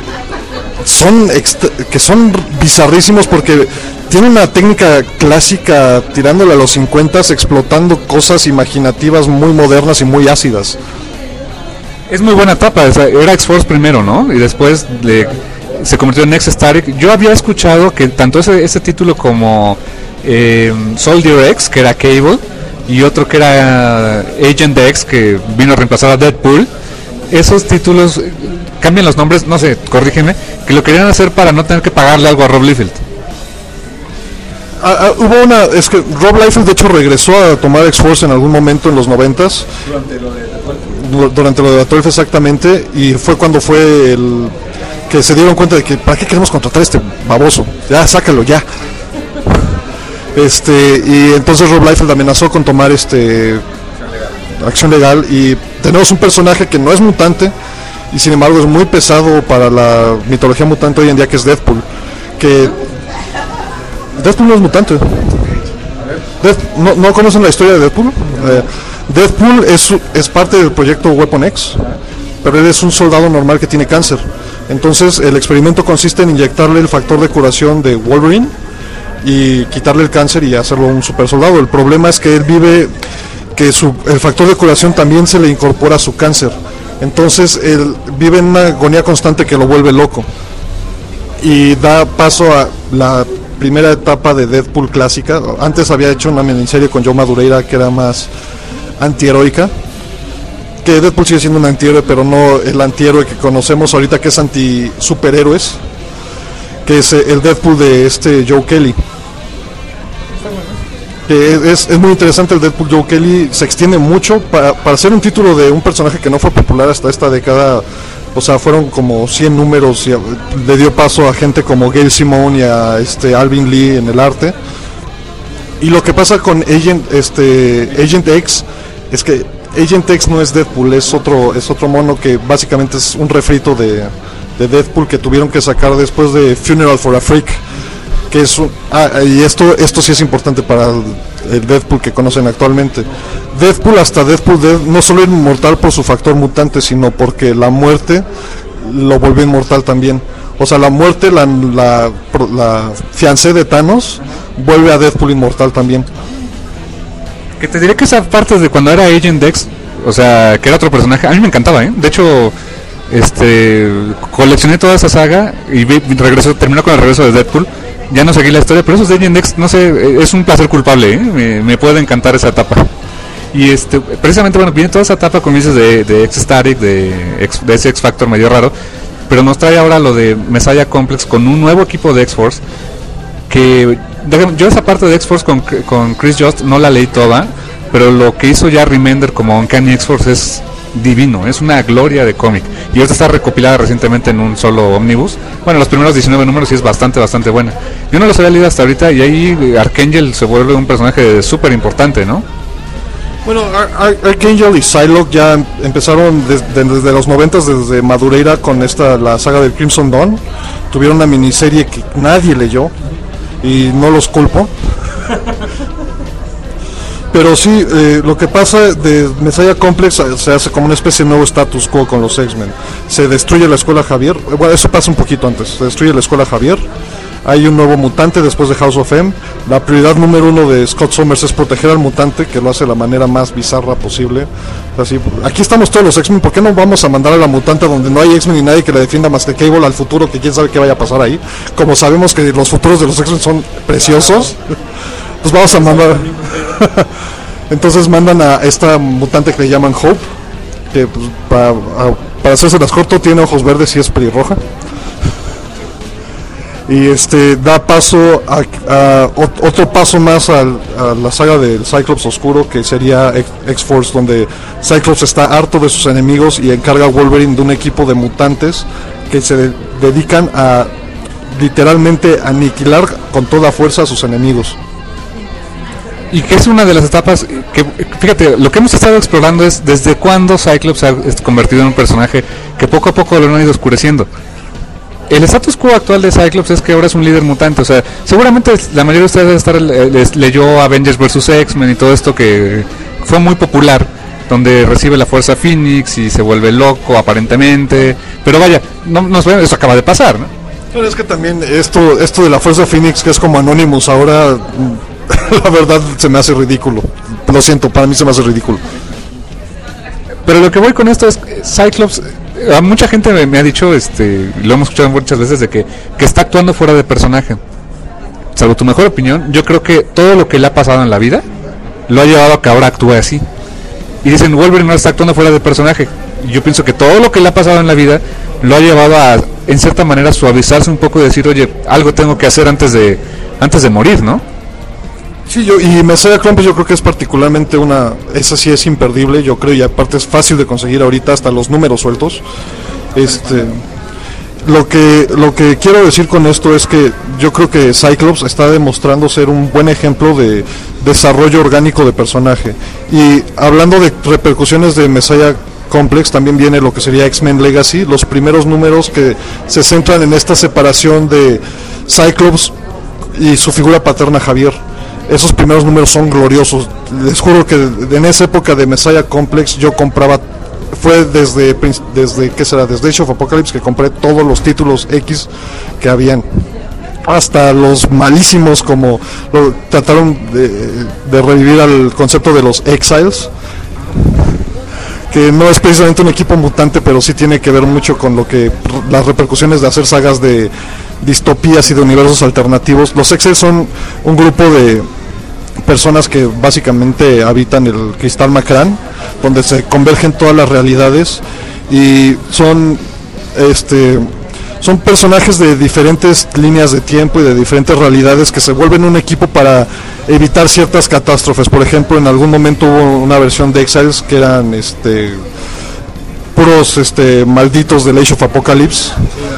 son extra, que son bizarrísimos, porque tiene una técnica clásica tirándole a los cincuenta, explotando cosas imaginativas muy modernas y muy ácidas. Es muy buena etapa, o sea, era X-Force primero, ¿no? Y después le... se convirtió en X-Static. Yo había escuchado que tanto ese, ese título como eh, Soldier X, que era Cable, y otro que era Agent X, que vino a reemplazar a Deadpool, esos títulos cambian los nombres, no sé, corrígeme, que lo querían hacer para no tener que pagarle algo a Rob Liefeld. Ah, ah, hubo una, es que Rob Liefeld de hecho regresó a tomar X-Force en algún momento en los noventas, durante lo de Twelve, durante lo de la Twelve exactamente, y fue cuando fue el que se dieron cuenta de que ¿para qué queremos contratar a este baboso? Ya, sácalo, ya. Este, y entonces Rob Liefeld amenazó con tomar este acción legal, y tenemos un personaje que no es mutante y sin embargo es muy pesado para la mitología mutante hoy en día, que es Deadpool. Que Deadpool no es mutante. Death, ¿no, ¿No conocen la historia de Deadpool? Eh, Deadpool es, es parte del proyecto Weapon X, pero él es un soldado normal que tiene cáncer. Entonces el experimento consiste en inyectarle el factor de curación de Wolverine y quitarle el cáncer y hacerlo un super soldado. El problema es que él vive, que su, el factor de curación también se le incorpora a su cáncer. Entonces él vive en una agonía constante que lo vuelve loco. Y da paso a la primera etapa de Deadpool clásica. Antes había hecho una miniserie con Joe Madureira que era más antiheroica. Que Deadpool sigue siendo un antihéroe, pero no el antihéroe que conocemos ahorita, que es anti-superhéroes. Que es el Deadpool de este Joe Kelly. Que es, es muy interesante el Deadpool Joe Kelly, se extiende mucho para, para ser un título de un personaje que no fue popular hasta esta década. O sea, fueron como cien números y a, le dio paso a gente como Gail Simone y a este Alvin Lee en el arte. Y lo que pasa con Agent este Agent X es que Agent X no es Deadpool, es otro es otro mono que básicamente es un refrito de, de Deadpool que tuvieron que sacar después de Funeral for a Freak, que es un, ah, y esto esto sí es importante para el, el Deadpool que conocen actualmente. Deadpool hasta Deadpool Dead no solo es inmortal por su factor mutante, sino porque la muerte lo volvió inmortal también. O sea, la muerte, la, la, la fiancé de Thanos vuelve a Deadpool inmortal también. Que te diré que esa parte de cuando era Agent X, o sea, que era otro personaje, a mí me encantaba, ¿eh? De hecho, este coleccioné toda esa saga y vi, regresó, terminó con el regreso de Deadpool. Ya no seguí la historia, pero esos de Agent X, no sé, es un placer culpable, ¿eh? me, me puede encantar esa etapa. Y este, precisamente, bueno, viene toda esa etapa, como dices, de, de X-Static, de, X, de ese X-Factor medio raro, pero nos trae ahora lo de Messiah Complex con un nuevo equipo de X-Force, que yo esa parte de X-Force con, con Chris Just no la leí toda, pero lo que hizo ya Remender como Uncanny X-Force es divino, es una gloria de cómic, y esta está recopilada recientemente en un solo ómnibus. Bueno, los primeros diecinueve números sí es bastante, bastante buena. Yo no los había leído hasta ahorita, y ahí Archangel se vuelve un personaje súper importante, ¿no? Bueno, Ar Ar Archangel y Psylocke ya empezaron desde, desde los noventas, desde Madureira con esta, la saga del Crimson Dawn. Tuvieron una miniserie que nadie leyó, y no los culpo. Pero sí, eh, lo que pasa de Messiah Complex se hace como una especie de nuevo status quo con los X-Men. Se destruye la escuela Javier, bueno, eso pasa un poquito antes, se destruye la escuela Javier, hay un nuevo mutante después de House of M. La prioridad número uno de Scott Summers es proteger al mutante, que lo hace de la manera más bizarra posible. Así, aquí estamos todos los X-Men, ¿por qué no vamos a mandar a la mutante donde no hay X-Men ni nadie que le defienda más que Cable al futuro, que quién sabe qué vaya a pasar ahí? Como sabemos que los futuros de los X-Men son preciosos, pues vamos a mandar... Entonces mandan a esta mutante que le llaman Hope, que pues, para, a, para hacerse las corto tiene ojos verdes y es pelirroja. Y este da paso a, a otro paso más a, a la saga del Cyclops Oscuro, que sería X-Force, donde Cyclops está harto de sus enemigos y encarga a Wolverine de un equipo de mutantes que se de, dedican a literalmente aniquilar con toda fuerza a sus enemigos. Y que es una de las etapas que, fíjate, lo que hemos estado explorando es desde cuándo Cyclops se ha convertido en un personaje que poco a poco lo han ido oscureciendo. El status quo actual de Cyclops es que ahora es un líder mutante, o sea, seguramente la mayoría de ustedes debe estar, les leyó Avengers versus. X-Men y todo esto que fue muy popular, donde recibe la fuerza Phoenix y se vuelve loco aparentemente, pero vaya, no, no, eso acaba de pasar, ¿no? Pero es que también esto, esto de la fuerza Phoenix, que es como Anonymous ahora... La verdad se me hace ridículo. Lo siento, para mí se me hace ridículo. Pero lo que voy con esto es Cyclops, a mucha gente me, me ha dicho, este, lo hemos escuchado muchas veces, de que, que está actuando fuera de personaje. Salvo tu mejor opinión, yo creo que todo lo que le ha pasado en la vida lo ha llevado a que ahora actúe así. Y dicen, Wolverine no está actuando fuera de personaje. Y yo pienso que todo lo que le ha pasado en la vida lo ha llevado a, en cierta manera, suavizarse un poco y decir, oye, algo tengo que hacer antes de, antes de morir, ¿no? Sí, yo, y Messiah Complex yo creo que es particularmente una, esa sí es imperdible, yo creo, y aparte es fácil de conseguir ahorita, hasta los números sueltos. Este, lo que, lo que quiero decir con esto es que yo creo que Cyclops está demostrando ser un buen ejemplo de desarrollo orgánico de personaje. Y hablando de repercusiones de Messiah Complex, también viene lo que sería X-Men Legacy, los primeros números que se centran en esta separación de Cyclops y su figura paterna Javier. Esos primeros números son gloriosos. Les juro que en esa época de Messiah Complex yo compraba fue desde, desde ¿qué será? Desde Age of Apocalypse que compré todos los títulos X que habían. Hasta los malísimos, como lo, trataron de, de revivir al concepto de los Exiles, que no es precisamente un equipo mutante, pero sí tiene que ver mucho con lo que las repercusiones de hacer sagas de distopías y de universos alternativos. Los Exiles son un grupo de personas que básicamente habitan el Cristal Macrán, donde se convergen todas las realidades, y son este son personajes de diferentes líneas de tiempo y de diferentes realidades que se vuelven un equipo para evitar ciertas catástrofes. Por ejemplo, en algún momento hubo una versión de Exiles que eran este puros este malditos del Age of Apocalypse.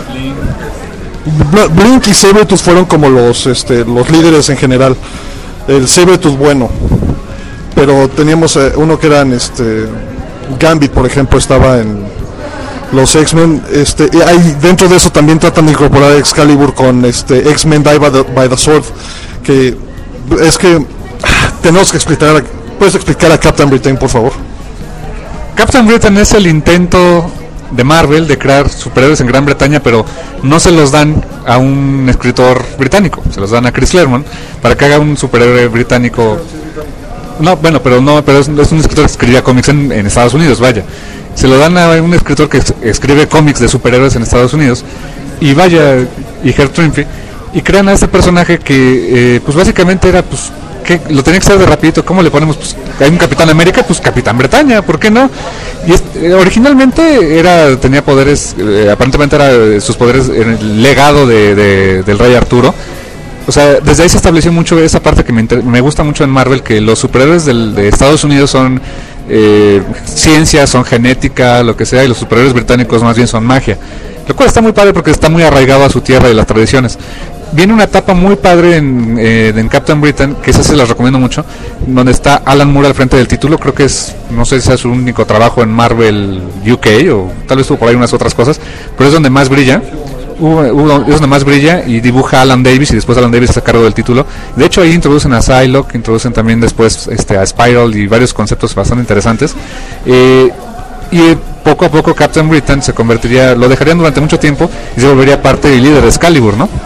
Blink y Sabretooth fueron como los este los líderes en general. El Sabretooth bueno, pero teníamos eh, uno que eran este Gambit, por ejemplo, estaba en los X-Men, este, y ahí dentro de eso también tratan de incorporar Excalibur con este X-Men Die by the, by the Sword, que es que tenemos que explicar. ¿Puedes explicar a Captain Britain, por favor? Captain Britain es el intento de Marvel de crear superhéroes en Gran Bretaña, pero no se los dan a un escritor británico, se los dan a Chris Claremont para que haga un superhéroe británico. No, bueno, pero no, pero es, es un escritor que escribía cómics en, en Estados Unidos, vaya. Se lo dan a un escritor que escribe cómics de superhéroes en Estados Unidos, y vaya, y Herb Trimpe, y crean a este personaje que, eh, pues básicamente era, pues, que lo tenía que ser de rapidito. ¿Cómo le ponemos? Pues, hay un Capitán América, pues Capitán Bretaña, ¿por qué no? Y es, eh, originalmente era, tenía poderes, eh, aparentemente era eh, sus poderes en el legado de, de, del Rey Arturo. O sea, desde ahí se estableció mucho esa parte que me, inter- me gusta mucho en Marvel, que los superhéroes del, de Estados Unidos son eh, ciencia, son genética, lo que sea, y los superhéroes británicos más bien son magia. Lo cual está muy padre porque está muy arraigado a su tierra y las tradiciones. Viene una etapa muy padre en, eh, en Captain Britain, que esa se las recomiendo mucho, donde está Alan Moore al frente del título. Creo que es, no sé si sea su único trabajo en Marvel U K, o tal vez tuvo por ahí unas otras cosas, pero es donde más brilla. Uh, uh, es donde más brilla, y dibuja Alan Davis, y después Alan Davis está a cargo del título. De hecho, ahí introducen a Psylocke, introducen también después este, a Spiral y varios conceptos bastante interesantes. Eh, y eh, poco a poco Captain Britain se convertiría, lo dejarían durante mucho tiempo y se volvería parte y líder de Excalibur, ¿no?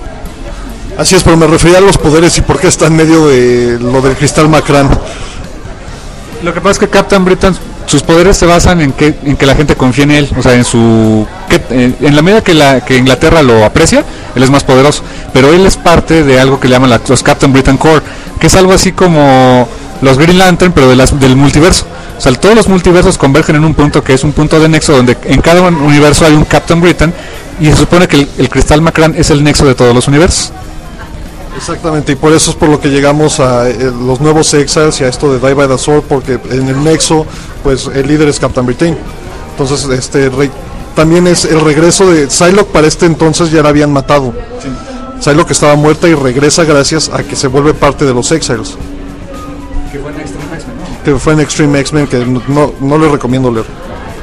Así es, pero me refería a los poderes y por qué está en medio de lo del Cristal Macrán. Lo que pasa es que Captain Britain, sus poderes se basan en que en que la gente confíe en él, o sea, en su que, en, en la medida que la que Inglaterra lo aprecia, él es más poderoso, pero él es parte de algo que le llaman la, los Captain Britain Corps, que es algo así como los Green Lantern, pero de las, del multiverso. O sea, todos los multiversos convergen en un punto que es un punto de nexo donde en cada universo hay un Captain Britain, y se supone que el, el Cristal Macrán es el nexo de todos los universos. Exactamente, y por eso es por lo que llegamos a eh, los nuevos Exiles y a esto de Die by the Sword, porque en el nexo, pues el líder es Captain Britain. Entonces, este re, también es el regreso de Psylocke. Para este entonces ya la habían matado. Sí. Psylocke estaba muerta y regresa gracias a que se vuelve parte de los Exiles. Que fue en Extreme X-Men, ¿no? Que fue en Extreme X-Men, que no, no, no les recomiendo leer.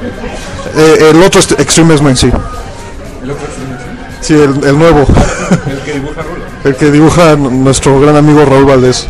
Eh, el otro Extreme X-Men, sí. ¿El otro Extreme X-Men? Sí, el, el nuevo. El que dibuja Rulo. El que dibuja nuestro gran amigo Raúl Valdés.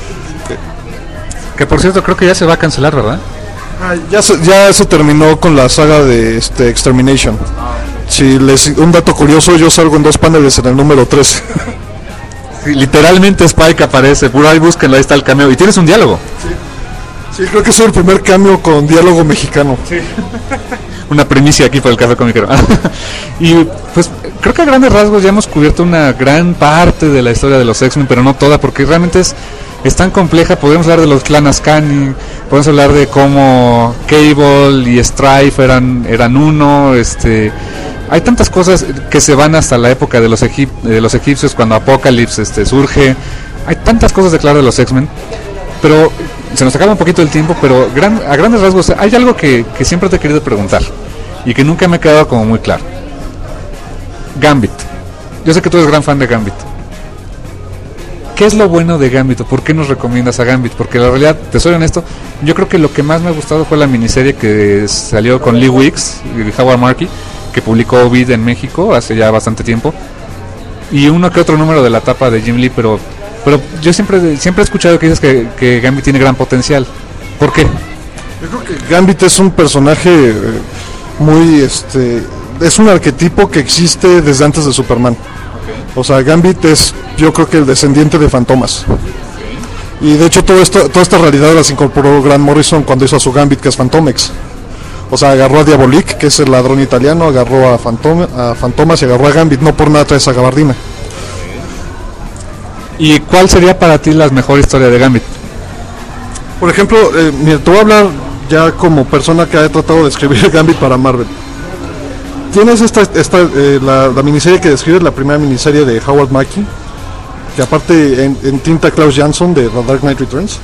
Que por cierto creo que ya se va a cancelar, ¿verdad? Ah, ya, ya eso terminó con la saga de este Extermination. Si les, un dato curioso, yo salgo en dos paneles en el número tres. Sí, literalmente Spike aparece, por ahí búsquenlo, ahí está el cameo. Y tienes un diálogo. Sí, sí, creo que soy el primer cameo con diálogo mexicano. Sí. Una primicia aquí para el Café Comiquero. Y pues creo que a grandes rasgos ya hemos cubierto una gran parte de la historia de los X-Men, pero no toda, porque realmente es, es tan compleja. Podemos hablar de los clanes Canning, podemos hablar de cómo Cable y Strife eran, eran uno, este... Hay tantas cosas que se van hasta la época de los, egip de los egipcios, cuando Apocalypse este, surge. Hay tantas cosas de claro de los X-Men, pero se nos acaba un poquito el tiempo. Pero gran, a grandes rasgos hay algo que, que siempre te he querido preguntar y que nunca me ha quedado como muy claro. Gambit. Yo sé que tú eres gran fan de Gambit. ¿Qué es lo bueno de Gambit? ¿Por qué nos recomiendas a Gambit? Porque la realidad, te soy honesto, yo creo que lo que más me ha gustado fue la miniserie que salió con Lee Wicks y Howard Markey, que publicó Vid en México hace ya bastante tiempo, y uno que otro número de la etapa de Jim Lee, pero pero yo siempre siempre he escuchado que dices que, que Gambit tiene gran potencial. ¿Por qué? Yo creo que Gambit es un personaje eh, muy, este, es un arquetipo que existe desde antes de Superman. O sea, Gambit es, yo creo que el descendiente de Fantomas. Y de hecho todo esto, toda esta realidad las incorporó Grant Morrison cuando hizo a su Gambit, que es Fantomex. O sea, agarró a Diabolik, que es el ladrón italiano, agarró a, Fantom a Fantomas y agarró a Gambit, no por nada trae esa gabardina. ¿Y cuál sería para ti la mejor historia de Gambit? Por ejemplo, eh, mira, te voy a hablar ya como persona que ha tratado de escribir Gambit para Marvel. Tienes esta, esta eh, la, la miniserie que describe, la primera miniserie de Howard Mackie, que aparte en, en tinta Klaus Jansson de The Dark Knight Returns.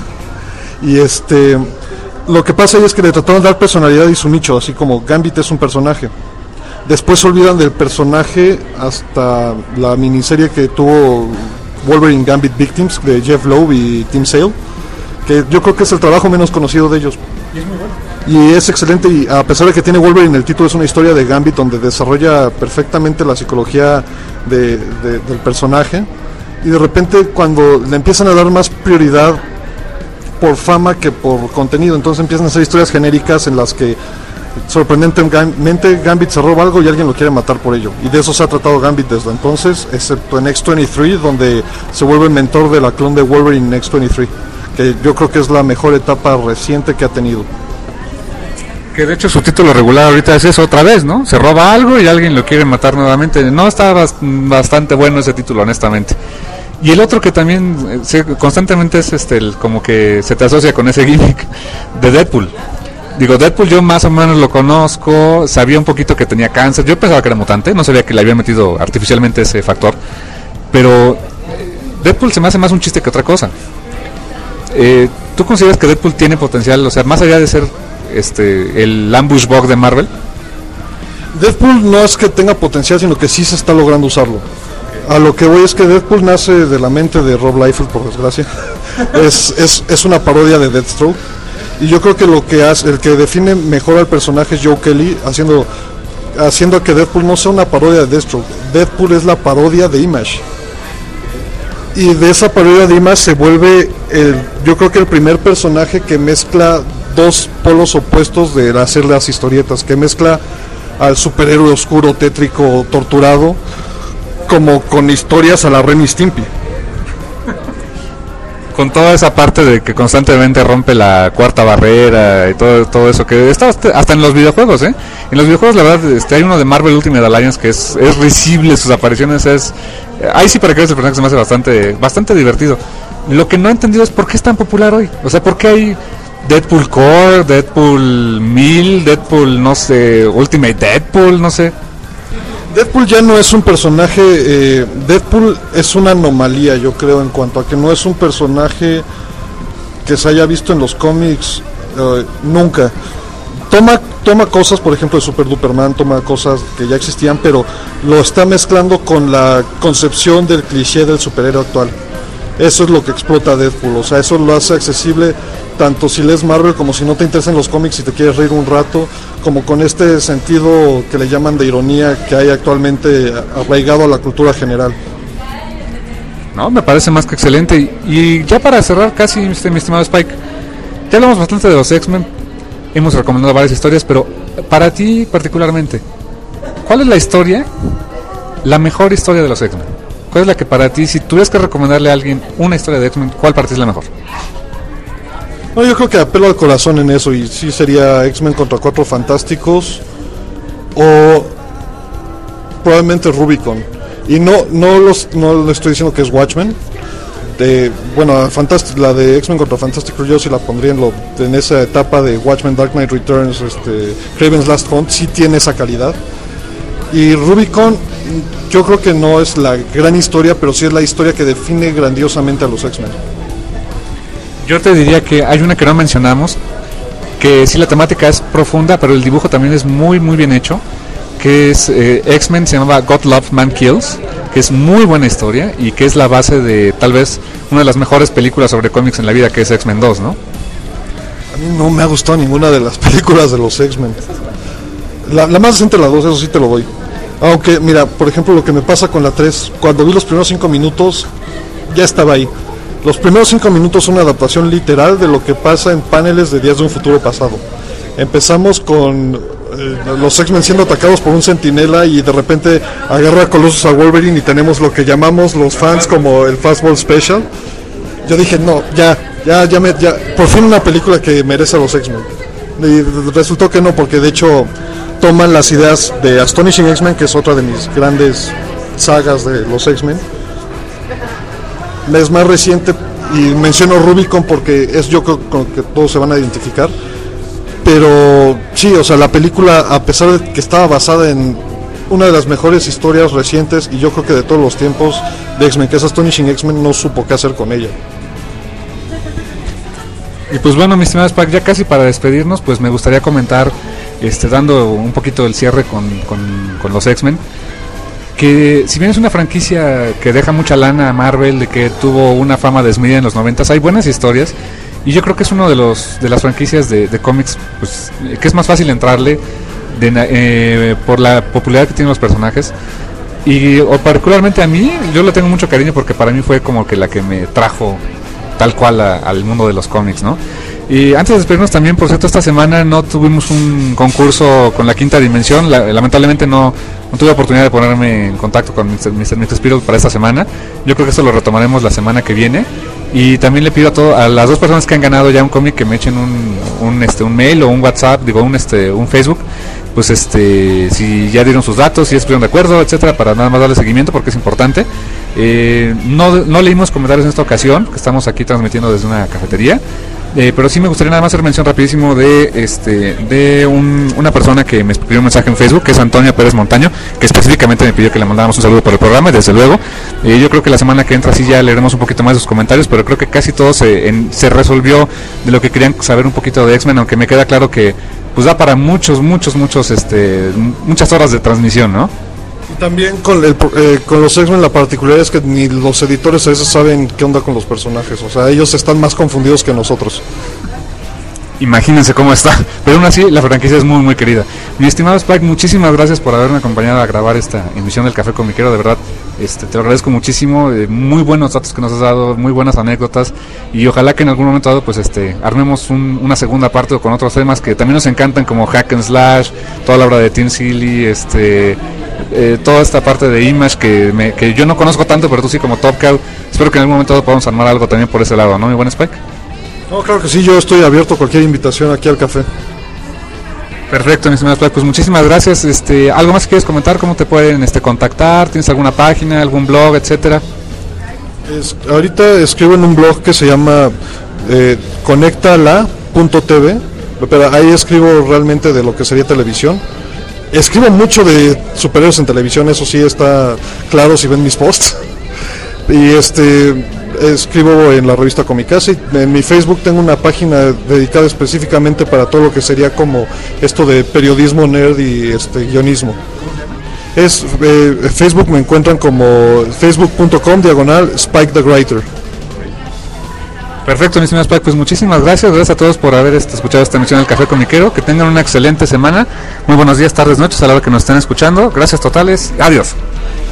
Y este, lo que pasa ahí es que le trataron de dar personalidad y su nicho, así como Gambit es un personaje. Después se olvidan del personaje hasta la miniserie que tuvo Wolverine Gambit Victims de Jeff Loeb y Tim Sale, que yo creo que es el trabajo menos conocido de ellos. Y es muy bueno. Y es excelente, y a pesar de que tiene Wolverine, el título es una historia de Gambit donde desarrolla perfectamente la psicología de, de, del personaje, y de repente cuando le empiezan a dar más prioridad por fama que por contenido, entonces empiezan a hacer historias genéricas en las que sorprendentemente Gambit se roba algo y alguien lo quiere matar por ello, y de eso se ha tratado Gambit desde entonces, excepto en X veintitrés, donde se vuelve el mentor de la clon de Wolverine en X veintitrés, que yo creo que es la mejor etapa reciente que ha tenido. Que de hecho su título regular ahorita es eso otra vez, ¿no? Se roba algo y alguien lo quiere matar nuevamente. No, está bast bastante bueno ese título, honestamente. Y el otro que también se, constantemente es este, el, como que se te asocia con ese gimmick de Deadpool. Digo, Deadpool yo más o menos lo conozco, sabía un poquito que tenía cáncer. Yo pensaba que era mutante, no sabía que le había metido artificialmente ese factor. Pero Deadpool se me hace más un chiste que otra cosa. Eh, ¿Tú consideras que Deadpool tiene potencial? O sea, más allá de ser este el ambush bug de Marvel. Deadpool no es que tenga potencial, sino que sí se está logrando usarlo. A lo que voy es que Deadpool nace de la mente de Rob Liefeld, por desgracia. es, es, es una parodia de Deathstroke. Y yo creo que lo que hace, el que define mejor al personaje es Joe Kelly, haciendo, haciendo que Deadpool no sea una parodia de Deathstroke. Deadpool es la parodia de Image. Y de esa parodia de Image se vuelve, el, yo creo que el primer personaje que mezcla dos polos opuestos de hacer las historietas, que mezcla al superhéroe oscuro, tétrico, torturado, como con historias a la Ren y Stimpy. Con toda esa parte de que constantemente rompe la cuarta barrera y todo todo eso, que está hasta en los videojuegos, ¿eh? En los videojuegos, la verdad, este, hay uno de Marvel Ultimate Alliance que es, es risible, sus apariciones es... Ahí sí, para que veas, el personaje se me hace bastante, bastante divertido. Lo que no he entendido es por qué es tan popular hoy. O sea, por qué hay Deadpool Core, Deadpool mil, Deadpool, no sé, Ultimate Deadpool, no sé. Deadpool ya no es un personaje, eh, Deadpool es una anomalía, yo creo, en cuanto a que no es un personaje que se haya visto en los cómics eh, nunca. Toma, toma cosas, por ejemplo, de Super Duperman, toma cosas que ya existían, pero lo está mezclando con la concepción del cliché del superhéroe actual. Eso es lo que explota Deadpool, o sea, eso lo hace accesible tanto si lees Marvel como si no te interesan los cómics y te quieres reír un rato, como con este sentido que le llaman de ironía que hay actualmente arraigado a la cultura general. No, me parece más que excelente. Y, y ya para cerrar casi, este, mi estimado Spike, ya hablamos bastante de los X-Men, hemos recomendado varias historias, pero para ti particularmente, ¿cuál es la historia, la mejor historia de los X-Men? ¿Cuál es la que para ti, si tuvieras que recomendarle a alguien una historia de X-Men, cuál para ti es la mejor? No, yo creo que apelo al corazón en eso, y sí sería X-Men contra Cuatro Fantásticos o probablemente Rubicon. Y no no los no le estoy diciendo que es Watchmen. De, bueno, Fantastic, la de X-Men contra Fantastic Four yo sí la pondría en, lo, en esa etapa de Watchmen, Dark Knight Returns, este, Kraven's Last Hunt, sí tiene esa calidad. Y Rubicon yo creo que no es la gran historia, pero sí es la historia que define grandiosamente a los X-Men. Yo te diría que hay una que no mencionamos, que sí la temática es profunda, pero el dibujo también es muy muy bien hecho, que es eh, X-Men, se llamaba God Love Man Kills, que es muy buena historia y que es la base de tal vez una de las mejores películas sobre cómics en la vida, que es X-Men dos, ¿no? A mí no me ha gustado ninguna de las películas de los X-Men. La, la más reciente, la dos, eso sí te lo doy. Aunque, mira, por ejemplo, lo que me pasa con la tres, cuando vi los primeros cinco minutos, ya estaba ahí. Los primeros cinco minutos son una adaptación literal de lo que pasa en paneles de Días de un Futuro Pasado. Empezamos con eh, los X-Men siendo atacados por un centinela y de repente agarra a Colossus a Wolverine y tenemos lo que llamamos los fans como el Fastball Special. Yo dije, no, ya, ya, ya, me, ya, por fin una película que merece a los X-Men. Y resultó que no, porque de hecho toman las ideas de Astonishing X-Men, que es otra de mis grandes sagas de los X-Men. Es más reciente y menciono Rubicon porque es yo creo con que todos se van a identificar. Pero sí, o sea, la película, a pesar de que estaba basada en una de las mejores historias recientes y yo creo que de todos los tiempos de X-Men, que es Astonishing X-Men, no supo qué hacer con ella. Y pues bueno, mi estimado Spike, ya casi para despedirnos, pues me gustaría comentar, este, dando un poquito el cierre con, con, con los X-Men, que si bien es una franquicia que deja mucha lana a Marvel, de que tuvo una fama desmedida en los noventas, hay buenas historias, y yo creo que es uno de los de las franquicias de, de cómics, pues, que es más fácil entrarle de, eh, por la popularidad que tienen los personajes. Y o particularmente a mí, yo le tengo mucho cariño porque para mí fue como que la que me trajo tal cual a, al mundo de los cómics, ¿no? Y antes de despedirnos también, por cierto, esta semana no tuvimos un concurso con la Quinta Dimensión, la, lamentablemente no, no tuve oportunidad de ponerme en contacto con mister mister Spirit para esta semana. Yo creo que esto lo retomaremos la semana que viene. Y también le pido a, todo, a las dos personas que han ganado ya un cómic que me echen un, un, este, un mail o un WhatsApp, digo un, este, un Facebook, pues este, si ya dieron sus datos, si estuvieron de acuerdo, etcétera, para nada más darle seguimiento porque es importante. Eh, no, no leímos comentarios en esta ocasión, que estamos aquí transmitiendo desde una cafetería. Eh, pero sí me gustaría nada más hacer mención rapidísimo de este de un, una persona que me escribió un mensaje en Facebook, que es Antonia Pérez Montaño, que específicamente me pidió que le mandáramos un saludo por el programa, y desde luego eh, yo creo que la semana que entra sí ya leeremos un poquito más de sus comentarios, pero creo que casi todo se, en, se resolvió de lo que querían saber un poquito de X-Men, aunque me queda claro que pues da para muchos, muchos, muchos, este muchas horas de transmisión, ¿no? Y también con, el, eh, con los X-Men la particularidad es que ni los editores a veces saben qué onda con los personajes, o sea, ellos están más confundidos que nosotros. Imagínense cómo está, pero aún así la franquicia es muy muy querida. Mi estimado Spike, muchísimas gracias por haberme acompañado a grabar esta emisión del Café Comiquero, de verdad este, te lo agradezco muchísimo, eh, muy buenos datos que nos has dado, muy buenas anécdotas, y ojalá que en algún momento dado pues este armemos un, una segunda parte con otros temas que también nos encantan, como Hack and Slash, toda la obra de Tim Seeley, este eh, toda esta parte de Image que, me, que yo no conozco tanto, pero tú sí como Top Cow. Espero que en algún momento dado podamos armar algo también por ese lado, ¿no, mi buen Spike? No, claro que sí, yo estoy abierto a cualquier invitación aquí al café. Perfecto, mi estimado Spike, pues muchísimas gracias. Este, ¿algo más que quieres comentar? ¿Cómo te pueden este, contactar? ¿Tienes alguna página, algún blog, etcétera? Es, ahorita escribo en un blog que se llama eh, conectala punto t v, pero ahí escribo realmente de lo que sería televisión. Escribo mucho de superhéroes en televisión, eso sí está claro si ven mis posts. Y este escribo en la revista Comicasa, y en mi Facebook tengo una página dedicada específicamente para todo lo que sería como esto de periodismo nerd y este guionismo. Es eh, Facebook me encuentran como facebook punto com diagonal Spike the Writer. Perfecto, mi estimado Spike, pues muchísimas gracias, gracias a todos por haber este, escuchado esta emisión del Café Comiquero, que tengan una excelente semana, muy buenos días, tardes, noches a la hora que nos estén escuchando, gracias totales, adiós.